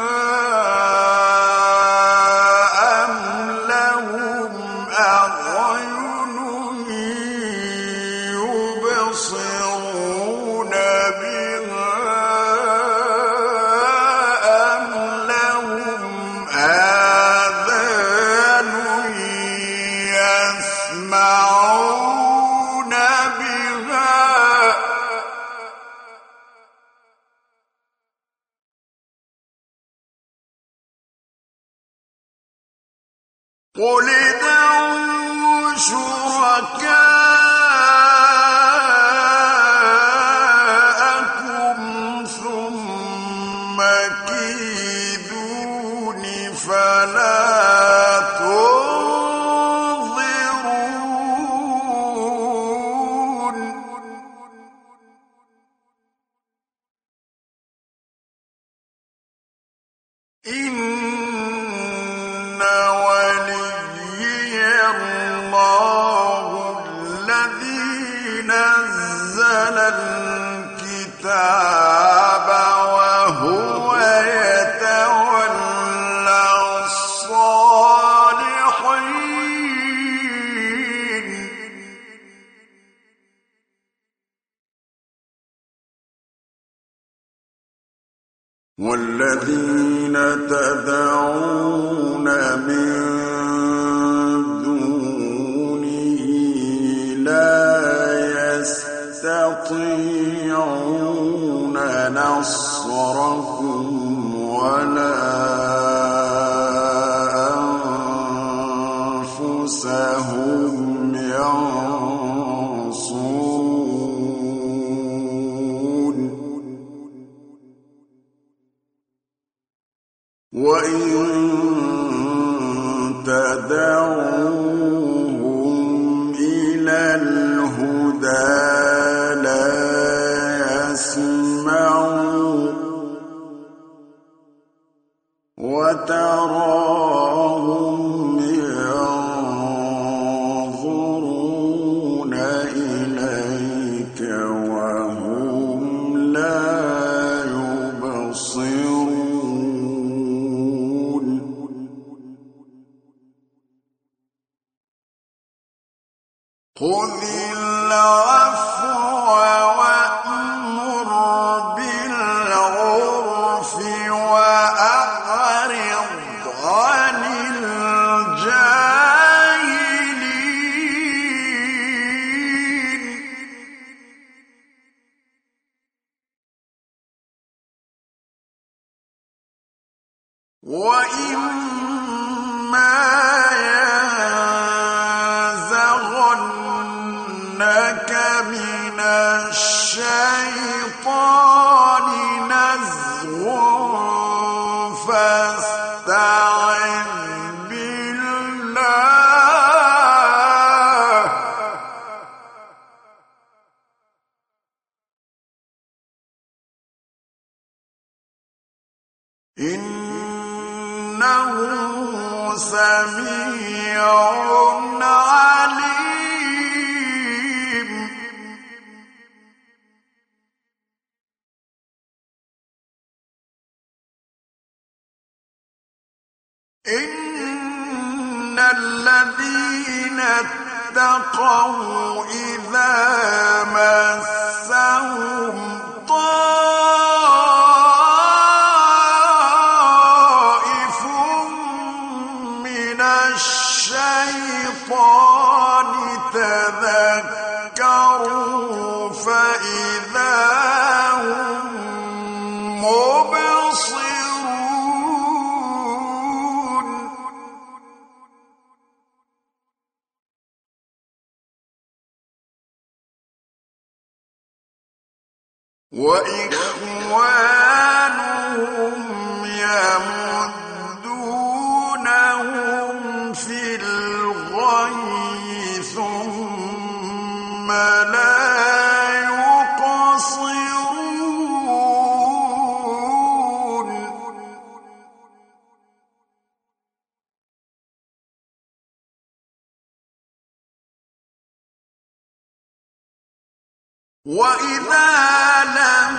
أم لهم أعين يبصرون بها أم لهم آذان يسمعون بها قل ادعوا شركاءكم ثم كيدون فلا تنظرون إن وليي الله الذي نزل الكتاب وهو يتولى الصالحين والذين تدعون من دونه لا يستطيعون نصركم ولا أنفسهم ينصرون وإن تدعوهم إلى الهدى لا يسمعوا وتراهم ينظرون إليك وهم لا يبصرون خذ العفو وأمر بالعرف وأعرض عن الجاهلين وإما ينزغنك من الشيطان نزغ فاستعذ بالله إنه سميع عليم. إن الذين اتقوا إذا مسهم طائف من الشيطان تذكروا فإذا هم مبصرون. وإخوانهم يمدونهم في الغي ثم لا يقصرون. وإذا لم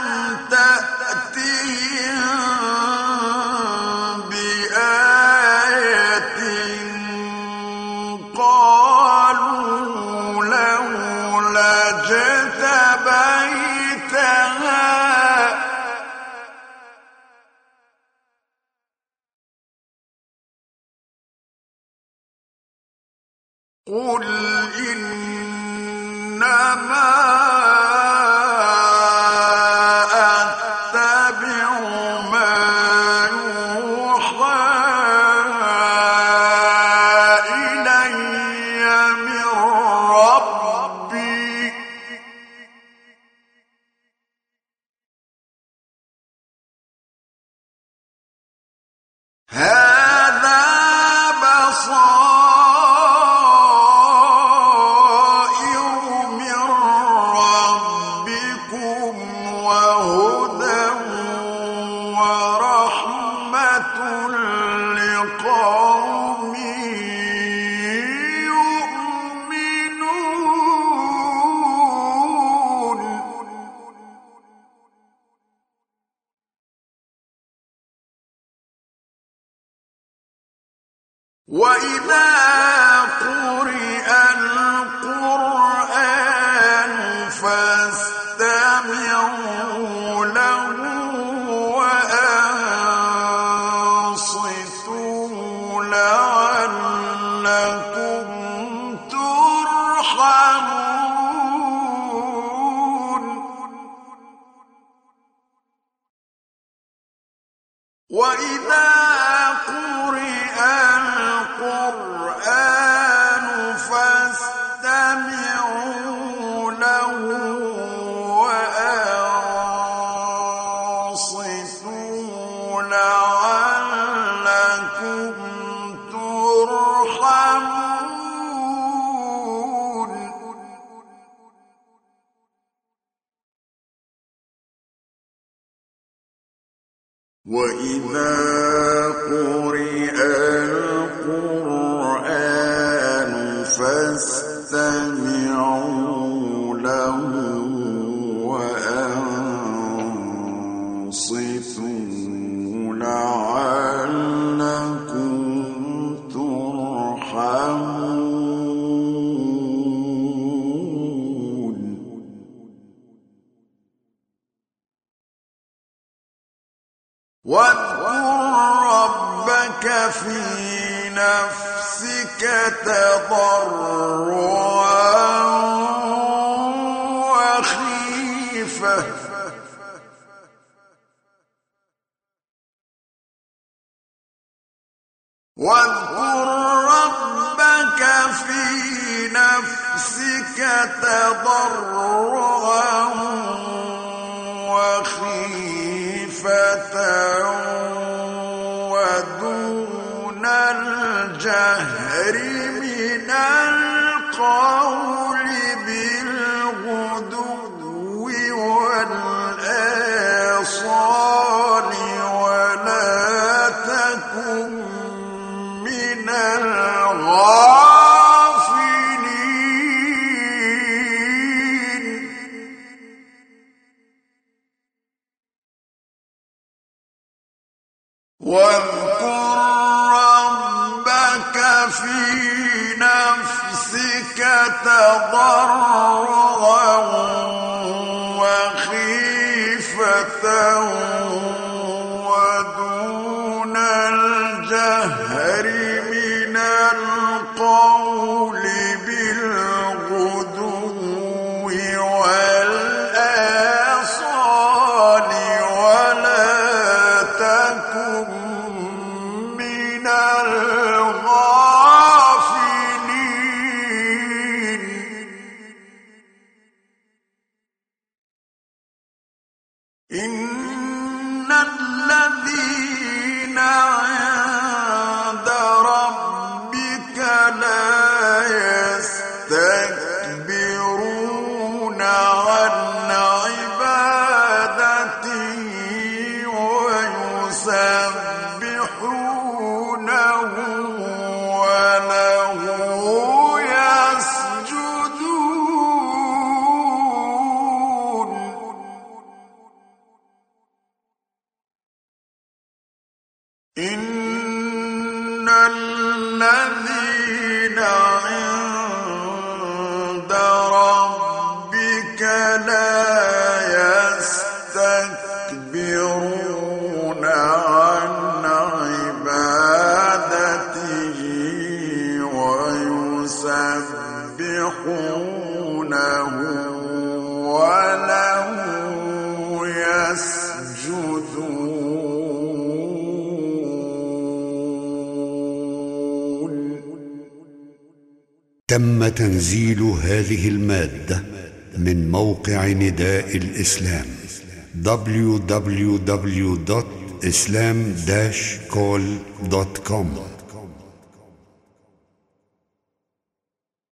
تأتهم بآية قالوا لولا اجتبيتها قل إنما هذا بصائر من ربكم وهدى ورحمة لقوم يؤمنون. وإذا قرئ القرآن فاستمعوا له وأنصتوا لعلكم ترحمون. وإذا قرئ القرآن فاستمعوا له وأنصتوا لعلكم ترحمون. وإذا قرئ القرآن فاستمعوا له وأنصتوا لعلكم ترحمون. واذكر ربك في نفسك تضرعا وخيفة واذكر ربك في نفسك تضرعا وخيفة ودون الجهر من القول بالغدو والآصال ولا واذكر ربك في نفسك تضرعا وخيفة ودون الجهر من القول بالغدو والآصال ولا تكن من الغافلين إن الذين عند ربك لا يستكبرون عن عبادته ويسبحونه وله يسجدون إن الذين عند ربك لا يستكبرون عن عبادته ويسبحونه وله يسجدون. تم تنزيل هذه المادة من موقع نداء الإسلام www.islam-call.com